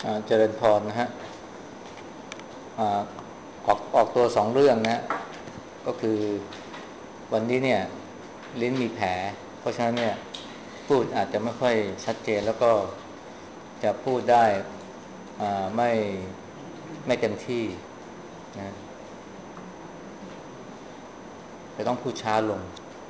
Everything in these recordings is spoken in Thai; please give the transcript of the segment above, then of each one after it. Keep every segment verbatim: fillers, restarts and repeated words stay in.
อ่าเจริญพรนะฮะอ่าออกออกตัวสองเรื่องนะก็คือวันนี้เนี่ยลิ้นมีแผลเพราะฉะนั้นเนี่ยพูดอาจจะไม่ค่อยชัดเจนแล้วก็จะพูดได้อ่าไม่ไม่เต็มที่นะจะต้องพูดช้าลง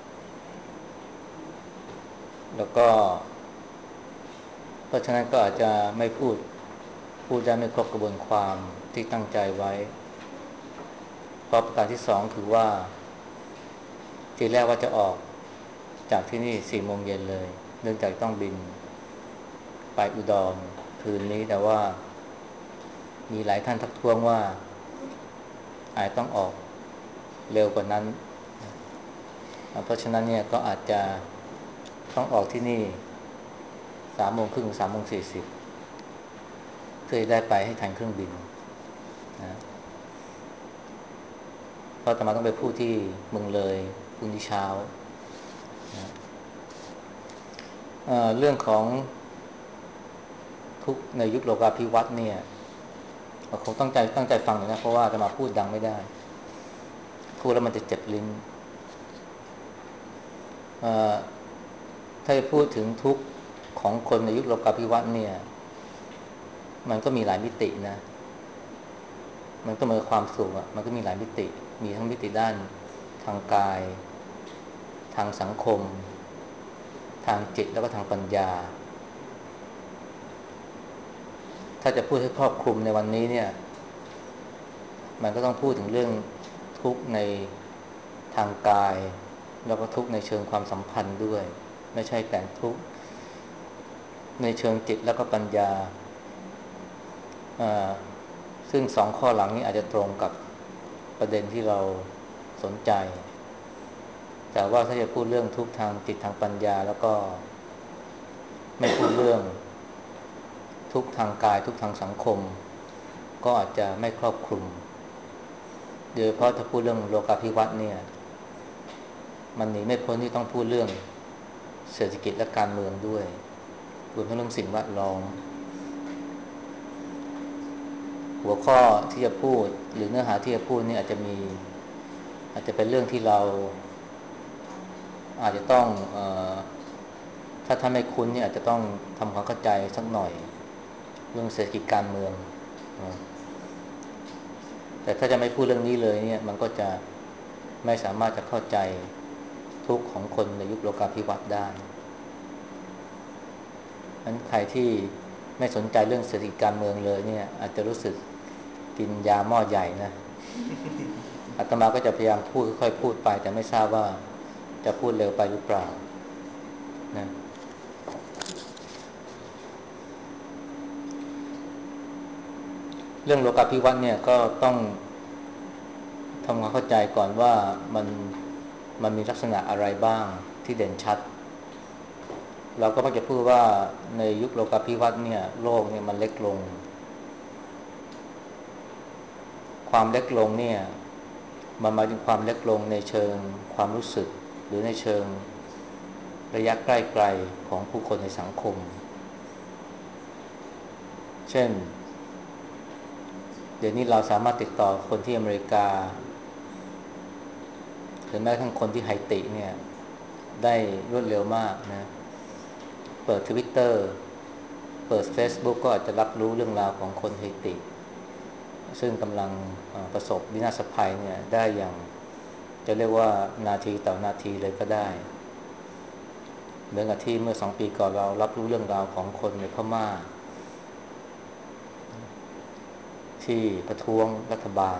แล้วก็เพราะฉะนั้นก็อาจจะไม่พูดพูดได้ไม่ครบกระบวนความที่ตั้งใจไว้เพราะประการที่สองคือว่าทีแรกว่าจะออกจากที่นี่สี่โมงเย็นเลยเนื่องจากต้องบินไปอุดรคืนนี้แต่ว่ามีหลายท่านทักท้วงว่าอาจต้องออกเร็วกว่านั้นเพราะฉะนั้นเนี่ยก็อาจจะต้องออกที่นี่สามโมงครึ่งสามโมงสี่สิบเพื่อได้ไปให้ทันเครื่องบินนะเพราะจะมาต้องไปพูดที่เมืองเลยพรุ่งนี้เช้านะเอ่อเรื่องของทุกในยุคโลกาภิวัตน์เนี่ยเราคงตั้งใจตั้งใจฟังหน่อยนะเพราะว่าจะมาพูดดังไม่ได้พูดแล้วมันจะเจ็บลิ้นเอ่อถ้าจะพูดถึงทุกข์ของคนในยุคโลกาภิวัตน์เนี่ยมันก็มีหลายมิตินะมันก็เหมือนความสุขอ่ะมันก็มีหลายมิติมีทั้งมิติด้านทางกายทางสังคมทางจิตแล้วก็ทางปัญญาถ้าจะพูดให้ครอบคลุมในวันนี้เนี่ยมันก็ต้องพูดถึงเรื่องทุกข์ในทางกายแล้วก็ทุกข์ในเชิงความสัมพันธ์ด้วยไม่ใช่แต่ทุกข์ในเชิงจิตแล้วก็ปัญญาอ่าซึ่งสองข้อหลังนี้อาจจะตรงกับประเด็นที่เราสนใจแต่ว่าถ้าจะพูดเรื่องทุกข์ทางจิตทางปัญญาแล้วก็ไม่พูดเรื่องทุกข์ทางกายทุกข์ทางสังคมก็อาจจะไม่ครอบคลุมโดยเฉพาะถ้าพูดเรื่องโลกาภิวัตน์เนี่ยมันหนีไม่พ้นที่ต้องพูดเรื่องเศรษฐกิจและการเมืองด้วยรวมทั้งเรื่องสิ่งแวดล้อมหัวข้อที่จะพูดหรือเนื้อหาที่จะพูดนี่อาจจะมีอาจจะเป็นเรื่องที่เราอาจจะต้องเอ่อถ้าท่านไม่คุ้นเนี่ยอาจจะต้องทำความเข้าใจสักหน่อยเรื่องเศรษฐกิจการเมืองนะแต่ถ้าจะไม่พูดเรื่องนี้เลยเนี่ยมันก็จะไม่สามารถจะเข้าใจทุกข์ของคนในยุคโลกาภิวัตน์ได้นั้นใครที่ไม่สนใจเรื่องเศรษฐกิจการเมืองเลยเนี่ยอาจจะรู้สึกกินยาหม้อใหญ่นะอาตมาก็จะพยายามพูดค่อยๆพูดไปแต่ไม่ทราบว่าจะพูดเร็วไปหรือเปล่านะเรื่องโลกาภิวัตน์เนี่ยก็ต้องทำความเข้าใจก่อนว่ามันมันมีลักษณะอะไรบ้างที่เด่นชัดเราก็มักจะพูดว่าในยุคโลกาภิวัตน์เนี่ยโลกเนี่ยมันเล็กลงความเล็กลงเนี่ยมันหมายถึงความเล็กลงในเชิงความรู้สึกหรือในเชิงระยะใกล้ๆของผู้คนในสังคมเช่นเดี๋ยวนี้เราสามารถติดต่อคนที่อเมริกาหรือแม้กระทั่งคนที่ไฮติเนี่ยได้รวดเร็วมากนะเปิด Twitter เปิด Facebook ก็อาจจะรับรู้เรื่องราวของคนไฮติซึ่งกำลังประสบวินาศภัยเนี่ยได้อย่างจะเรียกว่านาทีต่อนาทีเลยก็ได้เหมือนกับที่เมื่อสองปีก่อนเรารับรู้เรื่องราวของคนในพม่าที่ประท้วงรัฐบาล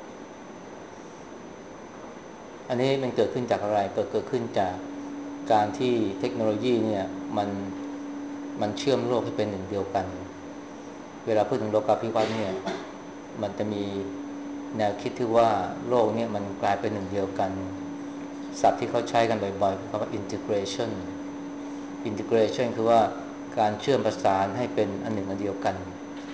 อันนี้มันเกิดขึ้นจากอะไรเกิดเกิดขึ้นจากการที่เทคโนโลยีเนี่ยมันมันเชื่อมโลกให้เป็นหนึ่งเดียวกันเวลาพูดถึงโลกาภิวัตน์เนี่ยมันจะมีแนวคิดที่ว่าโลกเนี่ยมันกลายเป็นหนึ่งเดียวกันศัพท์ที่เขาใช้กันบ่อยๆคือคำว่า integration integration คือว่าการเชื่อมประสานให้เป็นอันหนึ่งอันเดียวกัน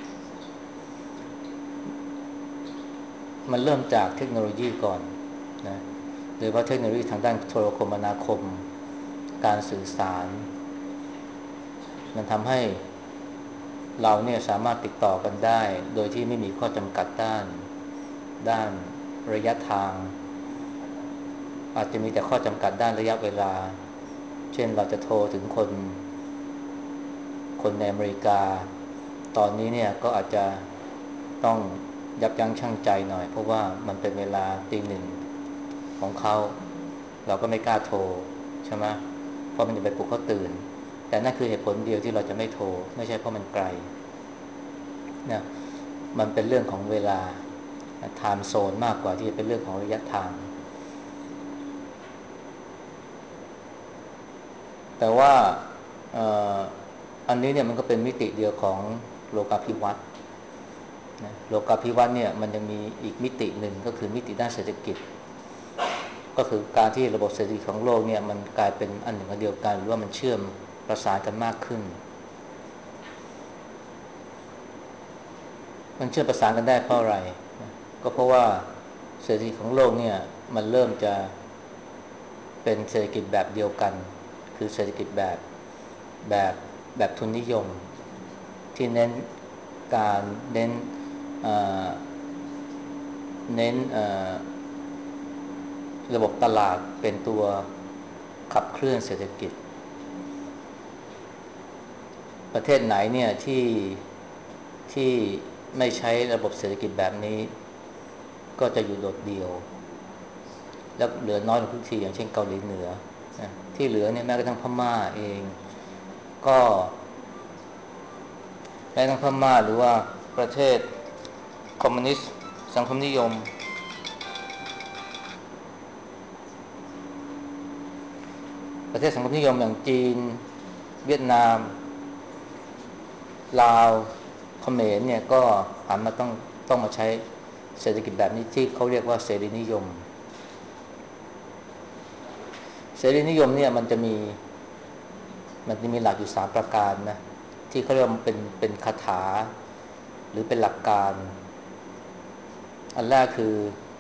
มันเริ่มจากเทคโนโลยีก่อนนะโดยเฉพาะเทคโนโลยีทางด้านโทรคมนาคมการสื่อสารมันทำให้เราเนี่ยสามารถติดต่อกันได้โดยที่ไม่มีข้อจำกัดด้านด้านระยะทางอาจจะมีแต่ข้อจำกัดด้านระยะเวลาเช่นเราจะโทรถึงคนคนในอเมริกาตอนนี้เนี่ยก็อาจจะต้องยับยั้งชั่งใจหน่อยเพราะว่ามันเป็นเวลาตีหนึ่งของเขาเราก็ไม่กล้าโทรใช่ไหมเพราะมันจะไปปลุกเขาตื่นแต่นั่นคือเหตุผลเดียวที่เราจะไม่โทรไม่ใช่เพราะมันไกลนะมันเป็นเรื่องของเวลา time zone มากกว่าที่จะเป็นเรื่องของระยะทางแต่ว่าอันนี้เนี่ยมันก็เป็นมิติเดียวของโลกาภิวัตน์นะโลกาภิวัตน์เนี่ยมันยังมีอีกมิติหนึ่งก็คือมิติด้านเศรษฐกิจก็คือการที่ระบบเศรษฐกิจของโลกเนี่ยมันกลายเป็นอันหนึ่งอันเดียวกันหรือว่ามันเชื่อมประสานกันมากขึ้นมันเชื่อมประสานกันได้เพราะอะไรก็เพราะว่าเศรษฐกิจของโลกเนี่ยมันเริ่มจะเป็นเศรษฐกิจแบบเดียวกันคือเศรษฐกิจแบบแบบแบบทุนนิยมที่เน้นการเน้นเน้นระบบตลาดเป็นตัวขับเคลื่อนเศรษฐกิจประเทศไหนเนี่ยที่ที่ไม่ใช้ระบบเศรษฐกิจแบบนี้ก็จะอยู่โดดเดี่ยวแล้วเหลือน้อยลงทุกทีอย่างเช่นเกาหลีเหนือที่เหลือเนี่ยแม้กระทั่งพม่าเองก็แม้กระทั่งพม่าหรือว่าประเทศคอมมิวนิสต์สังคมนิยมประเทศสังคมนิยมอย่างจีนเวียดนามลาวเขมรเนี่ยก็หันมาต้องต้องมาใช้เศรษฐกิจแบบนี้ที่เขาเรียกว่าเสรีนิยมเสรีนิยมเนี่ยมันจะมีมันจะมีหลักอยู่สามประการนะที่เขาเรียกว่าเป็นเป็นคาถาหรือเป็นหลักการอันแรกคือ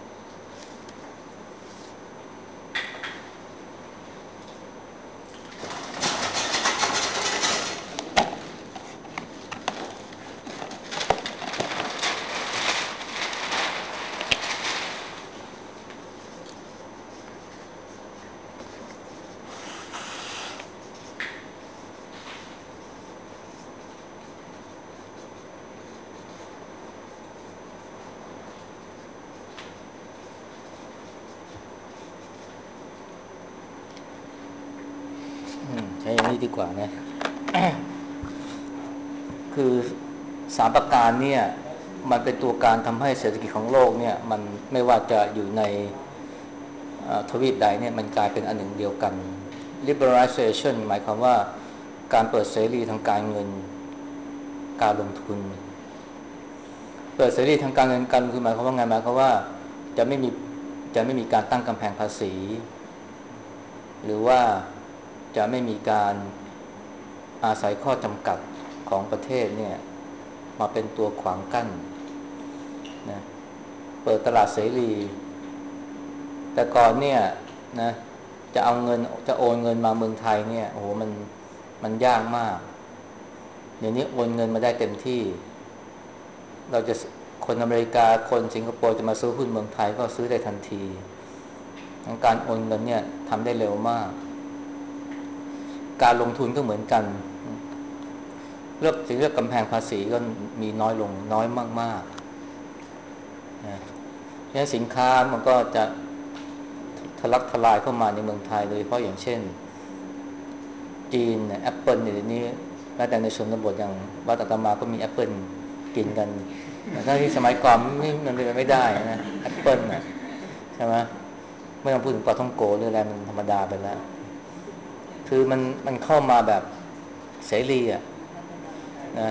ใช้อย่างนี้ดีกว่านะคือสามประการเนี่ยมันเป็นตัวการทำให้เศรษฐกิจของโลกเนี่ยมันไม่ว่าจะอยู่ในทวีปใดเนี่ยมันกลายเป็นอันหนึ่งเดียวกัน liberalization หมายความว่าการเปิดเสรีทางการเงินการลงทุนเปิดเสรีทางการเงินการลงทุนหมายความว่าไงหมายความว่าจะไม่มีจะไม่มีการตั้งกำแพงภาษีหรือว่าจะไม่มีการอาศัยข้อจำกัดของประเทศเนี่ยมาเป็นตัวขวางกั้นนะเปิดตลาดเสรีแต่ก่อนเนี่ยนะจะเอาเงินจะโอนเงินมาเมืองไทยเนี่ยโอ้โหมันมันยากมากเดี๋ยวนี้โอนเงินมาได้เต็มที่เราจะคนอเมริกาคนสิงคโปร์จะมาซื้อหุ้นเมืองไทยก็ซื้อได้ทันทีการโอนเงินเนี่ยทำได้เร็วมากการลงทุนก็เหมือนกันเรื่องถึงเรื่องกำแพงภาษีก็มีน้อยลงน้อยมากๆนะฉะนั้นสินค้ามันก็จะทะลักทลายเข้ามาในเมืองไทยโดยเฉพาะอย่างเช่นจีนเนี่ยแอปเปิลเนี่ยนี้แม้แต่ในชนบทอย่างวัดอาตมาก็มีแอปเปิลกินกันทั้งที่สมัยก่อนไม่มันเป็นไปไม่ได้นะแอปเปิลน่ะใช่ไหมไม่ต้องพูดถึงปลาท่องโกหรืออะไรมันธรรมดาไปแล้วคือมันมันเข้ามาแบบเสรีอ่ะนะ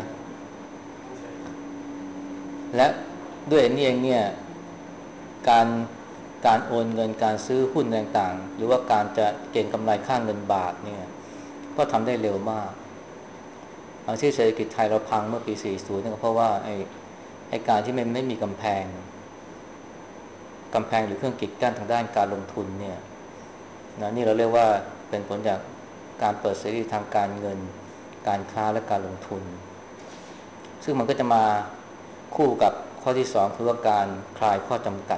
และด้วยนี่เองเนี่ยการการโอนเงินการซื้อหุ้นต่างๆหรือว่าการจะเก็งกำไรค่าเงินบาทเนี่ยก็ทำได้เร็วมากเอาที่เศรษฐกิจไทยเราพังเมื่อปีสี่สิบเนี่ยก็เพราะว่าไอ้ไอ้การที่มันไม่มีกำแพงกำแพงหรือเครื่องกีดกั้นทางด้านการลงทุนเนี่ยนะนี่เราเรียกว่าเป็นผลจากการเปิดเสรีทางการเงินการค้าและการลงทุนซึ่งมันก็จะมาคู่กับข้อที่สองคือว่าการคลายข้อจำกัด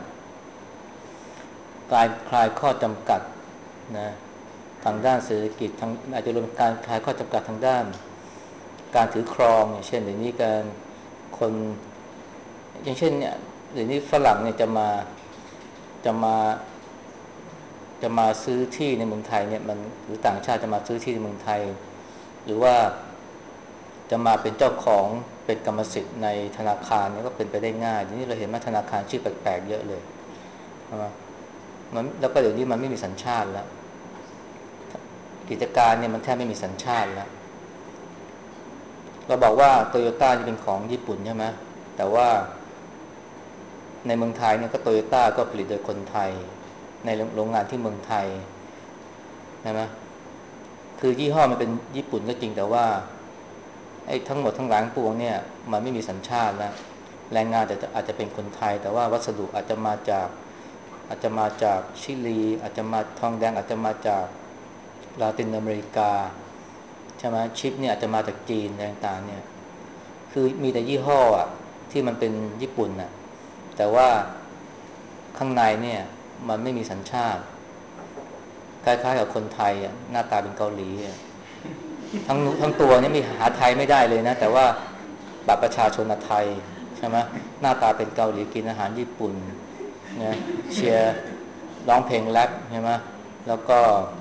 การคลายข้อจำกัดนะทางด้านเศรษฐกิจทางอาจจะรวมการคลายข้อจำกัดทางด้านการถือครองอย่างเช่นเดี๋ยวนี้การคนอย่างเช่นเนี่ยเดี๋ยวนี้ฝรั่งเนี่ยจะมาจะมาจะมาซื้อที่ในเมืองไทยเนี่ยมันหรือต่างชาติจะมาซื้อที่ในเมืองไทยหรือว่าจะมาเป็นเจ้าของเป็นกรรมสิทธิ์ในธนาคารเนี่ยก็เป็นไปได้ง่ายทีนี้เราเห็นว่าธนาคารชื่อแปลกๆเยอะเลยใช่ไหมมันแล้วก็เดี๋ยวนี้มันไม่มีสัญชาติแล้วกิจการเนี่ยมันแทบไม่มีสัญชาติแล้วเราบอกว่าโตโยต้านี่เป็นของญี่ปุ่นใช่ไหมแต่ว่าในเมืองไทยเนี่ยก็โตโยต้าก็ผลิตโดยคนไทยในโรงงานที่เมืองไทยใช่ไหมคือยี่ห้อมันเป็นญี่ปุ่นก็จริงแต่ว่าไอ้ทั้งหมดทั้งหลายปวงเนี่ยมันไม่มีสัญชาติแล้วแรงงานแต่อาจจะเป็นคนไทยแต่ว่าวัสดุอาจจะมาจากอาจจะมาจากชิลีอาจจะมาทองแดงอาจจะมาจากลาตินอเมริกาใช่ไหมชิปเนี่ยอาจจะมาจากจีนต่างๆเนี่ยคือมีแต่ยี่ห้ออ่ะที่มันเป็นญี่ปุ่นน่ะแต่ว่าข้างในเนี่ยมันไม่มีสัญชาติคล้ายๆกับคนไทยอ่ะหน้าตาเป็นเกาหลีอ่ะทั้งทั้งตัวนี่ไม่หาไทยไม่ได้เลยนะแต่ว่าบัตรประชาชนไทยใช่ไหมหน้าตาเป็นเกาหลีกินอาหารญี่ปุ่นเนี่ยเชียร์ร้องเพลงแรปใช่ไหมแล้วก็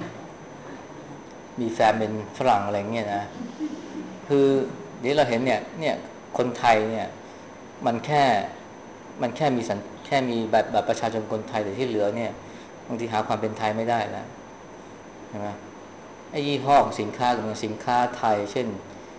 มีแฟนเป็นฝรั่งอะไรเงี้ยนะคือเดี๋ยวเราเห็นเนี่ยเนี่ยคนไทยเนี่ยมันแค่มันแค่มีสัญแค่มีบัตรบัตรประชาชนคนไทยแต่ที่เหลือเนี่ยบางทีหาความเป็นไทยไม่ได้แล้วใช่ไหมไอ้ยี่ห้อของสินค้าของสินค้าไทยเช่น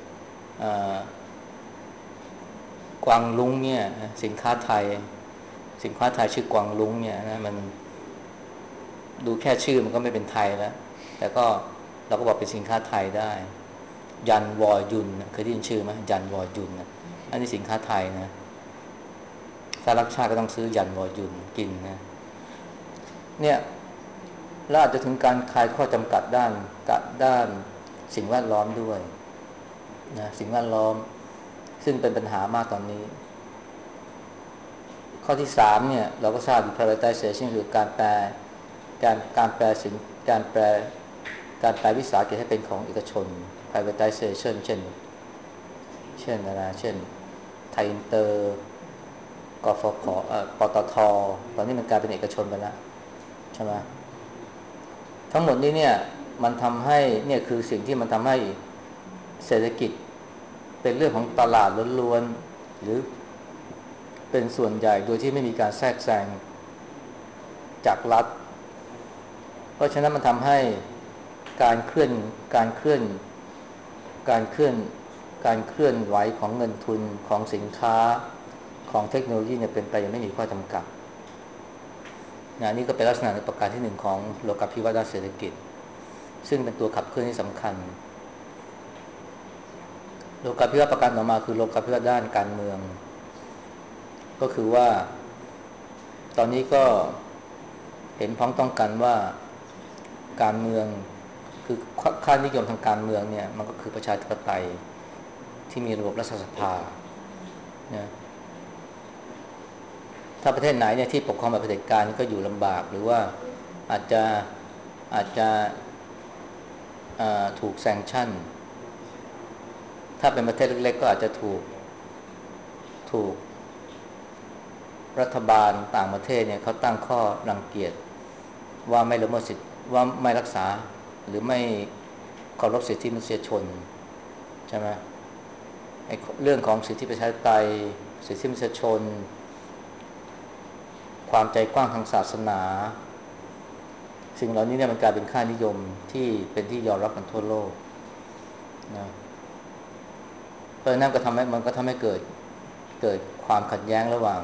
กวางลุงเนี่ยสินค้าไทยสินค้าไทยชื่อกวางลุงเนี่ยนะมันดูแค่ชื่อมันก็ไม่เป็นไทยแล้วแต่ก็เราก็บอกเป็นสินค้าไทยได้ยันวอยุนเคยได้ยินชื่อไหมยันวอยุนนะอันนี้สินค้าไทยนะถ้ารักชาติก็ต้องซื้อยันวอยุนกินนะเนี่ยแล้วอาจจะถึงการคลายข้อจำกัดด้านกับด้านสิ่งแวดล้อมด้วยนะสิ่งแวดล้อมซึ่งเป็นปัญหามากตอนนี้ข้อที่สามเนี่ยเราก็ทราบ privatization คือการแปลการการแปลสินการแปลการแปลวิสาหกิจให้เป็นของเอกชน privatization เช่นเช่นอะไรเช่นไทยอินเตอร์กฟผเอ่อปตทตอนนี้มันกลายเป็นเอกชนไปแล้วใช่ไหมทั้งหมดนี้เนี่ยมันทำให้เนี่ยคือสิ่งที่มันทำให้เศรษฐกิจเป็นเรื่องของตลาดล้วนๆหรือเป็นส่วนใหญ่โดยที่ไม่มีการแทรกแซงจากรัฐเพราะฉะนั้นมันทำให้การเคลื่อนการเคลื่อนการเคลื่อนการเคลื่อนไหวของเงินทุนของสินค้าของเทคโนโลยีเนี่ยเป็นไปอย่างไม่มีข้อจำกัดนะนี่ก็เป็นลักษณะในประการที่หนึ่งของโลกาภิวัตน์ด้านเศรษฐกิจซึ่งเป็นตัวขับเคลื่อนที่สำคัญโลกาภิวัตน์ประการต่อมาคือโลกาภิวัตน์ด้านการเมืองก็คือว่าตอนนี้ก็เห็นพ้องต้องกันว่าการเมืองคือค่านิยมทางการเมืองเนี่ยมันก็คือประชาธิปไตยที่มีระบบรัฐสภานะถ้าประเทศไหนเนี่ยที่ปกครองแบบเผด็จการก็อยู่ลำบากหรือว่าอาจจะอาจจะถูกแซงชั่นถ้าเป็นประเทศเล็กๆก็อาจจะถูกถูกรัฐบาลต่างประเทศเนี่ยเขาตั้งข้อรังเกียจว่าไม่ละเมิดสิทธิว่าไม่รักษาหรือไม่เคารพสิทธิมนุษยชนใช่ไหมไอ้เรื่องของสิทธิประชาธิปไตยสิทธิมนุษยชนความใจกว้างทางศาสนาสิ่งเหล่านี้เนี่ยมันกลายเป็นค่านิยมที่เป็นที่ยอมรับกันทั่วโลกนะเพราะฉะนั้นก็ทำให้มันก็ทำให้เกิดเกิดความขัดแย้งระหว่าง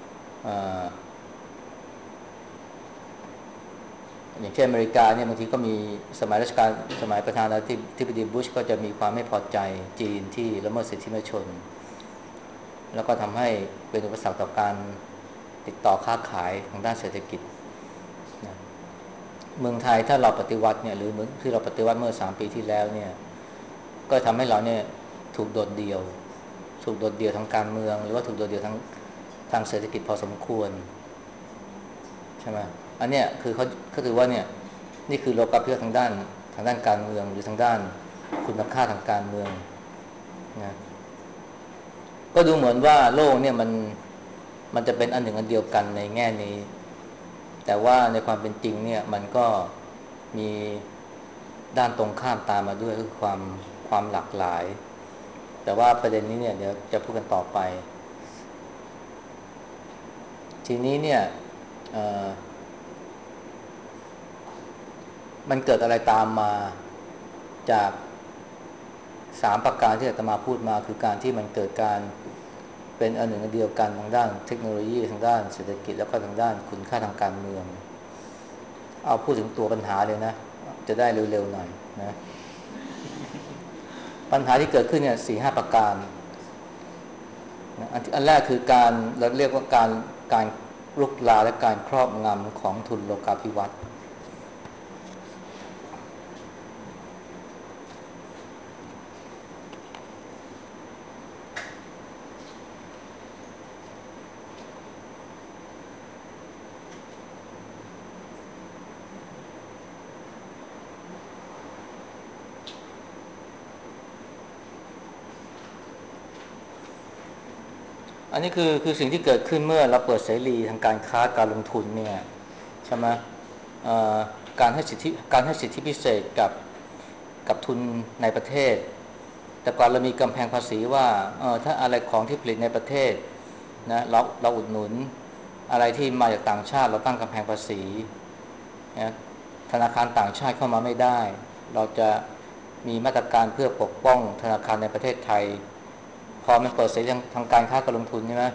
อย่างเช่นอเมริกาเนี่ยบางทีก็มีสมัยรัชกาลสมัยประธานาธิบดีบุชก็จะมีความไม่พอใจจีนที่ละเมิดสิทธิมนุษยชนแล้วก็ทำให้เป็นอุปสรรคต่อการติดต่อค้าขายทางด้านเศรษฐกิจนะเมืองไทยถ้าเราปฏิวัติเนี่ยหรือเหมือนที่เราปฏิวัติเมื่อสามปีที่แล้วเนี่ยก็ทำให้เราเนี่ยถูกโดดเดี่ยวถูกโดดเดี่ยวทางการเมืองหรือว่าถูกโดดเดี่ยวทางทางเศรษฐกิจพอสมควรใช่ไหมอันเนี้ยคือเขาเขาถือว่าเนี่ยนี่คือโลกาภิวัตน์ทางด้านทางด้านการเมืองหรือทางด้านคุณค่าทางการเมืองนะก็ดูเหมือนว่าโลกเนี่ยมันมันจะเป็นอันหนึ่งอันเดียวกันในแง่นี้แต่ว่าในความเป็นจริงเนี่ยมันก็มีด้านตรงข้ามตามมาด้วยคือความความหลากหลายแต่ว่าประเด็นนี้เนี่ยเดี๋ยวจะพูดกันต่อไปทีนี้เนี่ยมันเกิดอะไรตามมาจากสามประการที่อาตมาพูดมาคือการที่มันเกิดการเป็นอันหนึ่งอันเดียวกันทางด้านเทคโนโลยีทางด้านเศรษฐกิจแล้วก็ทางด้านคุณค่าทางการเมืองเอาพูดถึงตัวปัญหาเลยนะจะได้เร็วๆหน่อยนะปัญหาที่เกิดขึ้นเนี่ยสี่ห้าประการนะอันแรกคือการเราเรียกว่าการการลุกลามและการครอบงำของทุนโลกาภิวัตน์อันนี้คือคือสิ่งที่เกิดขึ้นเมื่อเราเปิดเสรีทางการค้าการลงทุนเนี่ยใช่ไหมการให้สิทธิการให้สิทธิพิเศษกับกับทุนในประเทศแต่ก่อนเรามีกำแพงภาษีว่าเออถ้าอะไรของที่ผลิตในประเทศนะเราเราอุดหนุนอะไรที่มาจากต่างชาติเราตั้งกำแพงภาษีนะธนาคารต่างชาติเข้ามาไม่ได้เราจะมีมาตรการเพื่อปกป้องธนาคารในประเทศไทยพอมันเปิดเสรีทางการค้าการลงทุนใช่ไหม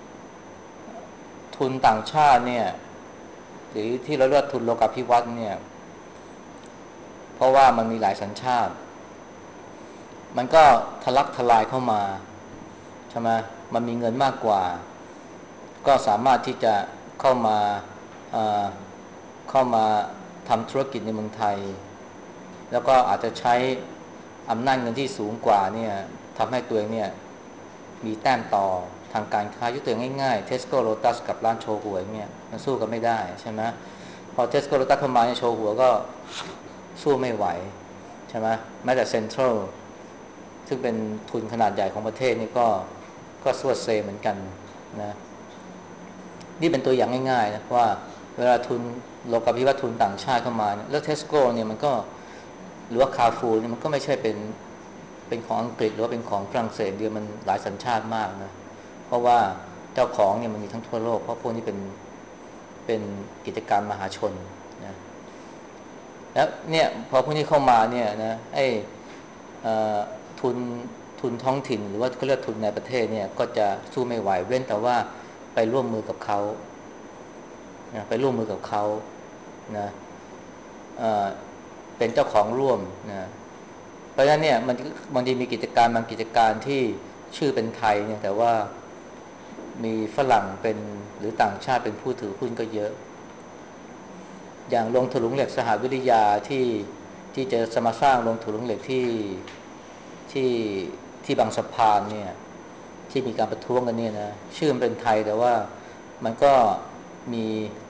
ทุนต่างชาติเนี่ยหรือที่เราเรียกทุนโลกาภิวัตน์เนี่ยเพราะว่ามันมีหลายสัญชาติมันก็ทะลักทลายเข้ามาใช่ไหมมันมีเงินมากกว่าก็สามารถที่จะเข้ามาเอ่อเข้ามาทำธุรกิจในเมืองไทยแล้วก็อาจจะใช้อำนาจเงินที่สูงกว่าเนี่ยทำให้ตัวเองเนี่ยมีแต้มต่อทางการค้ายกตัวอย่างง่ายๆ Tesco Lotus กับร้านโชว์หวยเนี่ยมันสู้กันไม่ได้ใช่ไหมพอ Tesco Lotus เข้ามาเนี่ยโชว์หวยก็สู้ไม่ไหวใช่ไหมแม้แต่เซ็นทรัลซึ่งเป็นทุนขนาดใหญ่ของประเทศนี่ก็ก็สวดเซเหมือนกันนะนี่เป็นตัวอย่างง่ายๆนะว่าเวลาทุนโลกาภิวัตน์ทุนต่างชาติเข้ามาแล้วเทสโก้เนี่ยมันก็หรือว่าคาฟูเนี่ยมันก็ไม่ใช่เป็นเป็นของอังกฤษหรือว่าเป็นของฝรั่งเศสเดียวมันหลายสัญชาติมากนะเพราะว่าเจ้าของเนี่ยมันมีทั้งทั่วโลกเพราะพวกนี้เป็นเป็นกิจการมหาชนนะแล้วเนี่ยพอพวกนี้เข้ามาเนี่ยนะไอ้ทุนทุนท้องถิ่นหรือว่าเขาเรียกทุนในประเทศเนี่ยก็จะสู้ไม่ไหวเว้นแต่ว่าไปร่วมมือกับเขานะไปร่วมมือกับเขานะเเป็นเจ้าของร่วมนะเพราะฉะนั้นเนี่ยมันบางทีมีกิจการบางกิจการที่ชื่อเป็นไทยเนี่ยแต่ว่ามีฝรั่งเป็นหรือต่างชาติเป็นผู้ถือหุ้นก็เยอะอย่างโรงถลุงเหล็กสหวิทยาที่ที่จะสมาสร้างโรงถลุงเหล็กที่ที่ที่บางสะพานเนี่ยที่มีการประท้วงกันเนี่ยนะชื่อมันเป็นไทยแต่ว่ามันก็มี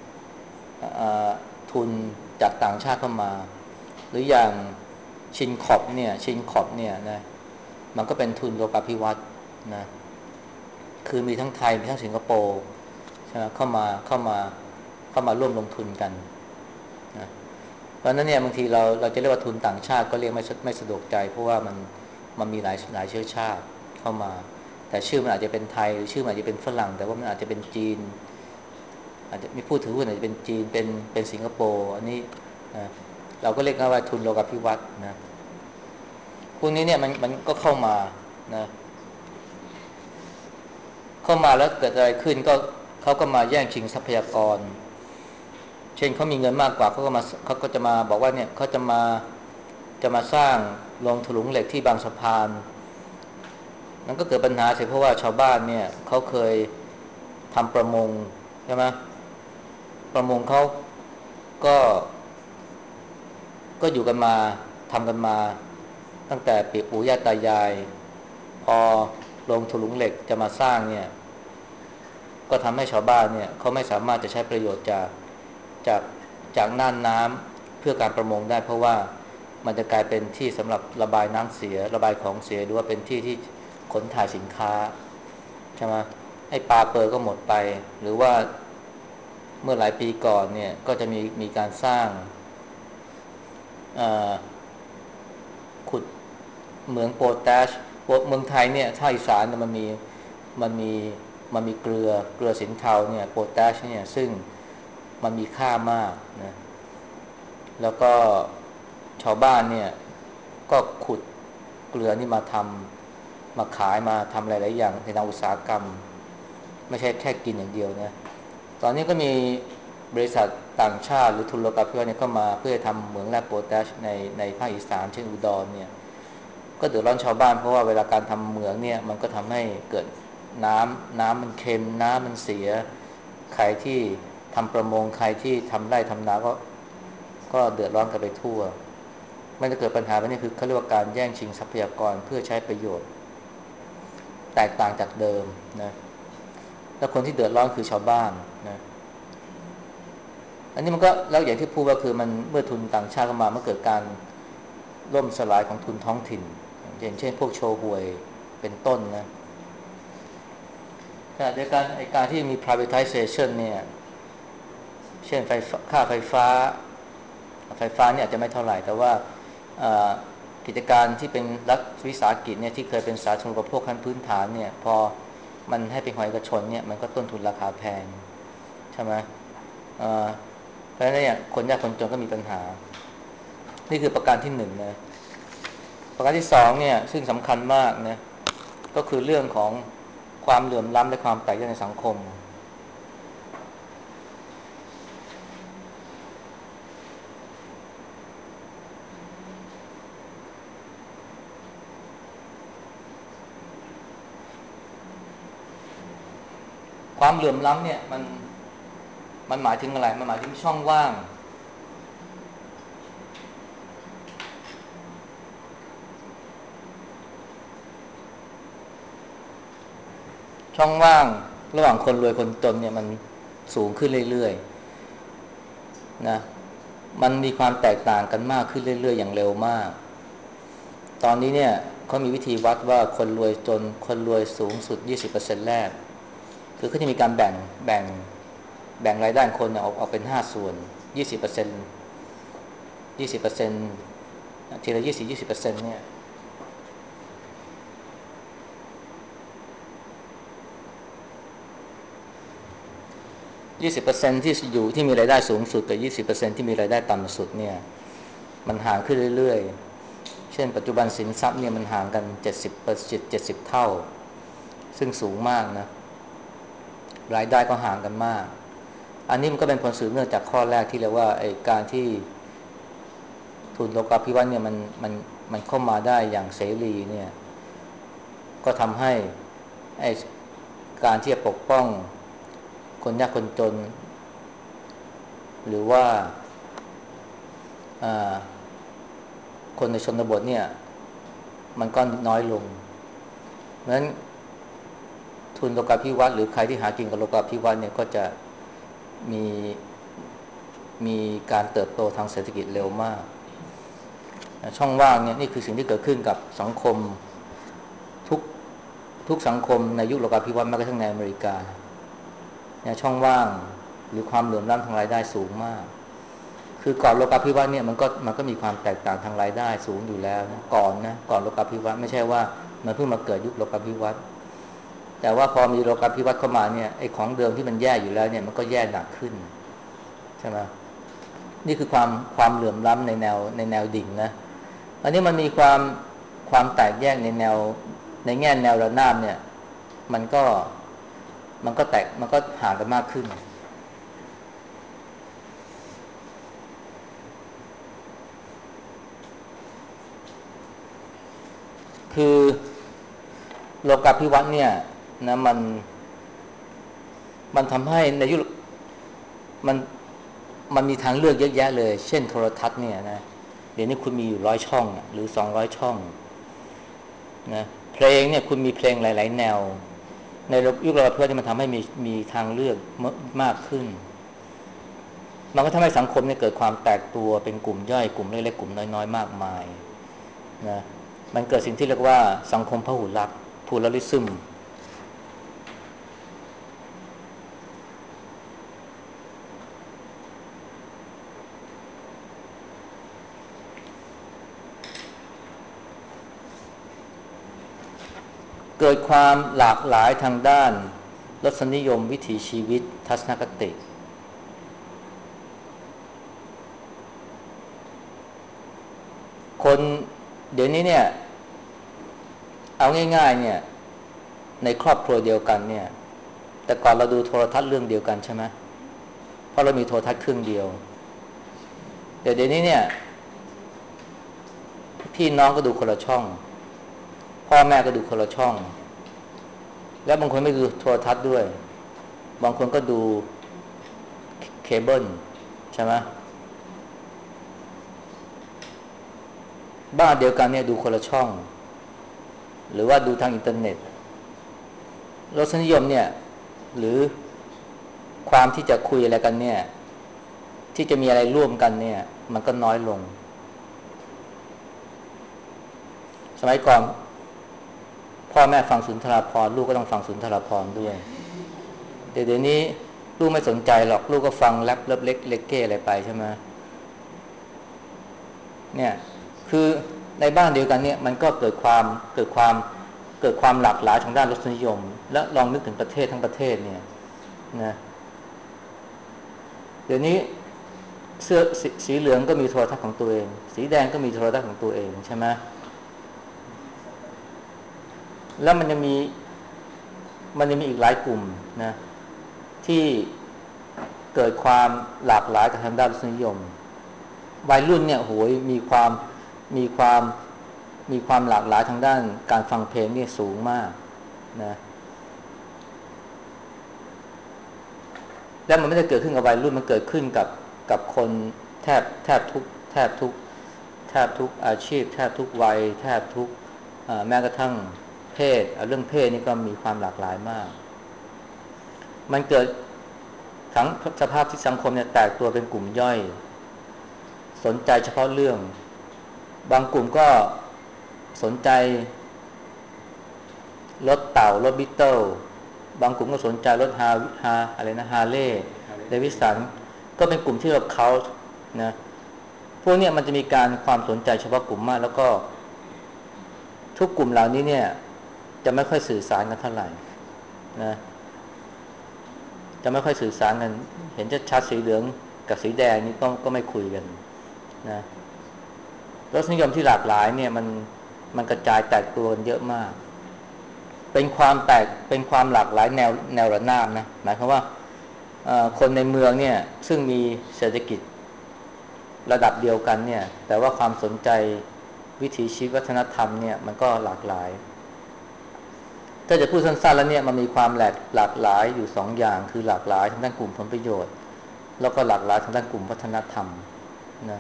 ทุนจากต่างชาติเข้ามาหรืออย่างชินขอบเนี่ยชินขอบเนี่ยนะมันก็เป็นทุนโลกาภิวัตน์นะคือมีทั้งไทยมีทั้งสิงคโปร์ใช่ไหมเข้ามาเข้ามาเข้ามาร่วมลงทุนกันนะเพราะนั้นเนี่ยบางทีเราเราจะเรียกว่าทุนต่างชาติก็เรียกไม่ไม่สะดวกใจเพราะว่ามันมันมีหลายหลายเชื้อชาติเข้ามาแต่ชื่อมันอาจจะเป็นไทยหรือชื่อมันอาจจะเป็นฝรั่งแต่ว่ามันอาจจะเป็นจีนอาจจะมีผู้ถือหุ้นอาจจะเป็นจีนเป็นเป็นสิงคโปร์อันนี้นะเราก็เรียกว่าทุนโลกาภิวัตน์นะพวกนี้เนี่ยมันมันก็เข้ามานะเข้ามาแล้วเกิดอะไรขึ้นก็เขาก็มาแย่งชิงทรัพยากรเช่นเขามีเงินมากกว่าเขาก็มาเขาก็จะมาบอกว่าเนี่ยเขาจะมาจะมาสร้างโรงถลุงเหล็กที่บางสะพานมันก็เกิดปัญหาเสียเพราะว่าชาวบ้านเนี่ยเขาเคยทำประมงใช่ไหมประมงเขาก็ก็อยู่กันมาทำกันมาตั้งแต่ปีปู่ย่าตายายพอโรงถลุงเหล็กจะมาสร้างเนี่ยก็ทำให้ชาวบ้านเนี่ยเขาไม่สามารถจะใช้ประโยชน์จากจากจากน่านน้ำเพื่อการประมงได้เพราะว่ามันจะกลายเป็นที่สำหรับระบายน้ำเสียระบายของเสียหรือว่าเป็นที่ที่ขนถ่ายสินค้าใช่ไหมให้ปลาเปอร์ก็หมดไปหรือว่าเมื่อหลายปีก่อนเนี่ยก็จะมีมีการสร้างขุดเหมืองโพแทสเมืองไทยเนี่ยภาคอีสานมันมีมันมีมันมีเกลือเกลือสินเทาเนี่ยโพแทสเนี่ยซึ่งมันมีค่ามากนะแล้วก็ชาวบ้านเนี่ยก็ขุดเกลือนี่มาทำมาขายมาทำหลายๆอย่างในทางอุตสาหกรรมไม่ใช่แค่กินอย่างเดียวนะตอนนี้ก็มีบริษัทต่างชาติหรือทุนโลกาภิวัตน์เนี่ยก็มาเพื่อทำเหมืองแร่โพแทสในในภาคอีสานเช่นอุดรเนี่ยก็เดือดร้อนชาวบ้านเพราะว่าเวลาการทำเหมืองเนี่ยมันก็ทำให้เกิดน้ำน้ำมันเค็มน้ำมันเสียใครที่ทำประมงใครที่ทำไร่ทำนาก็ก็เดือดร้อนกันไปทั่วมันจะเกิดปัญหาแบบนี้คือเขาเรียกว่าการแย่งชิงทรัพยากรเพื่อใช้ประโยชน์แตกต่างจากเดิมนะแล้วคนที่เดือดร้อนคือชาวบ้านนะอันนี้มันก็แล้วอย่างที่พูดว่าคือมันเมื่อทุนต่างชาติเข้ามามันเกิดการล่มสลายของทุนท้องถิ่นอย่างเช่นพวกโชห่วยเป็นต้นนะขณะเดียวกันไอ้การที่มี privatization เนี่ยเช่นไฟค่าไฟฟ้าไฟฟ้าเนี่ยอาจจะไม่เท่าไหร่แต่ว่ากิจการที่เป็นรัฐวิสาหกิจเนี่ยที่เคยเป็นสาธารณูปโภคขั้นพื้นฐานเนี่ยพอมันให้เป็นของเอกชนเนี่ยมันก็ต้นทุนราคาแพงใช่ไหมเพราะฉะนั้นเนี่ยคนยากคนจนก็มีปัญหานี่คือประการที่หนึ่งนะประการที่สองเนี่ยซึ่งสำคัญมากนะก็คือเรื่องของความเหลื่อมล้ำและความแตกแยกในสังคมความเหลื่อมล้ำเนี่ยมันมันหมายถึงอะไรมันหมายถึงช่องว่างช่องว่างระหว่างคนรวยคนจนเนี่ยมันสูงขึ้นเรื่อยๆนะมันมีความแตกต่างกันมากขึ้นเรื่อยๆอย่างเร็วมากตอนนี้เนี่ยเขามีวิธีวัดว่าคนรวยจนคนรวยสูงสุด ยี่สิบเปอร์เซ็นต์ แรกคือเขาจะมีการแบ่งแบ่งแบ่งรายได้คนเนี่ยออกออกเป็นห้าส่วน ยี่สิบเปอร์เซ็นต์ ยี่สิบเปอร์เซ็นต์ทีละยี่สิบ ยี่สิบเปอร์เซ็นต์เนี่ยยี่สิบเปอร์เซ็นต์ที่อยู่ที่มีรายได้สูงสุดกับ ยี่สิบเปอร์เซ็นต์ ที่มีรายได้ต่ำสุดเนี่ยมันห่างขึ้นเรื่อยๆเช่นปัจจุบันสินทรัพย์เนี่ยมันห่างกันเจ็ดสิบเปอร์เซ็นต์ เจ็ดสิบเท่าซึ่งสูงมากนะรายได้ก็ห่างกันมากอันนี้มันก็เป็นผลสืบเนื่องจากข้อแรกที่เรียกว่าไอ้การที่ทุนโลกาภิวัตน์เนี่ยมันมันมันเข้ามาได้อย่างเสรีเนี่ยก็ทำให้ไอ้การที่จะปกป้องคนยากคนจนหรือว่าคนในชนบทเนี่ยมันก็น้อยลงเพราะฉะนั้นทุนโลกาภิวัตน์หรือใครที่หากินกับโลกาภิวัตน์เนี่ยก็จะมีมีการเติบโตทางเศรษฐกิจเร็วมากช่องว่างเนี่ยนี่คือสิ่งที่เกิดขึ้นกับสังคมทุกทุกสังคมในยุคโลกาภิวัตน์แม้กระทั่งในอเมริกาเนี่ยช่องว่างหรือความเหลื่อมล้ำทางรายได้สูงมากคือก่อนโลกาภิวัตน์เนี่ยมันก็มันก็มีความแตกต่างทางรายได้สูงอยู่แล้วนะก่อนนะก่อนโลกาภิวัตน์ไม่ใช่ว่ามันเพิ่งมาเกิดยุคโลกาภิวัตน์แต่ว่าพอมีโลกาภิวัตน์เข้ามาเนี่ยไอ้ของเดิมที่มันแย่อยู่แล้วเนี่ยมันก็แย่หนักขึ้นใช่ไหมนี่คือความความเหลื่อมล้ำในแนวในแนวดิ่งนะอันนี้มันมีความความแตกแยกในแนวในแง่แนวระนาบเนี่ยมันก็มันก็แตกมันก็ห่างกันมากขึ้นคือโลกาภิวัตน์เนี่ยนะมันมันทำให้ในยุคมันมันมีทางเลือกเยอะแยะเลยเช่นโทรทัศน์เนี่ยนะเดี๋ยวนี้คุณมีอยู่ร้อยช่องหรือสองร้อยช่องนะเพลงเนี่ยคุณมีเพลงหลายๆแนวในยุคเราเพื่อที่มันทำให้มีมีทางเลือกมากขึ้นมันก็ทำให้สังคมเนี่ยเกิดความแตกตัวเป็นกลุ่มย่อยกลุ่มเล็กๆกลุ่มน้อยๆมากมายนะมันเกิดสิ่งที่เรียกว่าสังคมพหุรักพลูรัลิซึมเกิดความหลากหลายทางด้านรสนิยมวิถีชีวิตทัศนคติคนเดี๋ยวนี้เนี่ยเอาง่ายๆเนี่ยในครอบครัวเดียวกันเนี่ยแต่ก่อนเราดูโทรทัศน์เรื่องเดียวกันใช่ไหมเพราะเรามีโทรทัศน์เครื่องเดียวเดี๋ยวเดี๋ยวนี้เนี่ยพี่น้องก็ดูคนละช่องพ่อแม่ก็ดูคนละช่องแล้วบางคนไม่ดูโทรทัศน์ด้วยบางคนก็ดูเคเบิลใช่ไหมบ้านเดียวกันเนี่ยดูคนละช่องหรือว่าดูทางอินเทอร์เน็ตรสนิยมเนี่ยหรือความที่จะคุยอะไรกันเนี่ยที่จะมีอะไรร่วมกันเนี่ยมันก็น้อยลงสมัยก่อนพ่อแม่ฟังสุนทรภรณ์ลูกก็ต้องฟังสุนทรภรณ์ด้วยเดี๋ยวนี้ลูกไม่สนใจหรอกลูกก็ฟังแรปเล็กเล็กเล็กเก้อะไรไปใช่ไหมเนี่ยคือในบ้านเดียวกันเนี่ยมันก็เกิดความเกิดความเกิดความหลากหลายทางด้านรสนิยมและลองนึกถึงประเทศทั้งประเทศเนี่ยนะเดี๋ยวนี้เสื้อสสีเหลืองก็มีโทรทัศน์ของตัวเองสีแดงก็มีโทรทัศน์ของตัวเองใช่ไหมแล้วมันจะมีมันจะมีอีกหลายกลุ่มนะที่เกิดความหลากหลายทางด้านรสนิยมวัยรุ่นเนี่ยโหยมีความมีความมีความหลากหลายทางด้านการฟังเพลงนี่สูงมากนะแล้วมันไม่ได้เกิดขึ้นกับวัยรุ่นมันเกิดขึ้นกับกับคนแทบแทบทุกแทบทุกแทบทุกอาชีพแทบทุกวัยแทบทุกแม้กระทั่งเพศเรื่องเพศนี่ก็มีความหลากหลายมากมันเกิดทั้งสภาพที่สังคมเนี่ยแตกตัวเป็นกลุ่มย่อยสนใจเฉพาะเรื่องบางกลุ่มก็สนใจรถเต่ารถบิทเทิลบางกลุ่มก็สนใจรถฮาฮาอะไรนะฮาร์เลย์เดวิสันก็เป็นกลุ่มที่เราเขานะพวกนี้มันจะมีการความสนใจเฉพาะกลุ่มมากแล้วก็ทุกกลุ่มเหล่านี้เนี่ยจะไม่ค่อยสื่อสารกันเท่าไหร่นะจะไม่ค่อยสื่อสารกันเห็นจะชัดสีเหลืองกับสีแดงนี่ก็ก็ไม่คุยกันนะรสนิยมที่หลากหลายเนี่ยมันมันกระจายแตกตัวกันเยอะมากเป็นความแตกเป็นความหลากหลายแนวแนวระนาบนะหมายความว่าคนในเมืองเนี่ยซึ่งมีเศรษฐกิจระดับเดียวกันเนี่ยแต่ว่าความสนใจวิถีชีวิตวัฒนธรรมเนี่ยมันก็หลากหลายถ้าจะพูดสั้นๆแล้วเนี่ยมันมีความหลากหลากหลายอยู่สองอย่างคือหลากหลายทางด้านกลุ่มผลประโยชน์แล้วก็หลากหลายทางด้านกลุ่มวัฒนธรรมนะ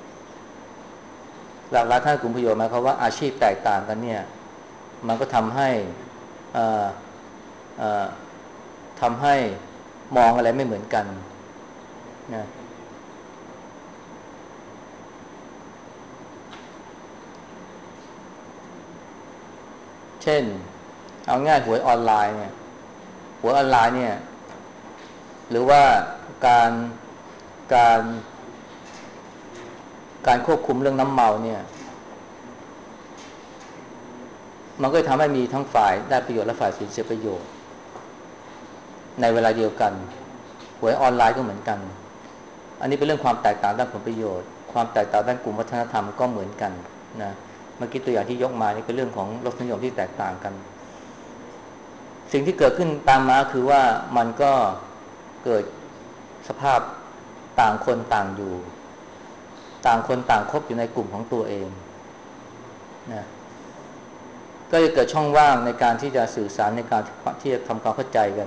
หลากหลายทางกลุ่มประโยชน์หมายความว่าอาชีพแตกต่างกันเนี่ยมันก็ทำให้ทำให้มองอะไรไม่เหมือนกันนะเช่นเอาง่ายหวยออนไลน์เนี่ยหวยออนไลน์เนี่ยหรือว่าการการการควบคุมเรื่องน้ำเมาเนี่ยมันก็ทำให้มีทั้งฝ่ายได้ประโยชน์และฝ่ายเสียประโยชน์ในเวลาเดียวกันหวยออนไลน์ก็เหมือนกันอันนี้เป็นเรื่องความแตกต่างด้านผลประโยชน์ความแตกต่างด้านกลุ่มวัฒนธรรมก็เหมือนกันนะเมื่อกี้ตัวอย่างที่ยกมานี่เป็นเรื่องของรสนิยมที่แตกต่างกันสิ่งที่เกิดขึ้นตามมาคือว่ามันก็เกิดสภาพต่างคนต่างอยู่ต่างคนต่างคบอยู่ในกลุ่มของตัวเองนะก็จะเกิดช่องว่างในการที่จะสื่อสารในการที่จะทำความเข้าใจกัน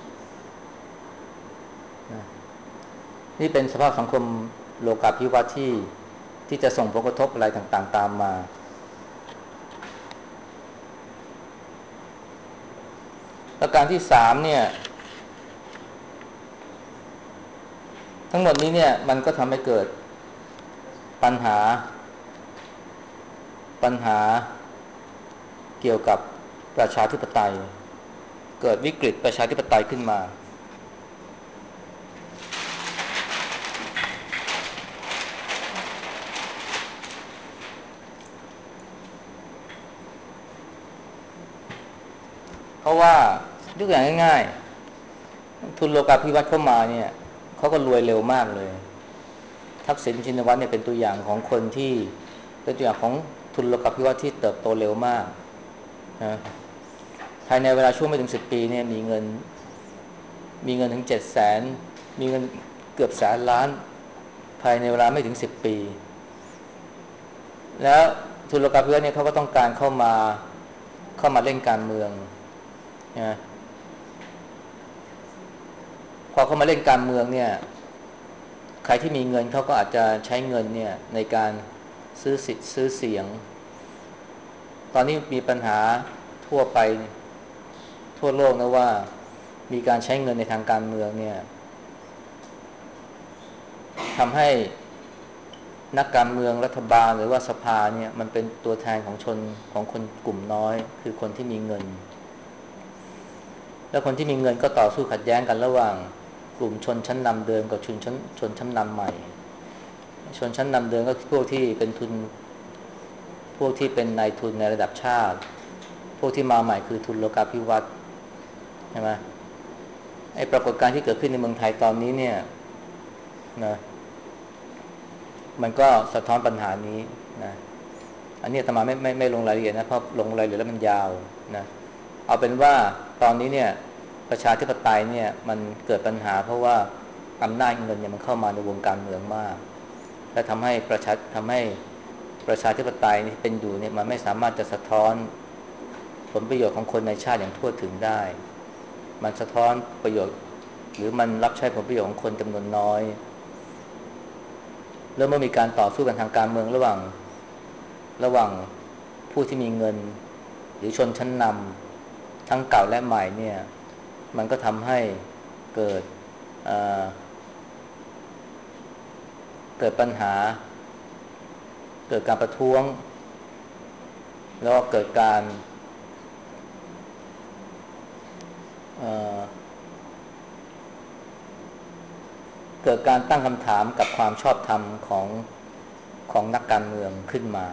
นะนี่เป็นสภาพสังคมโลกาภิวัตน์ที่ที่จะส่งผลกระทบอะไรต่างๆตามมาประการที่สามเนี่ยทั้งหมดนี้เนี่ยมันก็ทำให้เกิดปัญหาปัญหาเกี่ยวกับประชาธิปไตยเกิดวิกฤตประชาธิปไตยขึ้นมาเพราะว่ายกอย่างง่ายๆทุนโลกาภิวัตน์เข้ามาเนี่ยเขาก็รวยเร็วมากเลยทักษิณชินวัตรเนี่ยเป็นตัวอย่างของคนที่เป็นตัวอย่างของทุนโลกาภิวัตน์ที่เติบโตเร็วมากนะภายในเวลาช่วงไม่ถึงสิบปีเนี่ยมีเงินมีเงินถึงเจ็ดแสนมีเงินเกือบแสนล้านภายในเวลาไม่ถึงสิบปีแล้วทุนโลกาภิวัตน์เนี่ยเขาก็ต้องการเข้ามาเข้ามาเล่นการเมืองนะพอเขามาเล่นการเมืองเนี่ยใครที่มีเงินเขาก็อาจจะใช้เงินเนี่ยในการซื้อสิทธิ์ซื้อเสียงตอนนี้มีปัญหาทั่วไปทั่วโลกนะว่ามีการใช้เงินในทางการเมืองเนี่ยทำให้นักการเมืองรัฐบาลหรือว่าสภาเนี่ยมันเป็นตัวแทนของชนของคนกลุ่มน้อยคือคนที่มีเงินแล้วคนที่มีเงินก็ต่อสู้ขัดแย้งกันระหว่างกลุ่มชนชั้นนำเดิมกับชนชั้นชนชั้นนำใหม่ชนชั้นนำเดิมก็คือพวกที่เป็นทุนพวกที่เป็นนายทุนในระดับชาติพวกที่มาใหม่คือทุนโลกาภิวัตน์ใช่ไหมไอ้ปรากฏการณ์ที่เกิดขึ้นในเมืองไทยตอนนี้เนี่ยนะมันก็สะท้อนปัญหานี้นะอันนี้อาตมาไม่ไม่ไม่ลงรายละเอียดนะเพราะลงรายละเอียดแล้วมันยาวนะเอาเป็นว่าตอนนี้เนี่ยประชาธิปไตยเนี่ยมันเกิดปัญหาเพราะว่าอำนาจเงินเนี่ยมันเข้ามาในวงการเมืองมากและทำให้ประชาทำให้ประชาธิปไตยที่เป็นอยู่เนี่ยมันไม่สามารถจะสะท้อนผลประโยชน์ของคนในชาติอย่างทั่วถึงได้มันสะท้อนประโยชน์หรือมันรับใช้ผลประโยชน์ของคนจำนวนน้อยแล้วเมื่อมีการต่อสู้กันทางการเมืองระหว่างระหว่างผู้ที่มีเงินหรือชนชั้นนำทั้งเก่าและใหม่เนี่ยมันก็ทำให้เกิดเอ่อเกิดปัญหาเกิดการประท้วงแล้วก็เกิดการเอ่อเกิดการตั้งคำถามกับความชอบธรรมของของนักการเมืองขึ้นมา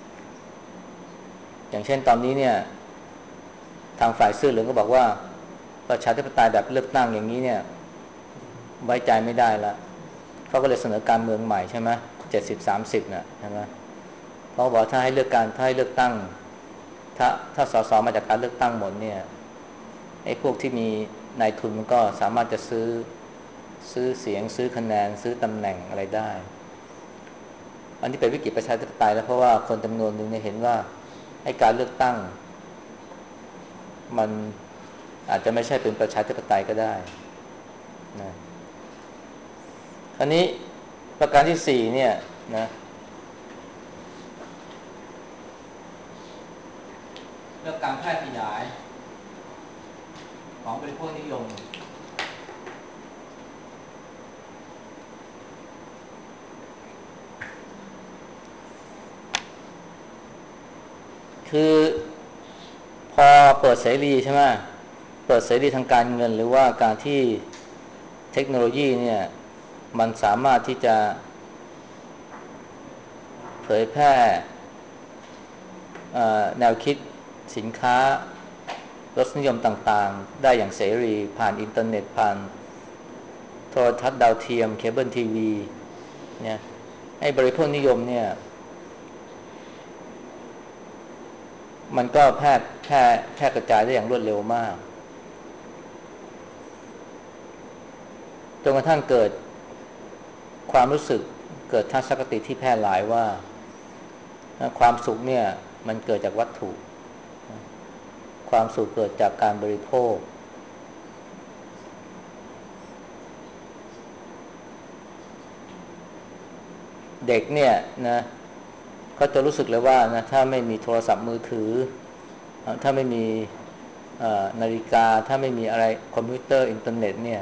อย่างเช่นตอนนี้เนี่ยทางฝ่ายเสื้อเหลืองก็บอกว่าประชาธิปไตยแบบเลือกตั้งอย่างนี้เนี่ยไว้ใจไม่ได้ละเขาก็เลยเสนอการเมืองใหม่ใช่ไหมเจ็ดสิบสามสิบน่ะใช่ไหมเพราะบอกถ้าให้เลือกการถ้าให้เลือกตั้งถ้าถ้าสสมาจากการเลือกตั้งหมดเนี่ยไอ้พวกที่มีนายทุนมันก็สามารถจะซื้อซื้อเสียงซื้อคะแนนซื้อตำแหน่งอะไรได้อันนี้เป็นวิกฤตประชาธิปไตยแล้วเพราะว่าคนจำนวนหนึ่งเนี่ยเห็นว่าไอ้การเลือกตั้งมันอาจจะไม่ใช่เป็นประชาธิปไตยก็ได้นะอันนี้ประการที่สี่เนี่ยนะเรื่องการแพร่ขยายของบริโภคนิยมคือพอเปิดเสรีใช่ไหมเปิดเสรีทางการเงินหรือว่าการที่เทคโนโลยีเนี่ยมันสามารถที่จะเผยแพร่แนวคิดสินค้ารสนิยมต่างๆได้อย่างเสรีผ่านอินเทอร์เน็ตผ่านโทรทัศน์ดาวเทียมเคเบิลทีวีเนี่ยไอ้บริโภคนิยมเนี่ยมันก็แพร่แพร่แพร่กระจายได้อย่างรวดเร็วมากจนกระทั่งเกิดความรู้สึกเกิดทัศนคติที่แพร่หลายว่าความสุขเนี่ยมันเกิดจากวัตถุความสุขเกิดจากการบริโภคเด็กเนี่ยนะก็จะรู้สึกเลยว่านะถ้าไม่มีโทรศัพท์มือถือถ้าไม่มีนาฬิกาถ้าไม่มีอะไรคอมพิวเตอร์อินเทอร์เน็ตเนี่ย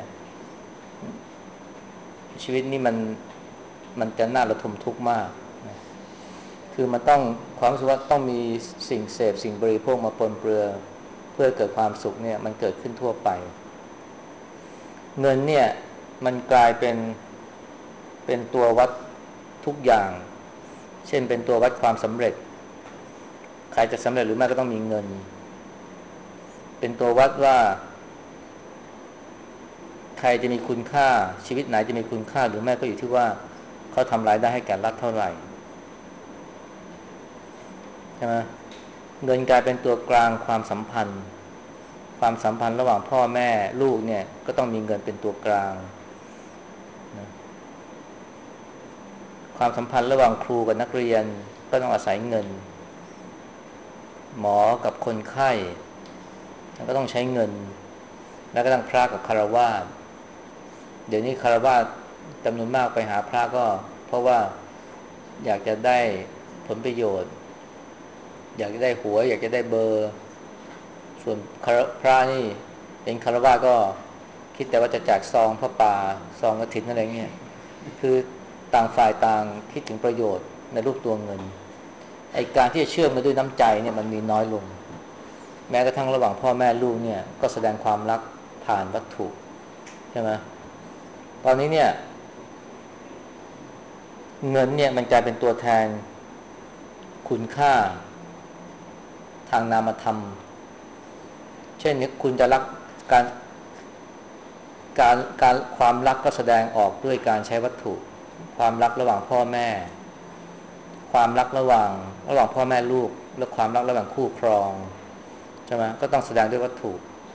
ชีวิตนี่มันมันจะน่าระทมทุกข์มากนะคือมันต้องความรู้สึกว่าต้องมีสิ่งเสพสิ่งบริโภคมาปนเปื้อเพื่อเกิดความสุขเนี่ยมันเกิดขึ้นทั่วไปเงินเนี่ยมันกลายเป็นเป็นตัววัดทุกอย่างเช่นเป็นตัววัดความสำเร็จใครจะสำเร็จหรือไม่ก็ต้องมีเงินเป็นตัววัดว่าใครจะมีคุณค่าชีวิตไหนจะมีคุณค่าหรือไม่ก็อยู่ที่ว่าเขาทำรายได้ให้แก่รัฐเท่าไหร่ใช่ไหมเงินกลายเป็นตัวกลางความสัมพันธ์ความสัมพันธ์ระหว่างพ่อแม่ลูกเนี่ยก็ต้องมีเงินเป็นตัวกลางนะความสัมพันธ์ระหว่างครูกับนักเรียนก็ต้องอาศัยเงินหมอกับคนไข้ก็ต้องใช้เงินแล้วก็ต้องพระกับฆราวาสเดี๋ยวนี้ฆราวาสจำนวนมากไปหาพระก็เพราะว่าอยากจะได้ผลประโยชน์อยากจะได้หัวอยากจะได้เบอร์ส่วนพระนี่เป็นฆราวาสก็คิดแต่ว่าจะแจกซองพระป่าซองกฐินอะไรเงี้ยคือต่างฝ่ายต่างคิดถึงประโยชน์ในรูปตัวเงินไอ้การที่จะเชื่อมมาด้วยน้ำใจเนี่ยมันมีน้อยลงแม้กระทั่งระหว่างพ่อแม่ลูกเนี่ยก็แสดงความรักผ่านวัตถุใช่ไหมตอนนี้เนี่ยเงินเนี่ยมันกลายเป็นตัวแทนคุณค่าทางนามธรรมเช่นคุณจะรักการการการความรักก็แสดงออกด้วยการใช้วัตถุความรักระหว่างพ่อแม่ความรักระหว่างระหว่างพ่อแม่ลูกและความรักระหว่างคู่ครองใช่ไหมก็ต้องแสดงด้วยวัตถุ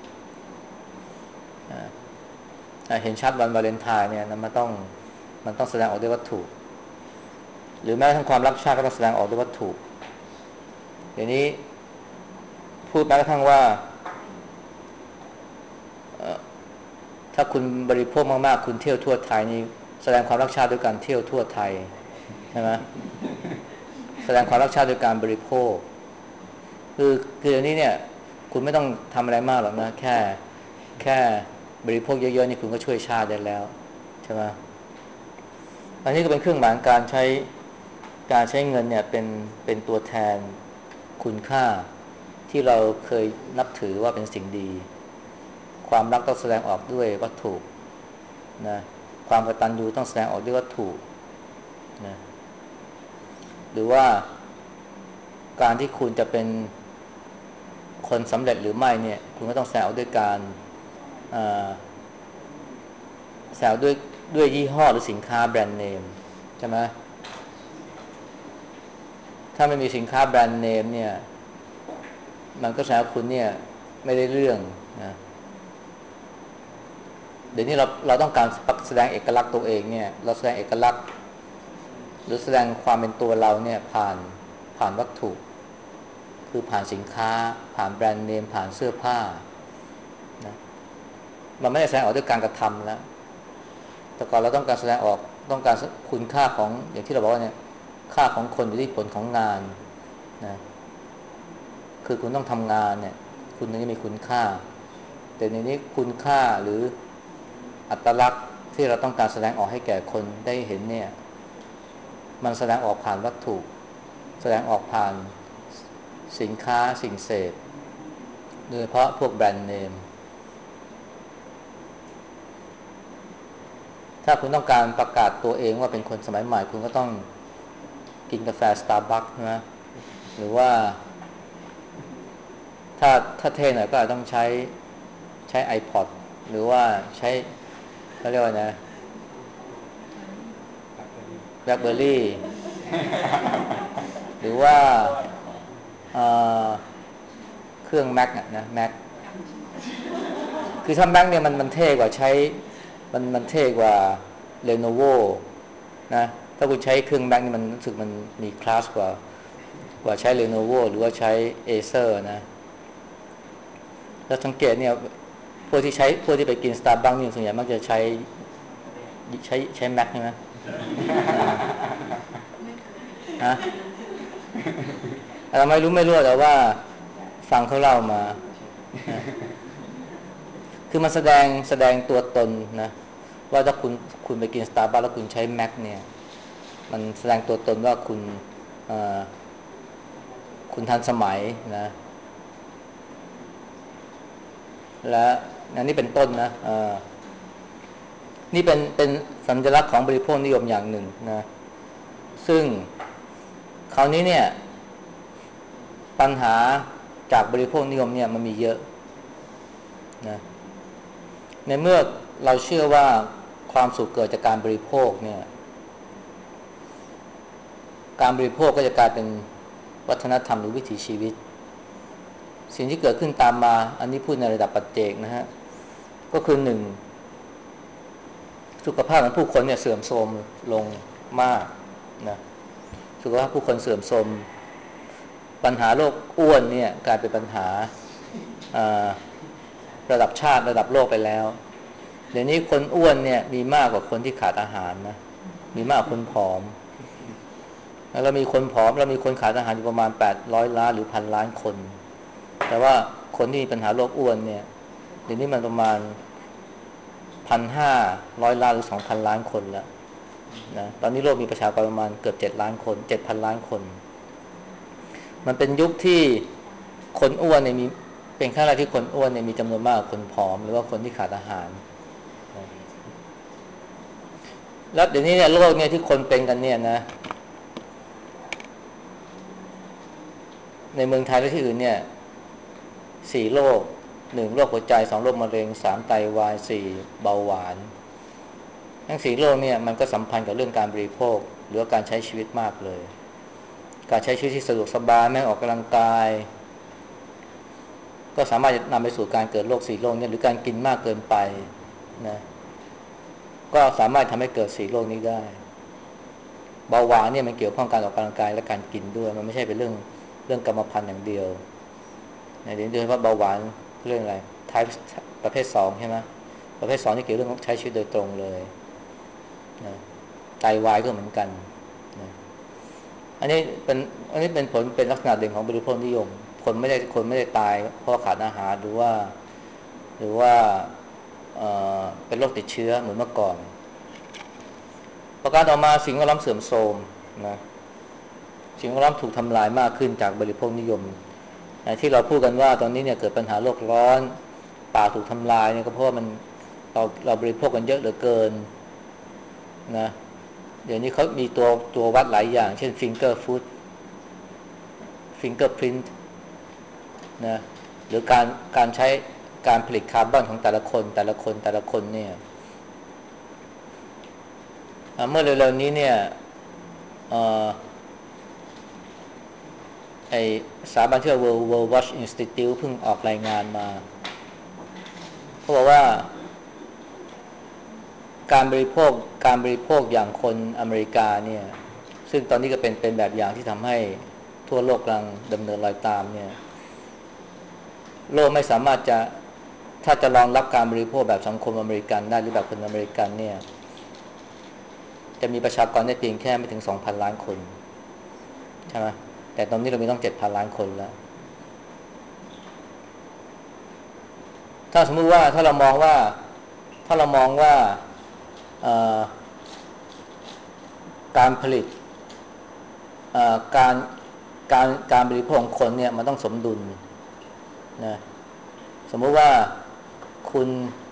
เห็นชัดวันวาเลนไทน์เนี่ยมันต้องมันต้องแสดงออกด้วยวัตถุหรือแม้ทั้งความรักชาติก็ต้องแสดงออกด้วยวัตถุเดี๋ยวนี้พูดแม้กระทั่งว่าถ้าคุณบริโภคมากๆคุณเที่ยวทั่วไทยนี่แสดงความรักชาติด้วยการเที่ยวทั่วไทยใช่ไหมแสดงความรักชาติด้วยการบริโภคคือคืออันนี้เนี่ยคุณไม่ต้องทำอะไรมากหรอกนะแค่แค่บริโภคเยอะๆนี่คุณก็ช่วยชาติได้แล้วใช่ไหมอันนี้ก็เป็นเครื่องหมายการใช้การใช้เงินเนี่ยเป็นเป็นตัวแทนคุณค่าที่เราเคยนับถือว่าเป็นสิ่งดีความรักต้องแสดงออกด้วยวัตถุนะความกตัญญูต้องแสดงออกด้วยวัตถุนะหรือว่าการที่คุณจะเป็นคนสำเร็จหรือไม่เนี่ยคุณก็ต้องแสดงออกด้วยการแสดงด้วยด้วยยี่ห้อหรือสินค้าแบรนด์เนมใช่ไหมถ้าไม่มีสินค้าแบรนด์เนมเนี่ยมันก็แสดงว่าคุณเนี่ยไม่ได้เรื่องนะเดี๋ยวนี้เราเราต้องการแสดงเอกลักษณ์ตัวเองเนี่ยเราแสดงเอกลักษณ์หรือแสดงความเป็นตัวเราเนี่ยผ่านผ่านวัตถุคือผ่านสินค้าผ่านแบรนด์เนมผ่านเสื้อผ้านะมันไม่ได้แสดงออกด้วยการกระทำแล้วแต่ก่อนเราต้องการแสดงออกต้องการคุณค่าของอย่างที่เราบอกว่าเนี่ยค่าของคนอยู่ที่ผลของงานนะคือคุณต้องทำงานเนี่ยคุณถึงจะมีคุณค่าแต่ในนี้คุณค่าหรืออัตลักษณ์ที่เราต้องการแสดงออกให้แก่คนได้เห็นเนี่ยมันแสดงออกผ่านวัตถุแสดงออกผ่านสินค้าสิ่งเสพโดยเฉพาะพวกแบรนด์เนมถ้าคุณต้องการประกาศตัวเองว่าเป็นคนสมัยใหม่คุณก็ต้องกินกาแฟ Starbucks นะหรือว่าถ้าถ้าเท่หน่อยก็อาจต้องใช้ใช้ iPod หรือว่าใช้เขาเรียกว่านะBlackBerry หรือว่าเครื่อง Mac นะ Mac คือถ้า Mac เนี่ยมันมันเท่กว่าใช้มันมันเท่กว่า Lenovo นะถ้าคุณใช้เครื่อง Mac นี่มันรู้สึกมันมีคลาสกว่ากว่าใช้ Lenovo หรือว่าใช้ Acer นะแล้วสังเกตเนี่ยพวกที่ใช้พวกที่ไปกิน Starbucks นี่ส่วนใหญ่มักจะใช้ใช้ใช้ Mac ใช่ไหมฮะเราไม่รู้ไม่รู้แต่ว่าฟังเขาเล่ามานะคือมันแสดงแสดงตัวตนนะว่าถ้าคุณคุณไปกินสตาร์บัคแล้วคุณใช้แม็กเนี่ยมันแสดงตัวตนว่าคุณคุณทันสมัยนะและอันนี้เป็นต้นนะนี่เป็นเป็นสัญลักษณ์ของบริโภคนิยมอย่างหนึ่งนะซึ่งคราวนี้เนี่ยปัญหาจากบริโภคนิยมเนี่ยมันมีเยอะนะในเมื่อเราเชื่อว่าความสุขเกิดจากการบริโภคเนี่ยการบริโภคก็จะกลายเป็นวัฒนธรรมหรือวิถีชีวิตสิ่งที่เกิดขึ้นตามมาอันนี้พูดในระดับปัจเจกนะฮะก็คือหนึ่งสุขภาพของผู้คนเนี่ยเสื่อมโทรมลงมากนะสุขภาพผู้คนเสื่อมโทรมปัญหาโรคอ้วนเนี่ยกลายเป็นปัญหาระดับชาติระดับโลกไปแล้วเดี๋ยวนี้คนอ้วนเนี่ยมีมากกว่าคนที่ขาดอาหารนะมีมากกว่าคนผอมแล้วเรามีคนผอมเรามีคนขาดอาหารอยู่ประมาณแปดร้อยล้านหรือพันล้านคนแต่ว่าคนที่มีปัญหาโรคอ้วนเนี่ยเดี๋ยวนี้มันประมาณพันห้าร้อยล้านหรือสองพันล้านคนแล้วนะตอนนี้โลกมีประชากรประมาณเกือบเจ็ดล้านคนเจ็ดพันล้านคนมันเป็นยุคที่คนอ้วนเนี่ยมีเป็นขั้นแรกที่คนอ้วนเนี่ยมีจำนวนมากกว่าคนผอมหรือว่าคนที่ขาดอาหารแล้วเดี๋ยวนี้เนี่ยโรคเนี่ยที่คนเป็นกันเนี่ยนะในเมืองไทยและที่อื่นเนี่ยสี่โรคหนึ่งโรคหัวใจสองโรคมะเร็งสามไตวายสี่เบาหวานทั้งสี่โรคเนี่ยมันก็สัมพันธ์กับเรื่องการบริโภคหรือการใช้ชีวิตมากเลยการใช้ชีวิตที่สะดวกสบายไม่ออกกำลังกายก็สามารถนำไปสู่การเกิดโรคสี่โรคนี้หรือการกินมากเกินไปนะก็สามารถทำให้เกิดสี่โรคนี้ได้เบาหวานเนี่ยมันเกี่ยวข้องกับการออกกำลังกายและการกินด้วยมันไม่ใช่เป็นเรื่องเรื่องกรรมพันธุ์อย่างเดียวในเรื่องว่าเบาหวานเรื่องอะไรไทป์ประเภทสองใช่ไหมประเภทสองที่เกี่ยวเรื่องใช้ชีวิตโดยตรงเลยนะไตวายก็เหมือนกันนะอันนี้เป็นอันนี้เป็นผลเป็นลักษณะเด่นของบริโภคนิยมคนไม่ได้คนไม่ได้ตายเพราะขาดอาหารหรือว่าหรือว่าเอ่อเป็นโรคติดเชื้อเหมือนเมื่อก่อนประการต่อมาสิ่งแวดล้อมเสื่อมโทรมนะสิ่งแวดล้อมถูกทำลายมากขึ้นจากบริโภคนิยมที่เราพูดกันว่าตอนนี้เนี่ยเกิดปัญหาโลกร้อนป่าถูกทำลายเนี่ยก็เพราะว่ามันเราเราบริโภคกันเยอะเหลือเกินนะเดี๋ยวนี้เขามีตัวตัววัดหลายอย่างเช่น finger food fingerprint นะหรือการการใช้การผลิตคาร์บอนของแต่ละคนแต่ละคนแต่ละคนเนี่ยเมื่อเร็วๆนี้เนี่ยไอสถาบันชื่อ World World Watch Institute เพิ่งออกรายงานมาเขาบอกว่าการบริโภคการบริโภคอย่างคนอเมริกาเนี่ยซึ่งตอนนี้ก็เป็นเป็นแบบอย่างที่ทำให้ทั่วโลกกำลังดำเนินรอยตามเนี่ยโลกไม่สามารถจะถ้าจะรองรับการบริโภคแบบสังคมอเมริกันได้หรือแบบคนอเมริกันเนี่ยจะมีประชากรได้เพียงแค่ไม่ถึง สองพัน ล้านคนใช่ไหมแต่ตอนนี้เรามีต้อง เจ็ดพัน ล้านคนแล้วถ้าสมมุติว่าถ้าเรามองว่าถ้าเรามองว่าการผลิตการการการบริโภคของคนเนี่ยมันต้องสมดุลนะสมมุติว่าคุณ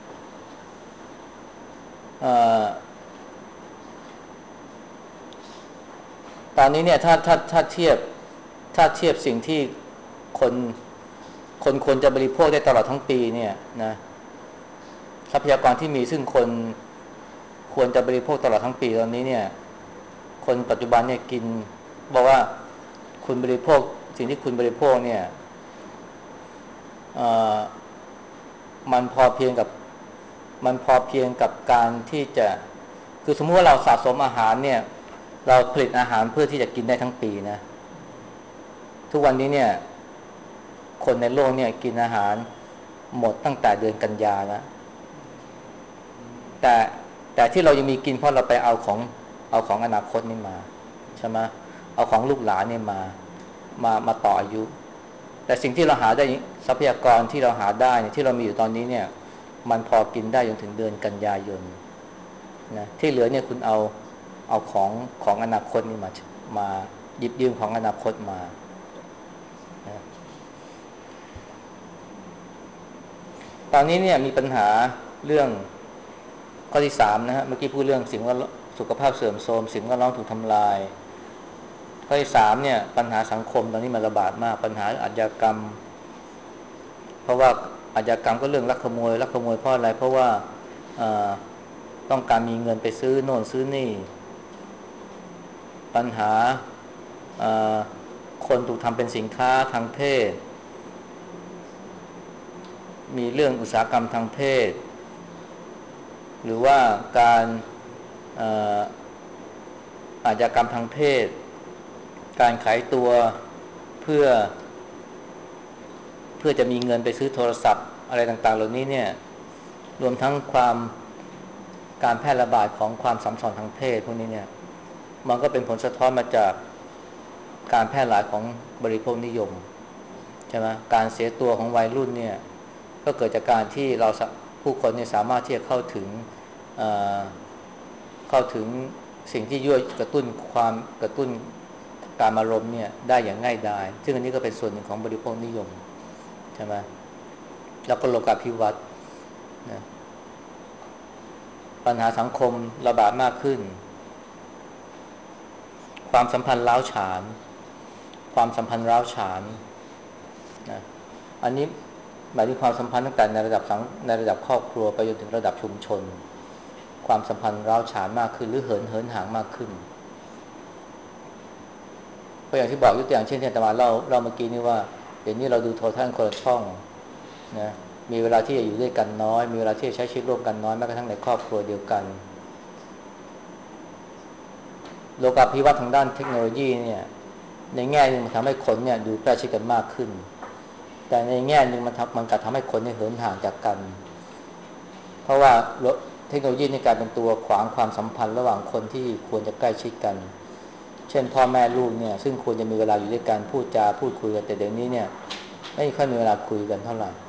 ตอนนี้เนี่ยถ้าถ้าถ้าเทียบถ้าเทียบสิ่งที่คนคนควรจะบริโภคได้ตลอดทั้งปีเนี่ยนะทรัพยากรที่มีซึ่งคนควรจะบริโภคตลอดทั้งปีตอนนี้เนี่ยคนปัจจุบันเนี่ยกินบอกว่าคุณบริโภคสิ่งที่คุณบริโภคเนี่ยมันพอเพียงกับมันพอเพียงกับการที่จะคือสมมติว่าเราสะสมอาหารเนี่ยเราผลิตอาหารเพื่อที่จะกินได้ทั้งปีนะทุกวันนี้เนี่ยคนในโลกเนี่ยกินอาหารหมดตั้งแต่เดือนกันยาแล้วแต่แต่ที่เรายังมีกินเพราะเราไปเอาของเอาของอนาคตนี่มาใช่ไหมเอาของลูกหลานเนี่ยมามามาต่ออายุแต่สิ่งที่เราหาได้ทรัพยากรที่เราหาได้ที่เรามีอยู่ตอนนี้เนี่ยมันพอกินได้จนถึงเดือนกันยายนนะที่เหลือเนี่ยคุณเอาเอาของของอนาคตนี่มามาหยิบยืมของอนาคตมานะตอนนี้เนี่ยมีปัญหาเรื่องข้อที่สามนะฮะเมื่อกี้พูดเรื่องสิ่งว่าสุขภาพเสื่อมโทรมสิ่งว่าร้องถูกทำลายข้อที่สามเนี่ยปัญหาสังคมตอนนี้มันระบาดมากปัญหาอาชญากรรมเพราะว่าอาชญากรรมก็เรื่องลักขโมยลักขโมยเพราะอะไรเพราะว่าต้องการมีเงินไปซื้อโน่นซื้อนี่ปัญหาคนถูกทำเป็นสินค้าทางเพศมีเรื่องอุตสาหกรรมทางเพศหรือว่าการอาชญากรรมทางเพศการขายตัวเพื่อเพื่อจะมีเงินไปซื้อโทรศัพท์อะไรต่างๆเหล่านี้เนี่ยรวมทั้งความการแพร่ระบาดของความสัมพันธ์ทางเพศพวกนี้เนี่ยมันก็เป็นผลสะท้อนมาจากการแพร่หลายของบริโภคนิยมใช่ไหมการเสียตัวของวัยรุ่นเนี่ยก็เกิดจากการที่เราผู้คนเนี่ยสามารถที่จะเข้าถึงเอ่อเข้าถึงสิ่งที่ยั่วกระตุ้นความกระตุ้นการอารมณ์เนี่ยได้อย่างง่ายดายซึ่งอันนี้ก็เป็นส่วนหนึ่งของบริโภคนิยมใช่ไหมแล้วก็โลกาภิวัตน์นะปัญหาสังคมระบาดมากขึ้นความสัมพันธ์ร้าวฉานความสัมพันธ์ร้าวฉานนะอันนี้หมายถึงความสัมพันธ์ตั้งแต่ในระดับสังในระดับครอบครัวไปจนถึงระดับชุมชนความสัมพันธ์ร้าวฉานมากขึ้นหรือเหินเหินห่างมากขึ้นเพราะอย่างที่บอกยกตัวอย่างเช่นที่อาตมาเล่าเราเมื่อกี้นี่ว่าเดี๋ยวนี้เราดูโทรทัศน์คนละช่องนะมีเวลาที่จะอยู่ด้วยกันน้อยมีเวลาที่จะใช้ชีวิตร่วมกันน้อยแม้กระทั่งในครอบครัวเดียวกันโลกาภิวัตน์ทางด้านเทคโนโลยีเนี่ยในแง่นึงมันทำให้คนเนี่ยดูใกล้ชิดกันมากขึ้นแต่ในแง่นึงมันทำมันกลับทำให้คนเนี่ยเหินห่างจากกันเพราะว่าเทคโนโลยีนี่กลายเป็นตัวขวางความสัมพันธ์ระหว่างคนที่ควรจะใกล้ชิดกันเช่นพ่อแม่ลูกเนี่ยซึ่งควรจะมีเวลาอยู่ด้วยกันพูดจาพูดคุยกันแต่เดี๋ยวนี้เนี่ยไม่ค่อยมีเวลาคุยกันเท่าไหร่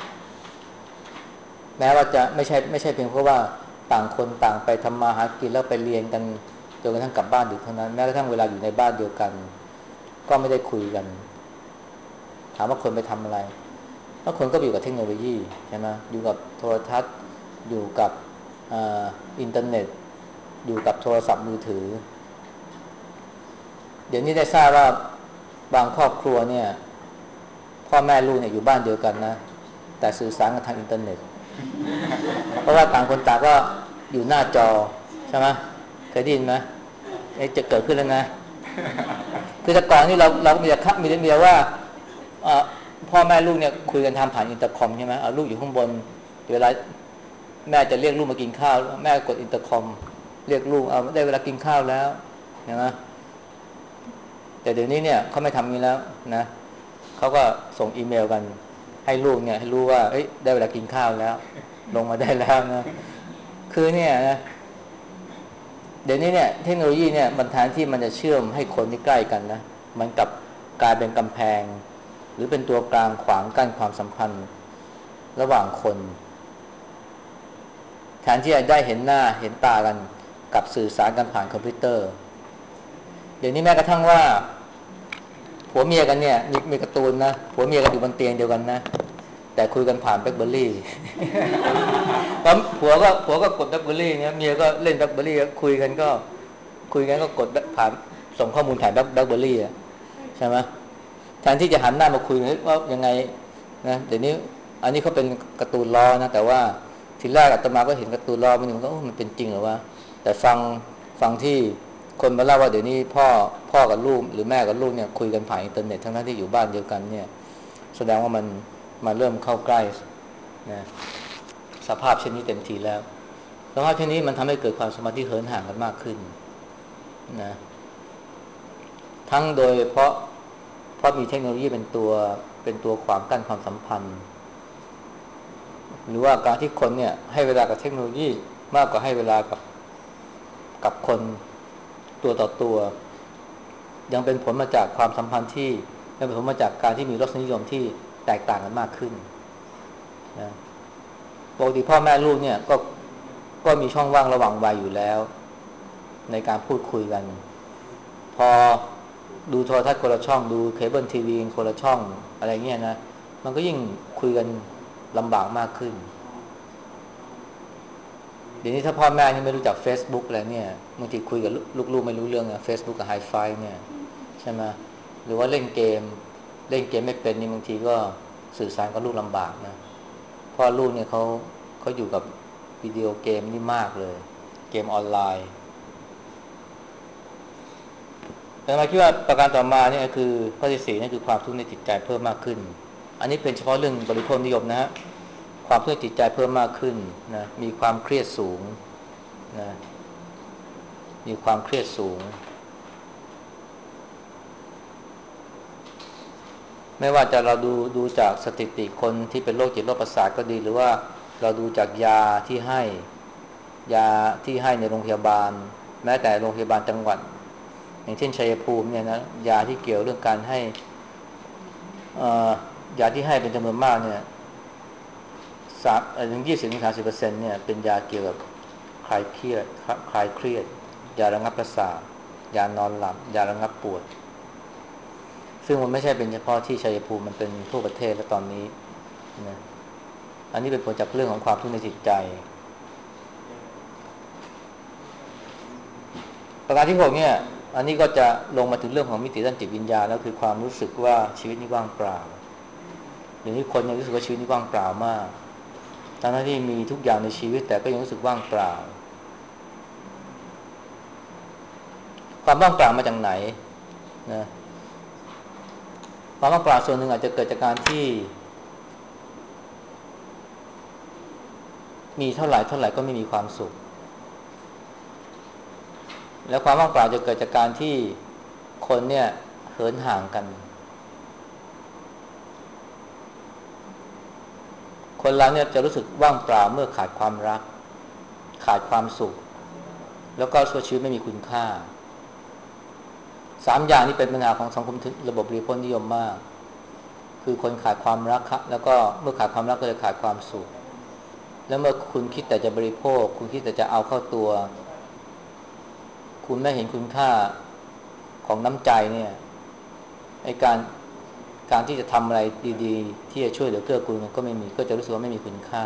แม้ว่าจะไม่ใช่ไม่ใช่เพียงเพราะว่าต่างคนต่างไปทำมาหากินแล้วไปเรียนกันจนกระทั่งกลับบ้านดึกเท่านั้นแม้กระทั่งเวลาอยู่ในบ้านเดียวกันก็ไม่ได้คุยกันถามว่าคนไปทำอะไรแล้วคนก็อยู่กับเทคโนโลยีใช่ไหมอยู่กับโทรทัศน์อยู่กับอินเทอร์เน็ตอยู่กับโทรศัพท์มือถือเดี๋ยวนี้ได้ทราบว่าบางครอบครัวเนี่ยพ่อแม่ลูกเนี่ยอยู่บ้านเดียวกันนะแต่สื่อสารกันทางอินเทอร์เน็ตเพราะว่าต่างคนต่างก็อยู่หน้าจอใช่ไหมเคยได้ยินไหมจะเกิดขึ้นแล้วนะคือแต่ก่อนนี่เราเรามีแต่มีแต่เดียวว่าพ่อแม่ลูกเนี่ยคุยกันทางผ่านอินเตอร์คอมใช่ไหมเอาลูกอยู่ข้างบนเวลาแม่จะเรียกลูกมากินข้าวแม่กดอินเตอร์คอมเรียกลูกเอาได้เวลากินข้าวแล้วใช่ไหมแต่เดี๋ยวนี้เนี่ยเขาไม่ทำงี้แล้วนะเขาก็ส่งอีเมลกันให้ลูกเนี่ยให้รู้ว่าเอ้ยได้เวลากินข้าวแล้วลงมาได้แล้วนะคือเนี่ยนะเดี๋ยวนี้เนี่ยเทคโนโลยีเนี่ยมันแทนที่มันจะเชื่อมให้คนที่ใกล้กันนะมันกลับกลายเป็นกำแพงหรือเป็นตัวกลางขวางกั้นความสัมพันธ์ระหว่างคนแทนที่จะได้เห็นหน้าเห็นตากันกับสื่อสารกันผ่านคอมพิวเตอร์เดี๋ยวนี้แม้กระทั่งว่าผัวเมียกันเนี่ยมีมีการ์ตูนนะผัวเมียกันอยู่บนเตียงเดียวกันนะแต่คุยกันผ่านแบล็คเบอร์รี่ตอนผัวก็ผัวก็กดแบล็คเบอร์รี่เนี่ยเมียก็เล่นแบล็คเบอร์รี่คุยกันก็คุยกันก็กดผ่านส่งข้อมูลผ่านแบล็คเบอร์รี่ใช่ไหมแทนที่จะหันหน้ามาคุยว่ายังไงนะเดี๋ยวนี้อันนี้เขาเป็นการ์ตูนล้อนะแต่ว่าทีแรกอาตมาก็เห็นการ์ตูนล้อมันก็มันเป็นจริงเหรอวะแต่ฟังฟังที่คนมาเล่าว่าเดี๋ยวนี้พ่อพ่อกับลูกหรือแม่กับลูกเนี่ยคุยกันผ่านอินเทอร์เน็ตทั้งที่อยู่บ้านเดียวกันเนี่ยแสดงว่ามันมาเริ่มเข้าใกล้นะสภาพเช่นนี้เต็มทีแล้วสภาพเช่นนี้มันทำให้เกิดความสัมพันธ์ที่เหินห่างกันมากขึ้นนะทั้งโดยเพราะเพราะมีเทคโนโลยีเป็นตัวเป็นตัวขวางกั้นความสัมพันธ์หรือว่าการที่คนเนี่ยให้เวลากับเทคโนโลยีมากกว่าให้เวลากับกับคนตัวต่อตัวยังเป็นผลมาจากความสัมพันธ์ที่เป็นผลมาจากการที่มีรสนิยมที่แตกต่างกันมากขึ้นนะปกติพ่อแม่ลูกเนี่ยก็ก็มีช่องว่างระหว่างวัยอยู่แล้วในการพูดคุยกันพอดูโทรทัศน์คนละช่องดูเคเบิลทีวีคนละช่องอะไรเงี้ยนะมันก็ยิ่งคุยกันลำบากมากขึ้นเดี๋ยวนี้ถ้าพ่อแม่นี่ไม่รู้จัก Facebook อะไรเนี่ยบางทีคุยกับลูกๆไม่รู้เรื่องนะ Facebook กับ Hi-Fi เนี่ยใช่ไหมหรือว่าเล่นเกมเล่นเกมไม่เป็นนี่บางทีก็สื่อสารกับลูกลำบากนะเพราะลูกเนี่ยเขาเขาอยู่กับวิดีโอเกมนี่มากเลยเกมออนไลน์แต่มาคิดว่าประการต่อมาเนี่ยคือข้อที่สี่นี่คือความทุกข์ในจิตใจเพิ่มมากขึ้นอันนี้เป็นเฉพาะเรื่องบริโภคนิยมนะฮะความทุกข์ในจิตใจเพิ่มมากขึ้นนะมีความเครียดสูงนะมีความเครียดสูงไม่ว่าจะเราดูดูจากสถิติคนที่เป็นโรคจิตโรคประสาทก็ดีหรือว่าเราดูจากยาที่ให้ยาที่ให้ในโรงพยาบาลแม้แต่โรงพยาบาลจังหวัดอย่างเช่นชัยภูมิเนี่ยนะยาที่เกี่ยวเรื่องการให้ยาที่ให้เป็นจำนวนมากเนี่ยสามถึงยี่สิบถึงสามสิบเปอร์เซ็นต์เนี่ยเป็นยาเกี่ยวกับคลายเครียดคลายเครียดยาระงับประสาทยานอนหลับยาระงับปวดซึ่งมันไม่ใช่เป็นเฉพาะที่ชัยภูมิมันเป็นทั่วประเทศและตอนนี้นะอันนี้เป็นผลจากเรื่องของความทุกข์ในจิตใจประการที่หกเนี่ยอันนี้ก็จะลงมาถึงเรื่องของมิติด้านจิตวิญญาณแล้วคือความรู้สึกว่าชีวิตนี้ว่างเปล่าเดี๋ยวนี้คนยังรู้สึกว่าชีวิตนี้ว่างเปล่ามากทั้งที่มีทุกอย่างในชีวิตแต่ก็ยังรู้สึกว่างเปล่าความว่างเปล่ามาจากไหนนะความว่างเปล่าส่วนหนึ่งอาจจะเกิดจากการที่มีเท่าไหร่เท่าไหร่ก็ไม่มีความสุขและความว่างเปล่าจะเกิดจากการที่คนเนี่ยเหินห่างกันคนเราเนี่ยจะรู้สึกว่างเปล่าเมื่อขาดความรักขาดความสุขแล้วก็ชีวิตไม่มีคุณค่าสามอย่างนี้เป็นปัญหาของสังคมระบบบริโภคนิยมมากคือคนขาดความรักแล้วก็เมื่อขาดความรักก็เลยขาดความสุขแล้วเมื่อคุณคิดแต่จะบริโภคคุณคิดแต่จะเอาเข้าตัวคุณไม่เห็นคุณค่าของน้ำใจเนี่ยไอ้การการที่จะทำอะไรดีๆที่จะช่วยเหลือเกื้อกูลก็ไม่มีก็จะรู้สึกว่าไม่มีคุณค่า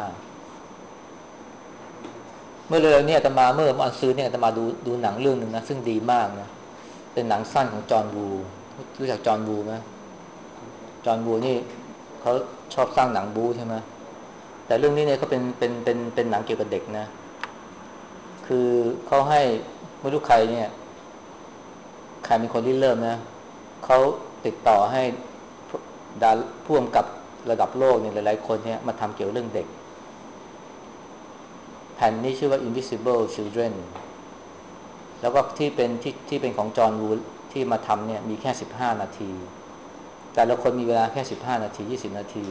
เมื่อเร็วเนี่ยอาตมาเมื่อวันซื้อเนี่ยอาตมาดูดูหนังเรื่องหนึ่งนะซึ่งดีมากนะเป็นหนังสั้นของจอห์นวูรู้จักจอห์นวูไหมจอห์นวูนี่เขาชอบสร้างหนังบู๊ใช่ไหมแต่เรื่องนี้เนี่ยเขาเป็นเป็นเป็นเป็นหนังเกี่ยวกับเด็กนะคือเขาให้ไม่รู้ใครเนี่ยใครเป็นคนที่เริ่มนะเขาติดต่อให้ดาพ่วงกับระดับโลกเนี่ยหลายๆคนเนี่ยมาทำเกี่ยวเรื่องเด็กแผ่นนี้ชื่อว่า Invisible Children แล้วก็ที่เป็นที่ที่เป็นของจอห์นวูที่มาทำเนี่ยมีแค่สิบห้านาทีแต่ละคนมีเวลาแค่สิบห้านาทียี่สิบนาที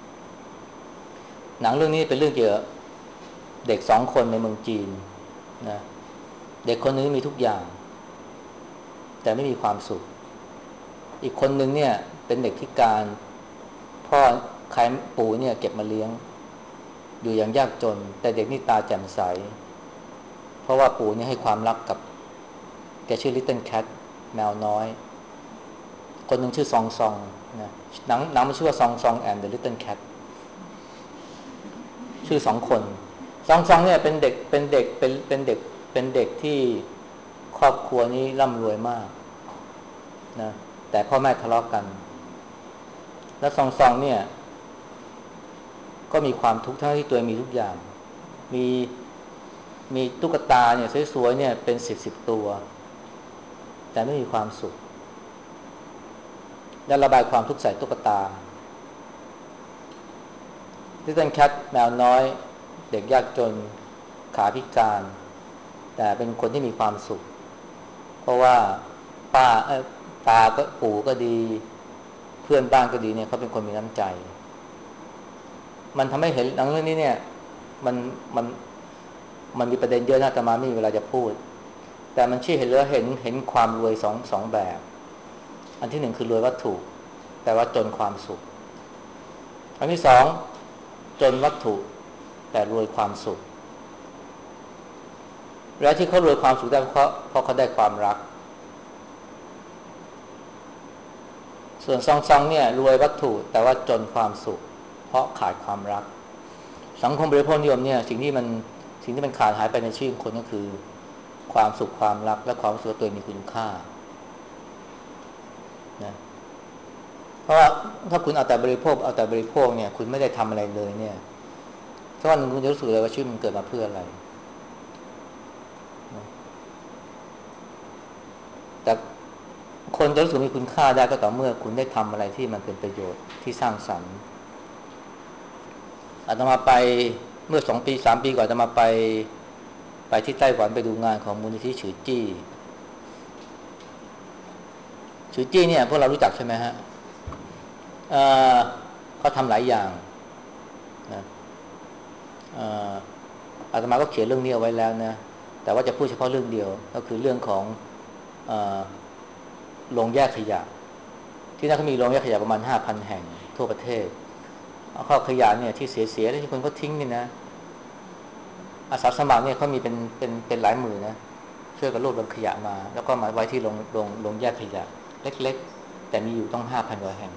หนังเรื่องนี้เป็นเรื่องเกี่ยวกับเด็กสองคนในเมืองจีนนะเด็กคนนึงมีทุกอย่างแต่ไม่มีความสุขอีกคนนึงเนี่ยเป็นเด็กพิการพ่อใครปู่เนี่ยเก็บมาเลี้ยงอยู่อย่างยากจนแต่เด็กนี่ตาแจ่มใสเพราะว่าปู่เนี่ยให้ความรักกับแกชื่อ Little Cat แมวน้อยคนหนึ่งชื่อซองซองนะหนังหนังมันชื่อว่าซองซอง and the Little Cat ชื่อสองคนซองซองเนี่ยเป็นเด็กเป็นเด็กเป็นเป็นเด็กเป็นเด็กที่ครอบครัวนี้ร่ำรวยมากนะแต่พ่อแม่ทะเลาะกกันแล้วซองซองเนี่ยก็มีความทุกข์ทั้งที่ตัวมีทุกอย่างมีมีตุ๊กตาเนี่ยสวยๆเนี่ยเป็นสิบสิบตัวแต่ไม่มีความสุขและระบายความทุกข์ใส่ตุ๊กตาลิตเติ้ลแคทแมวน้อยเด็กยากจนขาพิการแต่เป็นคนที่มีความสุขเพราะว่าป้าเออตาก็ปู่ก็ดีเพื่อนบ้านก็ดีเนี่ยเขาเป็นคนมีน้ำใจมันทำให้เห็นหนังเรื่องนี้เนี่ยมันมันมันมีประเด็นเยอะนะแต่มาไม่มีเวลาจะพูดแต่มันชี้เห็นเลยเห็นเห็นความรวยสองสองแบบอันที่หนึ่งคือรวยวัตถุแต่ว่าจนความสุขอันที่สองจนวัตถุแต่รวยความสุขและที่เขารวยความสุขได้เพราะเพราะเขาได้ความรักส่วนซองซองเนี่ยรวยวัตถุแต่ว่าจนความสุขเพราะขาดความรักสังคมบริโภคนิยมเนี่ยสิ่งที่มันสิ่งที่มันขาดหายไปในชีวิตคนก็คือความสุขความรักและความรู้สึกว่าตัวเองมีคุณค่านะเพราะว่าถ้าคุณเอาแต่บริโภคเอาแต่บริโภคเนี่ยคุณไม่ได้ทำอะไรเลยเนี่ยสักวันหนึ่งคุณจะรู้สึกเลยว่าชีวิตมันเกิดมาเพื่ออะไรนะแต่คนจะรู้สึกมีคุณค่าได้ก็ต่อเมื่อคุณได้ทำอะไรที่มันเป็นประโยชน์ที่สร้างสรรค์อาตมาไปเมื่อสองปีสามปีก่อนอาตมาไปไปที่ไต้หวันไปดูงานของมูลนิธิฉือจี้ฉือจี้เนี่ยพวกเรารู้จักใช่ไหมฮะเอ่อเขาทำหลายอย่างนะเอ่ออาตมาก็เขียนเรื่องนี้เอาไว้แล้วนะแต่ว่าจะพูดเฉพาะเรื่องเดียวก็คือเรื่องของเอ่อโรงแยกขยะที่นั่นเขามีโรงแยกขยะประมาณห้าพันแห่งทั่วประเทศเอาเข้าขยะเนี่ยที่เสียๆแล้วที่คนก็ทิ้งนี่นะอาสาสมัครเนี่ยเขามีเป็นเป็นเป็นหลายหมื่นนะช่วยกันรวบรวมขยะมาแล้วก็มาไว้ที่โรงโรงโรงแยกขยะเล็กๆแต่มีอยู่ต้องห้าพันกว่าแห่ง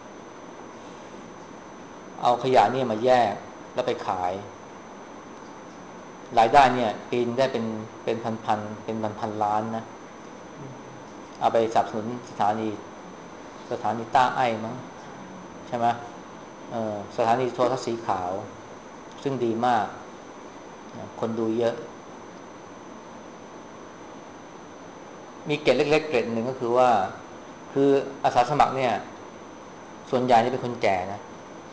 เอาขยะเนี่ยมาแยกแล้วไปขายรายได้เนี่ยปีนึงได้เป็นเป็นพันๆเป็นพันๆล้านนะเอาไปสนับสนุนสถานีสถานีต้าไอ้มั้งใช่ไหมเออสถานีโทรทัศน์สีขาวซึ่งดีมากคนดูเยอะมีเกร็ดเล็กๆเกร็ดหนึ่งก็คือว่าคืออาสาสมัครเนี่ยส่วนใหญ่นี่เป็นคนแก่นะ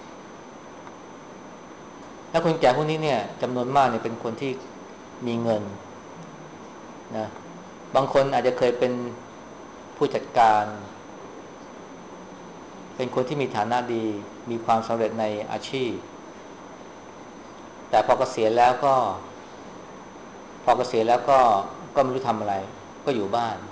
ถ้าคนแก่พวกนี้เนี่ยจำนวนมากเนี่ยเป็นคนที่มีเงินนะบางคนอาจจะเคยเป็นผู้จัดการเป็นคนที่มีฐานะดีมีความสำเร็จในอาชีพแต่พอเกษียณแล้วก็พอเกษียณแล้วก็ก็ไม่รู้ทำอะไรก็อยู่บ้าน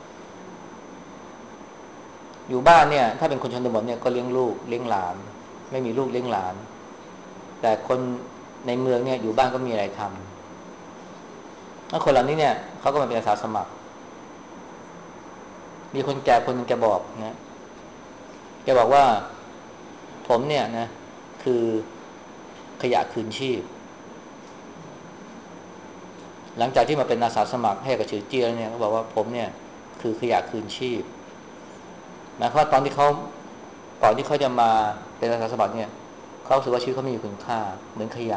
อยู่บ้านเนี่ยถ้าเป็นคนชนบทเนี่ยก็เลี้ยงลูกเลี้ยงหลานไม่มีลูกเลี้ยงหลานแต่คนในเมืองเนี่ยอยู่บ้านก็มีอะไรทำแล้วคนเหล่านี้เนี่ยเขาก็มาเป็นอาสาสมัครมีคนแก่คนหนึงแกบอกนะแกบอกว่าผมเนี่ยนะคือขยะคืนชีพหลังจากที่มาเป็นอาสาสมัครให้กับชื่อเจียเนี่ยเขาบอกว่าผมเนี่ยคือขยะคืนชีพหมายความว่าตอนที่เขาก่อนที่เขาจะมาเป็นอาสาสมัครเนี่ยเขารู้สึกว่าชีวิตเขาไม่มีคุณค่าเหมือนขยะ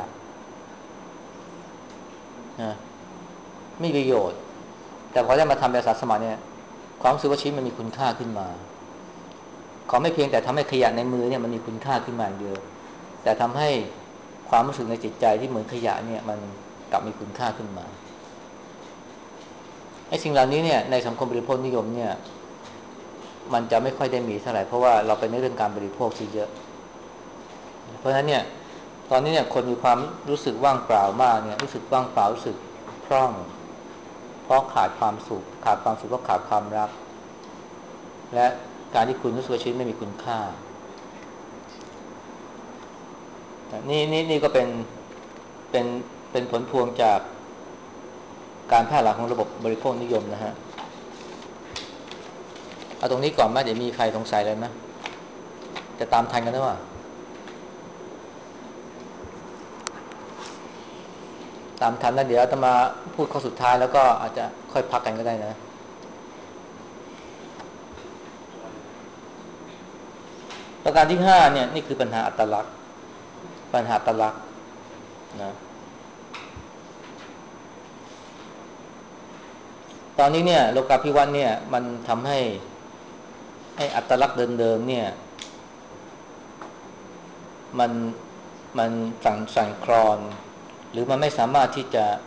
นะไม่มีประโยชน์แต่พอได้มาทำเป็นอาสาสมัครเนี่ยความรู้สึกว่าชีวิตมันมีคุณค่าขึ้นมาเขาไม่เพียงแต่ทำให้ขยะในมือเนี่ยมันมีคุณค่าขึ้นมาอย่างเดียวแต่ทำให้ความรู้สึกในจิตใจที่เหมือนขยะเนี่ยมันกลับมีคุณค่าขึ้นมาไอ้สิ่งเหล่านี้เนี่ยในสังคมบริโภคนิยมเนี่ยมันจะไม่ค่อยได้มีเท่าไหร่เพราะว่าเราไปในเรื่องการบริโภคซะเยอะเพราะฉะนั้นเนี่ยตอนนี้เนี่ยคนมีความรู้สึกว่างเปล่ามากเนี่ยรู้สึกว่างเปล่ารู้สึกพร่องเพราะขาดความสุขขาดความสุขก็ขาดความรักและการที่คุณรู้สึกว่าชีวิตไม่มีคุณค่านี่นี่นี่ก็เป็นเป็นเป็นผลพวงจากการแพร่หลายของระบบบริโภคนิยมนะฮะเอาตรงนี้ก่อนไหมเดี๋ยวมีใครสงสัยเลยไหมจะตามทันกันหรือเปล่าตามทันแล้วเดี๋ยวจะมาพูดข้อสุดท้ายแล้วก็อาจจะค่อยพักกันก็ได้นะประการที่ห้าเนี่ยนี่คือปัญหาอัตลักษณ์ปัญหาอัตลักษณ์นะตอนนี้เนี่ยโลกาภิวัตน์เนี่ยมันทำให้ให้อัตลักษณ์เดิมๆเนี่ยมันมันสั่นสั่นคลอนหรือมันไม่สามารถที่จะ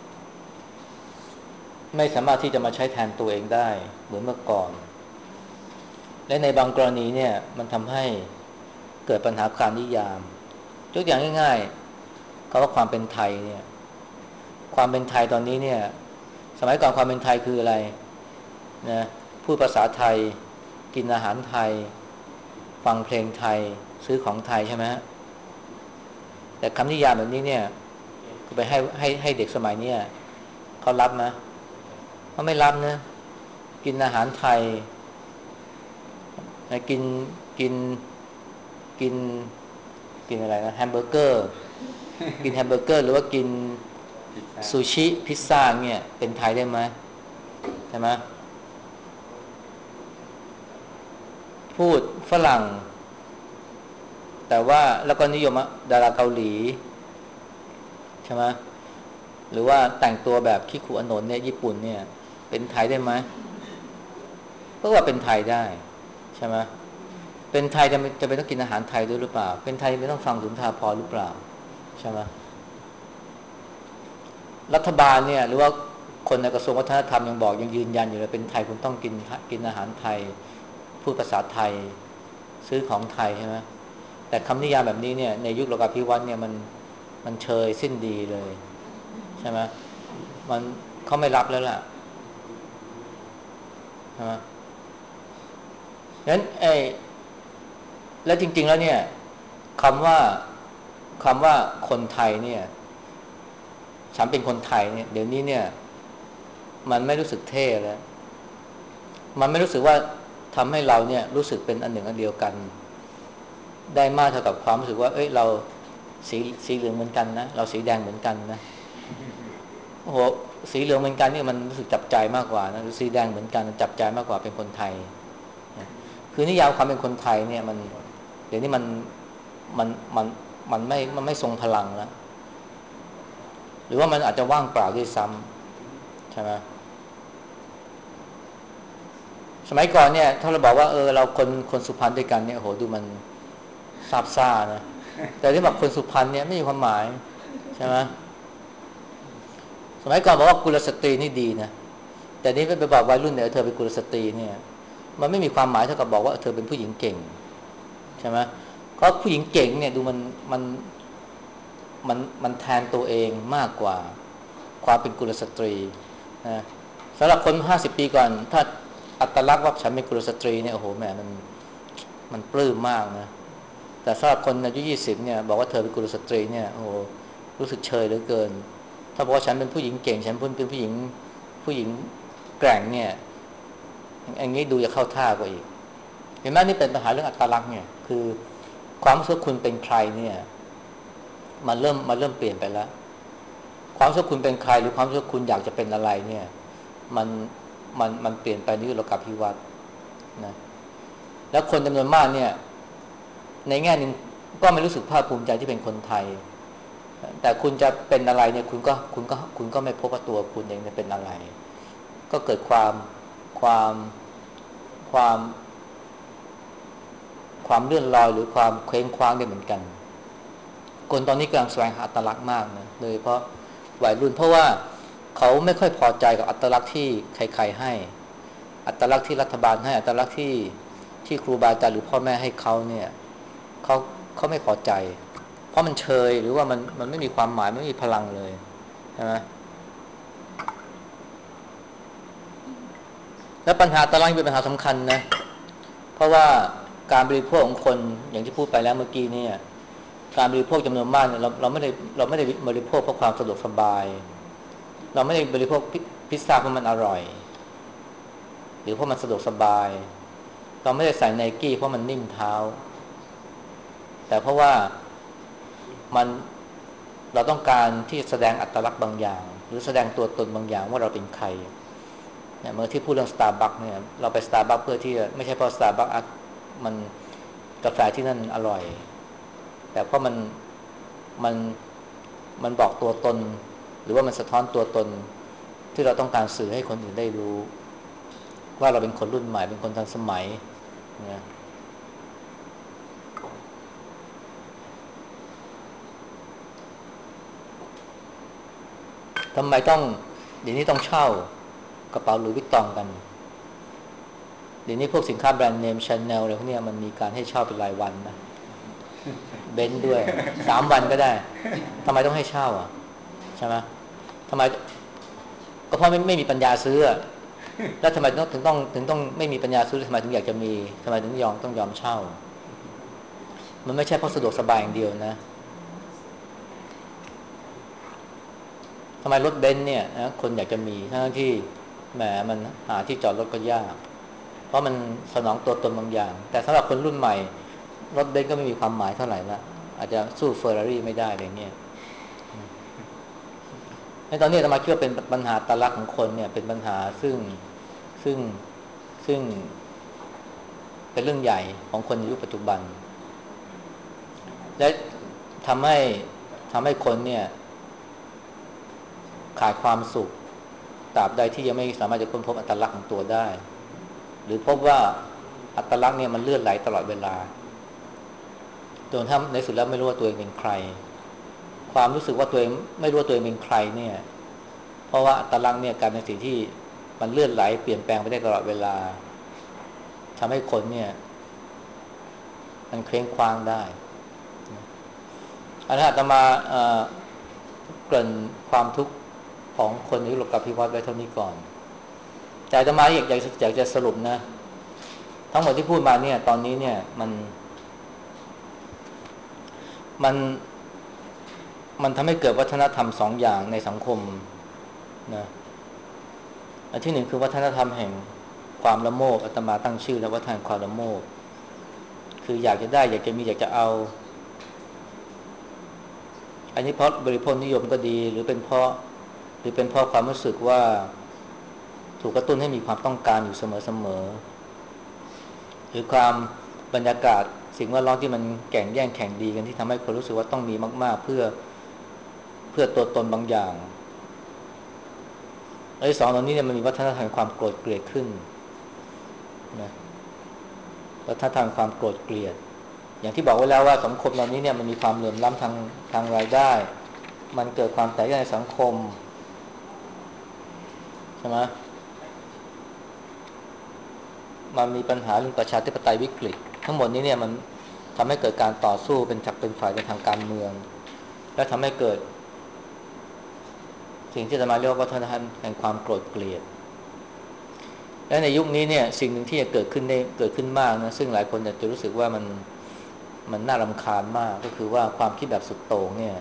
ไม่สามารถที่จะมาใช้แทนตัวเองได้เหมือนเมื่อก่อนและในบางกรณีเนี่ยมันทำให้เกิดปัญหาการนิยามยกอย่างง่ายๆคำว่าความเป็นไทยเนี่ยความเป็นไทยตอนนี้เนี่ยสมัยก่อนความเป็นไทยคืออะไรนะพูดภาษาไทยกินอาหารไทยฟังเพลงไทยซื้อของไทยใช่ไหมแต่คำนิยามแบบนี้เนี่ยไปให้ให้ให้เด็กสมัยเนี้ยเขารับนะเขาไม่รับนะกินอาหารไทยกินกินกินกินอะไรนะแฮมเบอร์เกอร์กินแฮมเบอร์เกอร์หรือว่ากินซูชิพิซซ่าเนี่ยเป็นไทยได้ไหมใช่ไหมพูดฝรั่งแต่ว่าแล้วก็นิยมดาราเกาหลีใช่ไหมหรือว่าแต่งตัวแบบคิคุอโนนเนี่ยญี่ปุ่นเนี่ยเป็นไทยได้ไหมก็ว่าเป็นไทยได้ใช่ไหมเป็นไทยจะจะเป็นต้องกินอาหารไทยด้วยหรือเปล่าเป็นไทยไม่ต้องฟังสุนทรภรณ์หรือเปล่าใช่ไหมรัฐบาลเนี่ยหรือว่าคนในกระทรวงวัฒนธรรมยังบอกยังยืนยันอยู่เลยเป็นไทยคุณต้องกินกินอาหารไทยพูดภาษาไทยซื้อของไทยใช่ไหมแต่คำนิยามแบบนี้เนี่ยในยุคโลกาภิวัตน์เนี่ยมันมันเชยสิ้นดีเลยใช่ไหมมันเขาไม่รับแล้วล่ะใช่ไหมงั้นไอ้แล้วจริงๆแล้วเนี่ยคำว่าคำว่าคนไทยเนี่ยฉันเป็นคนไทยเนี่ยเดี๋ยวนี้เนี่ยมันไม่รู้สึกเท่แล้วมันไม่รู้สึกว่าทำให้เราเนี่ยรู้สึกเป็นอันหนึ่งอันเดียวกันได้มากเท่ากับความรู้สึกว่าเอ้ยเราสีสีเหลืองเหมือนกันนะเราสีแดงเหมือนกันนะโอ้โหสีเหลืองเหมือนกันนี่มันรู้สึกจับใจมากกว่านะหรือสีแดงเหมือนกันจับใจมากกว่าเป็นคนไทยคือนิยามความเป็นคนไทยเนี่ยมันเดี๋ยวนี้มันมันมันมันไม่มันไม่ทรงพลังแล้วหรือว่ามันอาจจะว่างเปล่าด้วยซ้ำใช่ไหมสมัยก่อนเนี่ยถ้าเราบอกว่าเออเราคนคนสุพรรณด้วยกันเนี่ยโหดูมันซาบซ่านะแต่ที่บอกคนสุพรรณเนี่ยไม่มีความหมายใช่ไหมสมัยก่อนบอกว่ากุลสตรีนี่ดีนะแต่นี้ไปบอกวัยรุ่นเนี่ยเธอเป็นกุลสตรีเนี่ยมันไม่มีความหมายเท่ากับบอกว่าเธอเป็นผู้หญิงเก่งใช่ไหมเพราะผู้หญิงเก่งเนี่ยดูมันมันมันมันแทนตัวเองมากกว่าความเป็นกุลสตรีนะสำหรับคนห้าสิบปีก่อนถ้าอัตลักษณ์ว่าฉันเป็นกุลสตรีเนี่ยโอ้โหแหมมันมันปลื้มมากนะแต่สำหรับคนอายุยี่สิบเนี่ยบอกว่าเธอเป็นกุลสตรีเนี่ยโอ้โหรู้สึกเชยเหลือเกินถ้าบอกว่าฉันเป็นผู้หญิงเก่งฉันเป็นผู้หญิงผู้หญิงแกร่งเนี่ยอันนี้ดูจะเข้าท่ากว่าอีกเห็นไหมนี่เป็นปัญหาเรื่องอัตลักษณ์เนี่ยคือความรู้สึกคุณเป็นใครเนี่ยมันเริ่มมันเริ่มเปลี่ยนไปแล้วความรู้สึกคุณเป็นใครหรือความรู้สึกคุณอยากจะเป็นอะไรเนี่ยมันมันมันเปลี่ยนไปนี่โลกาภิวัตน์นะแล้วคนจำนวนมากเนี่ยในแง่หนึ่งก็ไม่รู้สึกภาคภูมิใจที่เป็นคนไทยแต่คุณจะเป็นอะไรเนี่ยคุณก็คุณก็คุณก็ไม่พบว่าตัวคุณเองเนี่ยเป็นอะไรก็เกิดความความความความเลื่อนลอยหรือความเคว้งคว้างได้เหมือนกันคนตอนนี้กำลังแสวงหาอัตลักษณ์มากนะโดยเพราะวัยรุ่นเพราะว่าเขาไม่ค่อยพอใจกับอัตลักษณ์ที่ใครๆให้อัตลักษณ์ที่รัฐบาลให้อัตลักษณ์ที่ที่ครูบาอาจารย์หรือพ่อแม่ให้เขาเนี่ยเขาเขาไม่พอใจเพราะมันเชยหรือว่ามันมันไม่มีความหมายไม่มีพลังเลยใช่ไหมแล้วปัญหาอัตลักษณ์เป็นปัญหาสำคัญนะเพราะว่าการบริโภคของคนอย่างที่พูดไปแล้วเมื่อกี้เนี่ยการบริโภคจำนวนมากเนี่ยเราเราไม่ได้เราไม่ได้บริโภคเพราะความสะดวกสบายเราไม่ได้บริโภคพิซซ่าเพราะมันอร่อยหรือเพราะมันสะดวกสบายเราไม่ได้ใส่ไนกี้เพราะมันนิ่มเท้าแต่เพราะว่ามันเราต้องการที่แสดงอัตลักษณ์บางอย่างหรือแสดงตัวตนบางอย่างว่าเราเป็นใครเนี่ยเมื่อที่พูดเรื่องสตาร์บัคเนี่ยเราไปสตาร์บัคเพื่อที่ไม่ใช่เพราะสตาร์บัคมันกาแฟที่นั่นอร่อยแต่เพราะมันมันมันบอกตัวตนหรือว่ามันสะท้อนตัวตนที่เราต้องการสื่อให้คนอื่นได้รู้ว่าเราเป็นคนรุ่นใหม่เป็นคนทันสมัยนะทำไมต้องเดี๋ยวนี้ต้องเช่ากระเป๋าหลุยส์วิตตองกันเดี๋ยวนี้พวกสินค้าแบรนด์เนมชาแนลอะไรพวกนี้มันมีการให้เช่าเป็นรายวันนะเบนซ์ด้วยสามวันก็ได้ทำไมต้องให้เช่าอ่ะใช่ไหมทำไมก็เพราะไม่ไม่มีปัญญาซื้อแล้วทำไมต้องถึงต้องถึงต้องไม่มีปัญญาซื้อทำไมถึงอยากจะมีทำไมถึงยอมต้องยอมเช่ามันไม่ใช่เพราะสะดวกสบายอย่างเดียวนะทำไมรถเบนซ์เนี่ยนะคนอยากจะมีทั้งที่แหมมันหาที่จอดรถก็ยากเพราะมันสนองตัวตนบางอย่างแต่สำหรับคนรุ่นใหม่รถเบนซ์ก็ไม่มีความหมายเท่าไหร่ละอาจจะสู้เฟอร์รารี่ไม่ได้อะไรเงี้ยในตอนนี้อาตมาคิดว่าเป็นปัญหาตลักของคนเนี่ยเป็นปัญหาซึ่งซึ่งซึ่งเป็นเรื่องใหญ่ของคนในยุคปัจจุบันและทำให้ทำให้คนเนี่ยขาดความสุขตราบใดที่ยังไม่สามารถจะค้นพบอัตลักษณ์ของตัวได้หรือพบว่าอัตลักษณ์เนี่ยมันเลื่อนไหลตลอดเวลาจนถ้าในสุดแล้วไม่รู้ว่าตัวเองเป็นใครความรู้สึกว่าตัวเองไม่รู้ว่าตัวเองเป็นใครเนี่ยเพราะว่าอัตลักษณ์เนี่ยกลายเป็นสิ่งที่มันเลื่อนไหลเปลี่ยนแปลงไปได้ตลอดเวลาทำให้คนเนี่ยมันเคว้งคว้างได้อันนี้อาตมาเอ่อเกริ่นความทุกข์ของคนในยุโรปกับพิวัตรไว้เท่านี้ก่อนแต่อาตมาอยากอยากอยากจะสรุปนะทั้งหมดที่พูดมาเนี่ยตอนนี้เนี่ยมันมันมันทำให้เกิดวัฒนธรรมสองอย่างในสังคมนะอันที่หนึ่งคือวัฒนธรรมแห่งความละโมบอาตมาตั้งชื่อแล้วว่าทางความละโมบคืออยากจะได้อยากจะมีอยากจะเอาอันนี้เพราะบริโภคนิยมก็ดีหรือเป็นเพราะหรือเป็นเพราะความรู้สึกว่าถูกกระตุ้นให้มีความต้องการอยู่เสมอๆหรือความบรรยากาศสิ่งแวดล้อมที่มันแข่งแย่งแข่งดีกันที่ทำให้คนรู้สึกว่าต้องมีมากๆเพื่อเพื่อตัวตนบางอย่างไอ้สองตรงนี้เนี่ยมันมีวัฒนธรรมความโกรธเกลียดขึ้นนะวัฒนธรรมความโกรธเกลียดอย่างที่บอกไว้แล้วว่าสังคมเหล่านี้เนี่ยมันมีความเหลื่อมล้ำทางทางรายได้มันเกิดความแตกแยกในสังคมใช่ไหมมันมีปัญหาเรื่องประชาธิปไตยวิกฤตทั้งหมดนี้เนี่ยมันทำให้เกิดการต่อสู้เป็นจักเป็นฝ่ายในทางการเมืองและทำให้เกิดสิ่งที่จะมาเรียกว่าวัฒนธรรมแห่งความโกรธเกลียดและในยุคนี้เนี่ยสิ่งหนึ่งที่จะเกิดขึ้นได้เกิดขึ้นมากนะซึ่งหลายคนจะรู้สึกว่ามันมันน่ารำคาญมากก็คือว่าความคิดแบบสุดโต่งเนี่ย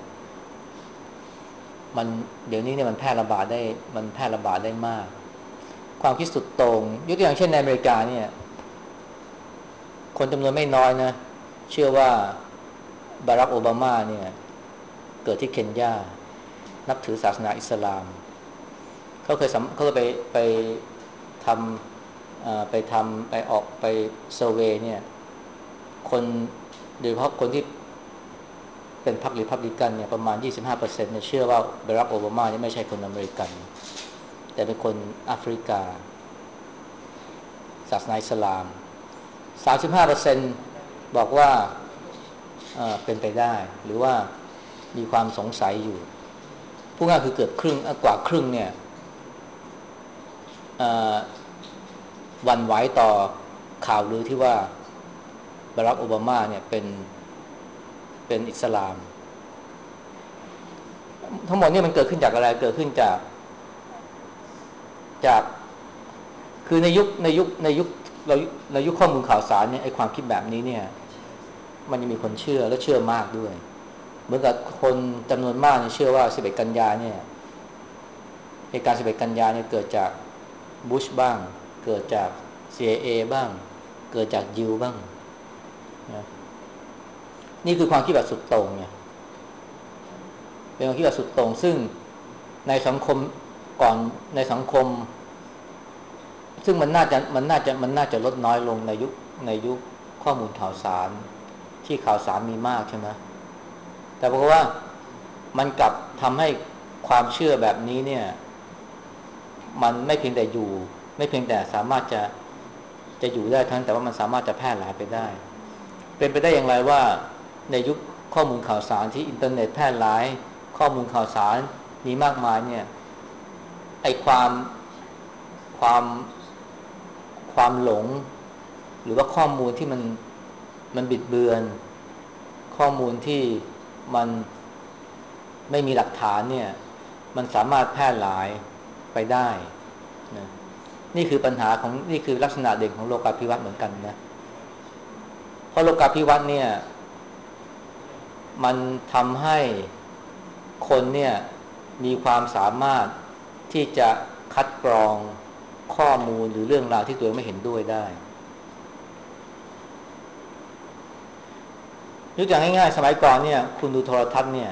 มันเดี๋ยวนี้เนี่ยมันแพร่ระบาดได้มันแพร่ระบาดได้มากความคิดสุดโต่งยกตัวอย่างเช่นในอเมริกาเนี่ยคนจำนวนไม่น้อยนะเชื่อว่าบารักโอบามาเนี่ยเกิดที่เคนยานับถือศาสนาอิสลามเขาเคยเขาเคยไปไปทำไปทำไปออกไปเซอร์เวย์เนี่ยคนโดยเฉพาะคนที่เป็นพรรครีพับลิกันเนี่ยประมาณ ยี่สิบห้าเปอร์เซ็นต์ เนี่ยเชื่อว่าบารักโอบามาเนี่ยไม่ใช่คนอเมริกันแต่เป็นคนแอฟริกาศาสนาอิสลาม สามสิบห้าเปอร์เซ็นต์ บอกว่าเอ่อเป็นไปได้หรือว่ามีความสงสัยอยู่พูดง่ายคือเกือบครึ่งกว่าครึ่งเนี่ยหวั่นไหวต่อข่าวลือที่ว่าบารักโอบามาเนี่ยเป็นเป็นอิสลามทั้งหมดนี่มันเกิดขึ้นจากอะไรเกิดขึ้นจากจากคือในยุคในยุคในยุคเราในยุคข้อมูลข่าวสารเนี่ยไอ้ความคิดแบบนี้เนี่ยมันยังมีคนเชื่อและเชื่อมากด้วยเหมือนกับคนจำนวนมากเนี่ยเชื่อว่าสิบเอ็ดกันยาเนี่ยเหตุการณ์สิบเอ็ดกันยาเนี่ยเกิดจากบุชบ้างเกิดจาก ซี ไอ เอ บ้างเกิดจากยิวบ้างนะนี่คือความคิดแบบสุดโต่งเนี่ยเป็นความคิดแบบสุดโต่งซึ่งในสังคมก่อนในสังคมซึ่งมันน่าจะมันน่าจะมันน่าจะลดน้อยลงในยุคในยุคข้อมูลข่าวสารที่ข่าวสารมีมากใช่ไหมแต่เพราะว่ามันกลับทำให้ความเชื่อแบบนี้เนี่ยมันไม่เพียงแต่อยู่ไม่เพียงแต่สามารถจะจะอยู่ได้ทั้งแต่ว่ามันสามารถจะแพร่หลายไปได้เป็นไปได้อย่างไรว่าในยุคข้อมูลข่าวสารที่อินเทอร์เน็ตแพร่หลายข้อมูลข่าวสารมีมากมายเนี่ยไอความความความหลงหรือว่าข้อมูลที่มันมันบิดเบือนข้อมูลที่มันไม่มีหลักฐานเนี่ยมันสามารถแพร่หลายไปได้นะนี่คือปัญหาของนี่คือลักษณะเด่นของโลกาภิวัตน์เหมือนกันนะเพราะโลกาภิวัตน์เนี่ยมันทำให้คนเนี่ยมีความสามารถที่จะคัดกรองข้อมูลหรือเรื่องราวที่ตัวเองไม่เห็นด้วยได้ยกตัวอย่างง่ายๆสมัยก่อนเนี่ยคุณดูโทรทัศน์เนี่ย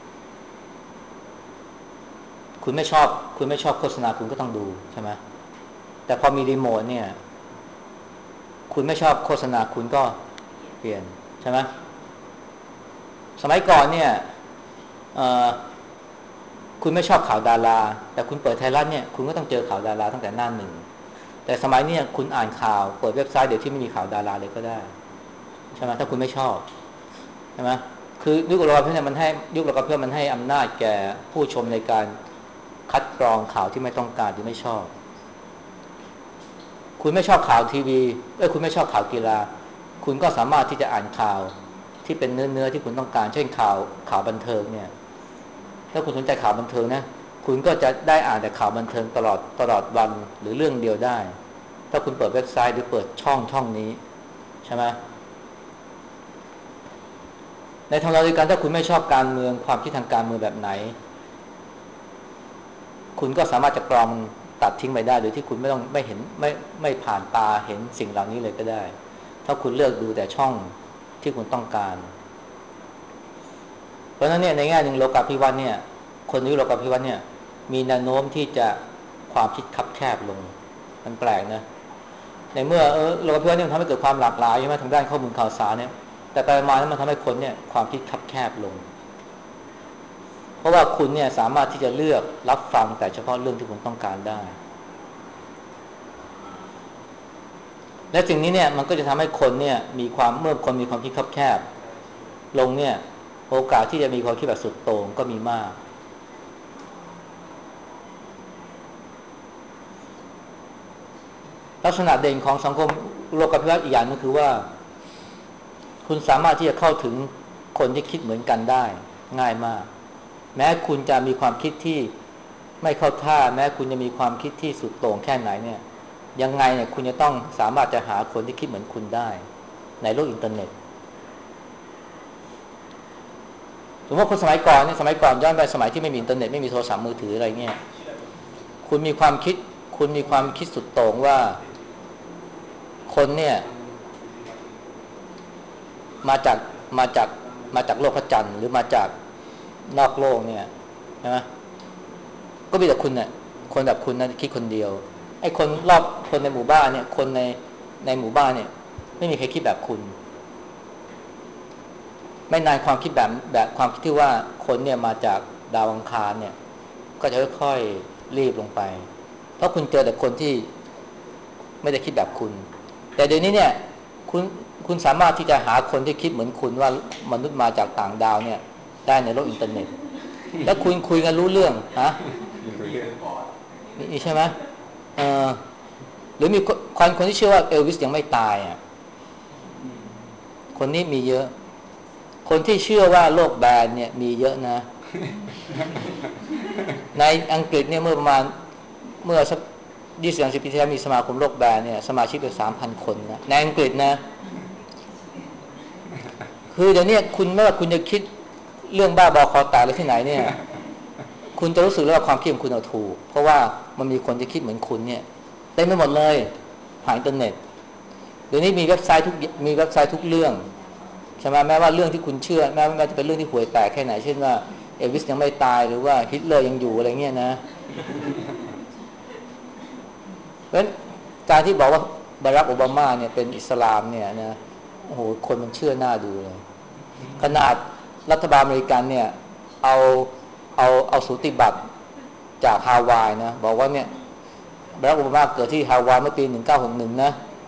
คุณไม่ชอบคุณไม่ชอบโฆษณาคุณก็ต้องดูใช่ไหมแต่พอมีรีโมทเนี่ยคุณไม่ชอบโฆษณาคุณก็เปลี่ยนใช่ไหมสมัยก่อนเนี่ยคุณไม่ชอบข่าวดาราแต่คุณเปิดไทยรัฐเนี่ยคุณก็ต้องเจอข่าวดาราตั้งแต่หน้าหนึ่งแต่สมัยนี้คุณอ่านข่าวเปิดเว็บไซต์เดี๋ยวที่ไม่มีข่าวดาราเลยก็ได้ใช่ไหมถ้าคุณไม่ชอบใช่ไหมคือยุคโลกาภิวัตน์มันให้ยุคโลกาภิวัตน์มันให้อำนาจแก่ผู้ชมในการคัดกรองข่าวที่ไม่ต้องการหรือไม่ชอบคุณไม่ชอบข่าวทีวีเอ้ยคุณไม่ชอบข่าวกีฬาคุณก็สามารถที่จะอ่านข่าวที่เป็นเนื้อเนื้อที่คุณต้องการเช่นข่าวข่าวบันเทิงเนี่ยถ้าคุณสนใจข่าวบันเทิงนะคุณก็จะได้อ่านแต่ข่าวบันเทิงตลอดตลอดวันหรือเรื่องเดียวได้ถ้าคุณเปิดเว็บไซต์หรือเปิดช่องช่องนี้ใช่ไหมในทางเราด้วยกันถ้าคุณไม่ชอบการเมืองความคิดทางการเมืองแบบไหนคุณก็สามารถจะกรองตัดทิ้งไปได้โดยที่คุณไม่ต้องไม่เห็นไม่ไม่ผ่านตาเห็นสิ่งเหล่านี้เลยก็ได้ถ้าคุณเลือกดูแต่ช่องที่คุณต้องการเพราะฉะนั้นเนี่ยในแง่หนึ่งโลกาภิวัตน์เนี่ยคนยุคโลกาภิวัตน์เนี่ยมีแนวโน้มที่จะความคิดคับแคบลงมันแปลกนะในเมื่อเออโลกาภิวัตน์เนี่ยมันทำให้เกิดความหลากหลายใช่ไหมทางด้านข้อมูลข่าวสารเนี่ยแต่ไปมาแล้วมันทำให้คนเนี่ยความคิดคับแคบลงเพราะว่าคุณเนี่ยสามารถที่จะเลือกรับฟังแต่เฉพาะเรื่องที่คุณต้องการได้และสิ่งนี้เนี่ยมันก็จะทำให้คนเนี่ยมีความเมื่อคนมีความคิดคับแคบลงเนี่ยโอกาสที่จะมีความคิดแบบสุดโต่งก็มีมากลักษณะเด่นของสังคมโลกาภิวัตน์อีกอย่างนึงคือว่าคุณสามารถที่จะเข้าถึงคนที่คิดเหมือนกันได้ง่ายมากแม้คุณจะมีความคิดที่ไม่เข้าท่าแม้คุณจะมีความคิดที่สุดโต่งแค่ไหนเนี่ยยังไงเนี่ยคุณจะต้องสามารถจะหาคนที่คิดเหมือนคุณได้ในโลกอินเทอร์เน็ตสมมติคนสมัยก่อนเนี่ยสมัยก่อนย้อนไปสมัยที่ไม่มีอินเทอร์เน็ตไม่มีโทรศัพท์มือถืออะไรเงี้ยคุณมีความคิดคุณมีความคิดสุดโต่งว่าคนเนี่ยมาจากมาจากมาจากโลกพระจันทร์หรือมาจากนอกโลกเนี่ยใช่ไหมก็มีแต่คุณเนี่ยคนแบบคุณนั้นคิดคนเดียวไอ้คนรอบคนในหมู่บ้านเนี่ยคนในในหมู่บ้านเนี่ยไม่มีใครคิดแบบคุณไม่นานความคิดแบบแบบความคิดที่ว่าคนเนี่ยมาจากดาวอังคารเนี่ยก็จะค่อยๆรีบลงไปเพราะคุณเจอแต่คนที่ไม่ได้คิดแบบคุณแต่เดี๋ยวนี้เนี่ยคุณคุณสามารถที่จะหาคนที่คิดเหมือนคุณว่ามนุษย์มาจากต่างดาวเนี่ยได้ในโลกอินเทอร์เน็ตแล้วคุณคุยกันรู้เรื่องฮะนี่ใช่ไหมเออหรือมีคนคนที่เชื่อว่าเอลวิสยังไม่ตายอ่ะคนนี้มีเยอะคนที่เชื่อว่าโลกแบนเนี่ยมีเยอะนะในอังกฤษเนี่ยเมื่อประมาณเมื่อสักยี่สิบสามสิบปีที่แล้วมีสมาคมโลกแบนเนี่ยสมาชิกเป็นสามพันคนนะในอังกฤษนะคือเดี๋ยวนี้คุณไม่ว่าคุณจะคิดเรื่องบ้าบอคอแตกอะไรที่ไหนเนี่ยคุณจะรู้สึกว่าความคิดของคุณเอาถูกเพราะว่ามันมีคนที่คิดเหมือนคุณเนี่ยเต็มไปหมดเลยผ่านอินเทอร์เน็ตเดี๋ยวนี้มีเว็บไซต์ทุกมีเว็บไซต์ทุกเรื่องใช่ไหมแม้ว่าเรื่องที่คุณเชื่อแม้ว่าจะเป็นเรื่องที่ห่วยแตกแค่ไหนเช่นว่าเอลวิสยังไม่ตายหรือว่าฮิตเลอร์ยังอยู่อะไรเงี้ยนะเพราะฉะนั้นการที่บอกว่าบารักโอบามาเนี่ยเป็นอิสลามเนี่ยนะโอ้โหคนมันเชื่อหน้าดูเลยขนาดรัฐบาลอเมริกันเนี่ยเอาเอาเอาสูติบัตรจากฮาวายนะบอกว่าเนี่ยบารักโอบามาเกิดที่ฮาวายเมื่อปีหนึ่งเก้าหกหนึ่งนะ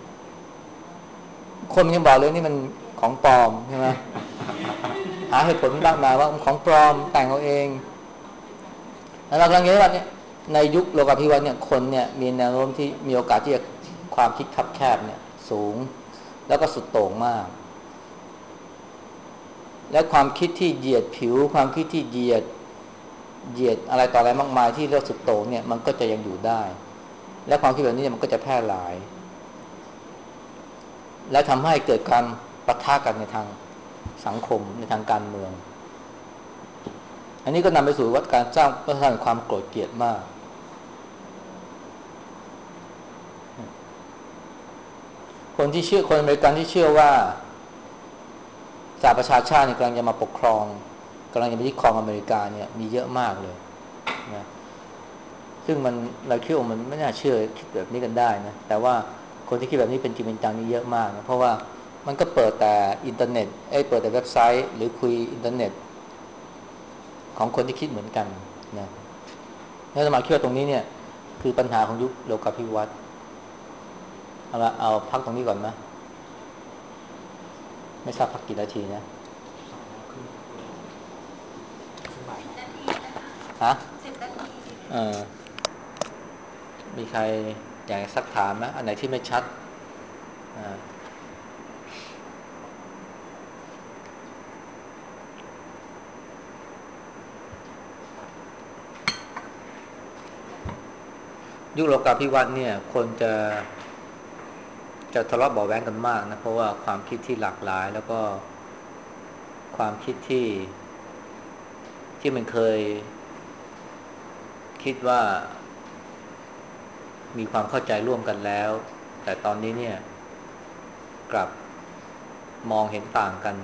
คนมันยังบอกเลยนี่มันของปลอมใช่ไหมหาเหตุผลมากมายว่าของปลอมแต่งเอาเองแล้วเรากำลังเห็นว่าเนี่ยในยุคโลกาภิวัตน์เนี่ยคนเนี่ยมีแนวโน้มที่มีโอกาสที่จะความคิดคับแคบเนี่ยสูงแล้วก็สุดโต่งมากและความคิดที่เหยียดผิวความคิดที่เหยียดเหยียดอะไรต่ออะไรมากมายที่เรียกสุดโต่งเนี่ยมันก็จะยังอยู่ได้และความคิดแบบนี้มันก็จะแพร่หลายและทำให้เกิดการปะทะกันในทางสังคมในทางการเมืองอันนี้ก็นำไปสู่วัฏการสร้างวัฏการความโกรธเกลียดมากคนที่เชื่อคนอเมริกันที่เชื่อว่าสหประชาชาติกำลังจะมาปกครองกำลังจะมายึดครองอเมริกาเนี่ยมีเยอะมากเลยนะซึ่งมันเราคิดว่ามันไม่น่าเชื่อคิดแบบนี้กันได้นะแต่ว่าคนที่คิดแบบนี้เป็นจริงเป็นจังนี่เยอะมากนะเพราะว่ามันก็เปิดแต่อินเทอร์เน็ตเอ้ยเปิดแต่เว็บไซต์หรือคุยอินเทอร์เน็ตของคนที่คิดเหมือนกันนะแล้วสมาคิดว่าตรงนี้เนี่ยคือปัญหาของยุคโลกาภิวัตน์เอาละเอาพักตรงนี้ก่อนนะไม่ทราบพักกี่นาทีนะสิบนาทีนะคะฮะสิบนาทีเออมีใครอยากสักถามไหมอันไหนที่ไม่ชัดอ่ายุคโลกาภิวัตน์เนี่ยคนจะจะทะเลาะเบาะแว้งกันมากนะเพราะว่าความคิดที่หลากหลายแล้วก็ความคิดที่ที่มันเคยคิดว่ามีความเข้าใจร่วมกันแล้วแต่ตอนนี้เนี่ยกลับมองเห็นต่างกัน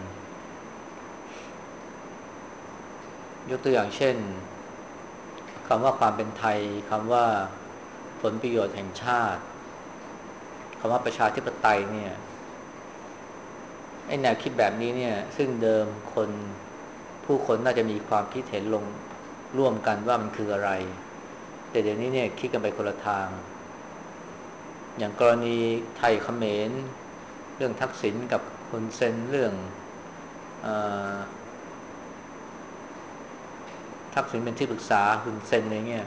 ยกตัวอย่างเช่นคำว่าความเป็นไทยคำว่าผลประโยชน์แห่งชาติคำว่าประชาธิปไตยเนี่ยไอ้แนวคิดแบบนี้เนี่ยซึ่งเดิมคนผู้คนน่าจะมีความคิดเห็นลงร่วมกันว่ามันคืออะไรแต่เดี๋ยวนี้เนี่ยคิดกันไปคนละทางอย่างกรณีไทยเขมรเรื่องทักษิณกับฮุนเซนเรื่องเอ่อทักษิณเป็นที่ปรึกษาฮุนเซนอะไรเงี้ย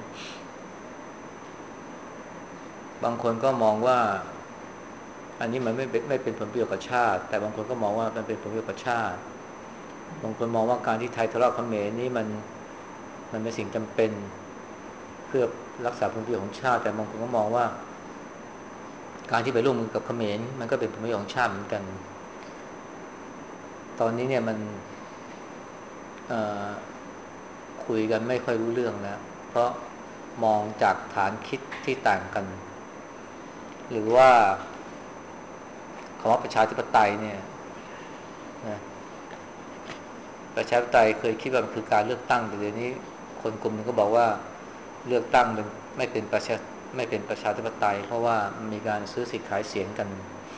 บางคนก็มองว่าอันนี้มันไม่เป็นไม่เป็นผลประโยชน์กับชาติแต่บางคนก็มองว่ามันเป็นผลประโยชน์กับชาติบางคนมองว่าการที่ไทยทะเลาะเขมรนี่มันมันเป็นสิ่งจำเป็นเพื่อรักษาผลประโยชน์ของชาติแต่บางคนก็มองว่าการที่ไปร่วมมือกับเขมรมันก็เป็นผลประโยชน์ของชาติเหมือนกันตอนนี้เนี่ยมันคุยกันไม่ค่อยรู้เรื่องแล้วเพราะมองจากฐานคิดที่ต่างกันหรือว่าคำว่าประชาธิปไตยเนี่ยนะประชาธิปไตยเคยคิดว่ามันคือการเลือกตั้งแต่เดี๋ยวนี้คนกลุ่มนึงก็บอกว่าเลือกตั้งมันไม่เป็นประชาไม่เป็นประชาธิปไตยเพราะว่ามีการซื้อสิทธิ์ขายเสียงกัน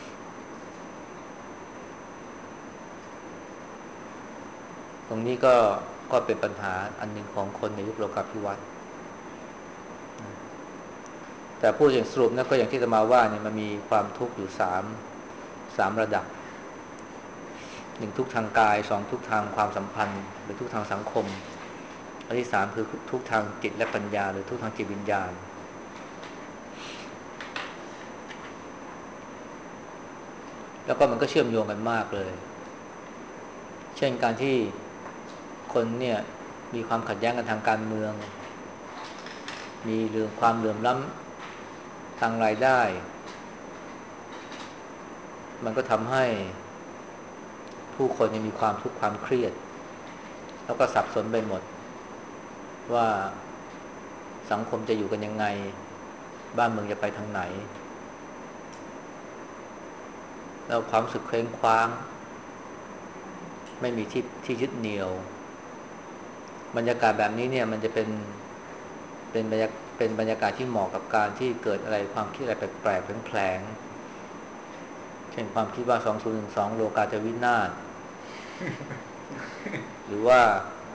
ตรงนี้ก็ก็เป็นปัญหาอันหนึ่งของคนในยุคโลกาภิวัตน์แต่พูดอย่างสรุปนะก็อย่างที่จะมาว่าเนี่ยมันมีความทุกข์อยู่สามสามระดับหนึ่งทุกทางกายสองทุกทางความสัมพันธ์หรือทุกทางสังคมอันที่สามคือทุกทางจิตและปัญญาหรือทุกทางจิตวิญญาณแล้วก็มันก็เชื่อมโยงกันมากเลยเช่นการที่คนเนี่ยมีความขัดแย้งกันทางการเมืองมีเรื่องความเหลื่อมล้ำทางรายได้มันก็ทำให้ผู้คนยังมีความทุกข์ความเครียดแล้วก็สับสนไปหมดว่าสังคมจะอยู่กันยังไงบ้านเมืองจะไปทางไหนแล้วความรู้สึกเคว้งคว้างไม่มีที่ที่ยึดเหนี่ยวบรรยากาศแบบนี้เนี่ยมันจะเป็นเป็นบรรยากเป็นบรรยากาศที่เหมาะกับการที่เกิดอะไรความคิดอะไรแปลกๆแผลงๆเช่นความคิดว่าสองพันสิบสองโลกาจะวินาศหรือว่า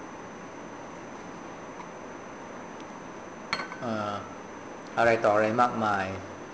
เอ่ออะไรต่ออะไรมากมาย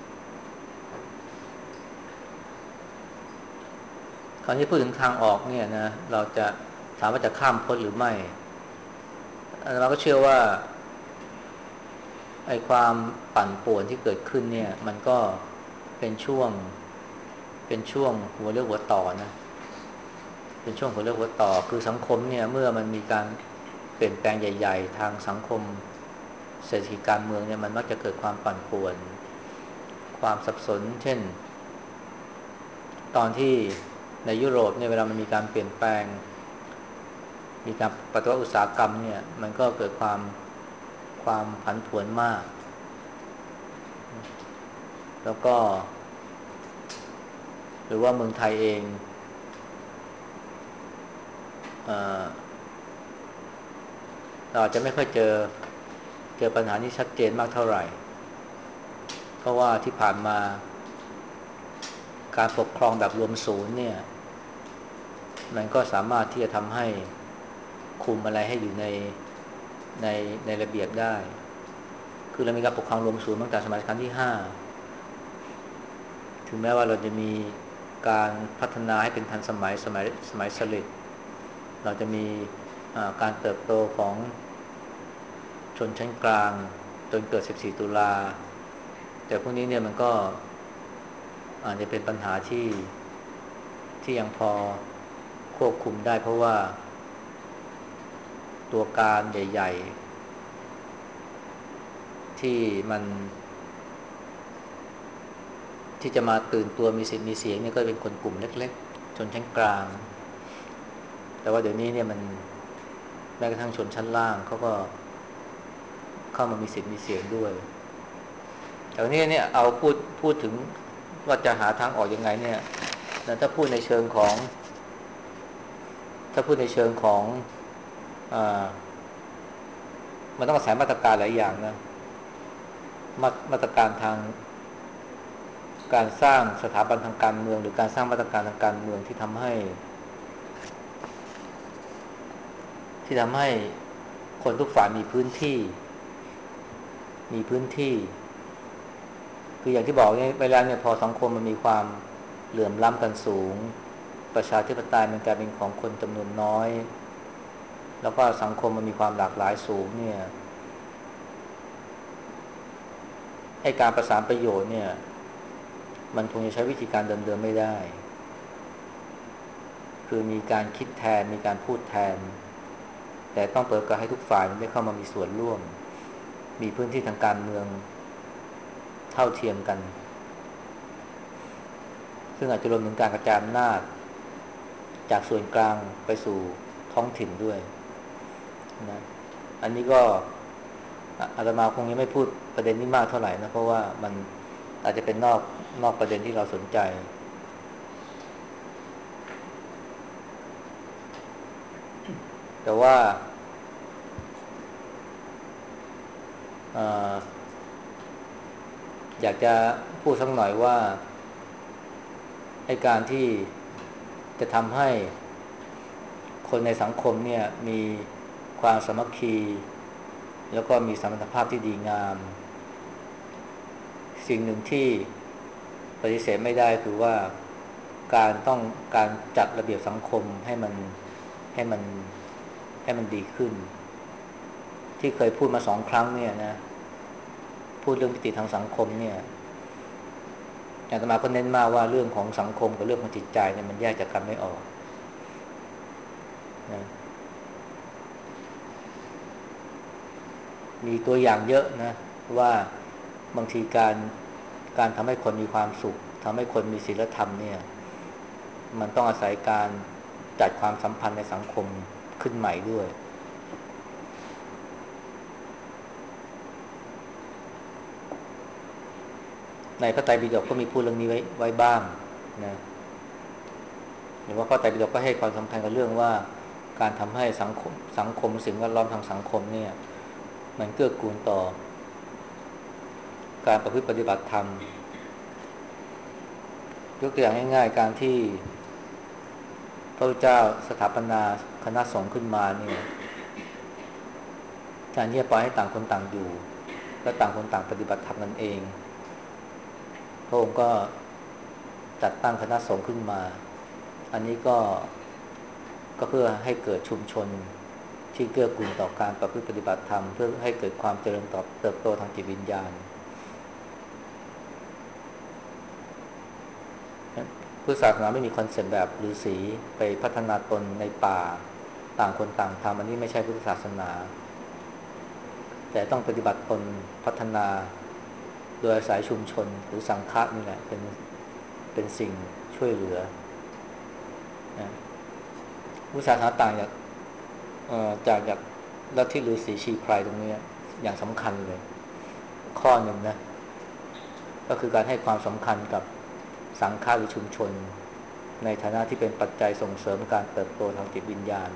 คราวนี้พูดถึงทางออกเนี่ยนะเราจะถามว่าจะข้ามพ้นหรือไม่เราก็เชื่อว่าไอ้ความปั่นป่วนที่เกิดขึ้นเนี่ยมันก็เป็นช่วงเป็นช่วงหัวเรียวหัวต่อนะเป็นช่วงหัวเรียวหัวต่อคือสังคมเนี่ยเมื่อมันมีการเปลี่ยนแปลงใหญ่ๆทางสังคมเศรษฐกิจการเมืองเนี่ยมันมักจะเกิดความปั่นป่วนความสับสนเช่นตอนที่ในยุโรปเนี่ยเวลามันมีการเปลี่ยนแปลงมีการปฏิวัติอุตสาหกรรมเนี่ยมันก็เกิดความความผันผวนมากแล้วก็หรือว่าเมืองไทยเองเอ่อเราอาจจะไม่ค่อยเจอเจอปัญหานี้ชัดเจนมากเท่าไหร่เพราะว่าที่ผ่านมาการปกครองแบบรวมศูนย์เนี่ยมันก็สามารถที่จะทำให้คุมอะไรให้อยู่ในในในระเบียบได้คือเรามีการปกครองรวมศูนย์ตั้งแต่สมัยรัชกาลที่ห้าถึงแม้ว่าเราจะมีการพัฒนาให้เป็นทันสมัยสมัยสมัยสฤษดิ์เราจะมีการเติบโตของชนชั้นกลางจนเกิดสิบสี่ตุลาแต่พวกนี้เนี่ยมันก็อาจจะเป็นปัญหาที่ที่ยังพอควบคุมได้เพราะว่าตัวการใหญ่ๆที่มันที่จะมาตื่นตัวมีสิทธิ์มีเสียงเนี่ยก็เป็นคนกลุ่มเล็กๆชนชั้นกลางแต่ว่าเดี๋ยวนี้เนี่ยมันแม้กระทั่งชนชั้นล่างเขาก็เข้ามามีสิทธิ์มีเสียงด้วยแต่วันนี้เนี่ยเอาพูดพูดถึงว่าจะหาทางออกยังไงเนี่ยถ้าพูดในเชิงของถ้าพูดในเชิงของอ่ามันต้องอาศัยมาตรการหลายอย่างนะมามาตรการทางการสร้างสถาบันทางการเมืองหรือการสร้างมาตรการทางการเมืองที่ทำให้ที่ทำให้คนทุกฝ่ายมีพื้นที่มีพื้นที่คืออย่างที่บอกเนี่ยเวลาเนี่ยพอสังคมมันมีความเหลื่อมล้ำกันสูงประชาธิปไตยมันกลายเป็นของคนจำนวนน้อยแล้วก็สังคมมันมีความหลากหลายสูงเนี่ยให้การประสานประโยชน์เนี่ยมันคงจะใช้วิธีการเดิมๆไม่ได้คือมีการคิดแทนมีการพูดแทนแต่ต้องเปิดโอกาสให้ทุกฝ่ายได้เข้ามามีส่วนร่วมมีพื้นที่ทางการเมืองเท่าเทียมกันซึ่งอาจจะรวมถึงการกระจายอำนาจจากส่วนกลางไปสู่ท้องถิ่นด้วยนะอันนี้ก็อาตมาคงยังไม่พูดประเด็นนี้มากเท่าไหร่นะเพราะว่ามันอาจจะเป็นนอกนอกประเด็นที่เราสนใจแต่ว่าอยากจะพูดสักหน่อยว่าไอ้การที่จะทำให้คนในสังคมเนี่ยมีความสามัคคีแล้วก็มีสมรรถภาพที่ดีงามสิ่งหนึ่งที่ปฏิเสธไม่ได้คือว่าการต้องการจัดระเบียบสังคมให้มันให้มันให้มันดีขึ้นที่เคยพูดมาสองครั้งเนี่ยนะพูดเรื่องมิติทางสังคมเนี่ยอาตมาก็เน้นมากว่าเรื่องของสังคมกับเรื่องของจิตใจเนี่ยมันแยกจากกันไม่ออกนะมีตัวอย่างเยอะนะว่าบางทีการการทำให้คนมีความสุขทำให้คนมีศีลธรรมเนี่ยมันต้องอาศัยการจัดความสัมพันธ์ในสังคมขึ้นใหม่ด้วยในพระไตรปิฎกก็มีพูดเรื่องนี้ไว้ไว้บ้างนะหรือว่าพระไตรปิฎกก็ให้ความสำคัญกับเรื่องว่าการทำให้สังคมสังคมสิ่งแวดล้อมทางสังคมเนี่ยมันเกื้อกูลต่อการประพฤติปฏิบัติธรรมยกตัวอย่างง่ายๆการที่พระพุทธเจ้าสถาปนาคณะสงฆ์ขึ้นมาเนี่ยการที่จะปล่อยให้ต่างคนต่างอยู่และต่างคนต่างปฏิบัติธรรมนั่นเองพระองค์ก็จัดตั้งคณะสงฆ์ขึ้นมาอันนี้ก็ก็เพื่อให้เกิดชุมชนที่เกื้อกูลต่อการประพฤติปฏิบัติธรรมเพื่อให้เกิดความเจริญเติบโตทางจิตวิญญาณพุทธศาสนาไม่มีคอนเซ็ปต์แบบฤาษีไปพัฒนาตนในป่าต่างคนต่างทำอันนี้ไม่ใช่พุทธศาสนาแต่ต้องปฏิบัติตนพัฒนาโดยอาศัยชุมชนหรือสังฆะนี่แหละเป็นเป็นสิ่งช่วยเหลือนะพุทธศาสนาต่างจากเอ่อจากจากลัทธิฤาษีชีไพรตรงนี้อย่างสำคัญเลยข้อหนึ่งนะก็คือการให้ความสำคัญกับสังฆาหรือชุมชนในฐานะที่เป็นปัจจัยส่งเสริมการเติบโตทางจิตวิญญาณ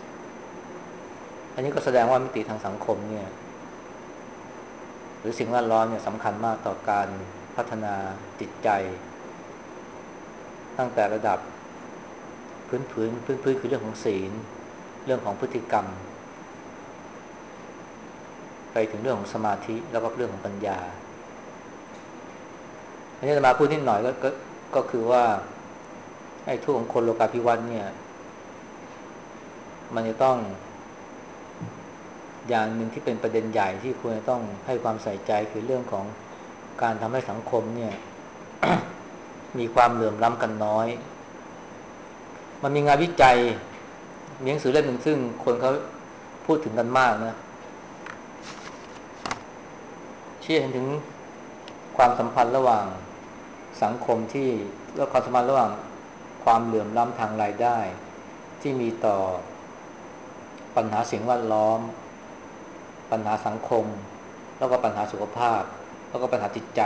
อันนี้ก็แสดงว่ามิติทางสังคมเนี่ยหรือสิ่งแวดล้อมเนี่ยสำคัญมากต่อการพัฒนาจิตใจตั้งแต่ระดับพื้นพื้นพื้นพื้นคือเรื่องของศีลเรื่องของพฤติกรรมไปถึงเรื่องของสมาธิแล้วก็เรื่องของปัญญาอันนี้จะมาพูดนิดหน่อยก็ก็ก็คือว่าไอ้ทุกข์ของคนโลกาภิวัตน์เนี่ยมันจะต้องอย่างหนึ่งที่เป็นประเด็นใหญ่ที่ควรจะต้องให้ความใส่ใจคือเรื่องของการทำให้สังคมเนี่ย มีความเหลื่อมล้ำกันน้อยมันมีงานวิจัยมีหนังสือเล่มหนึ่งซึ่งคนเขาพูดถึงกันมากนะชี้เห็นถึงความสัมพันธ์ระหว่างสังคมที่และความสัมพันธ์ระหว่างความเหลื่อมล้ำทางรายได้ที่มีต่อปัญหาสิ่งแวดล้อมปัญหาสังคมแล้วก็ปัญหาสุขภาพแล้วก็ปัญหาจิตใจ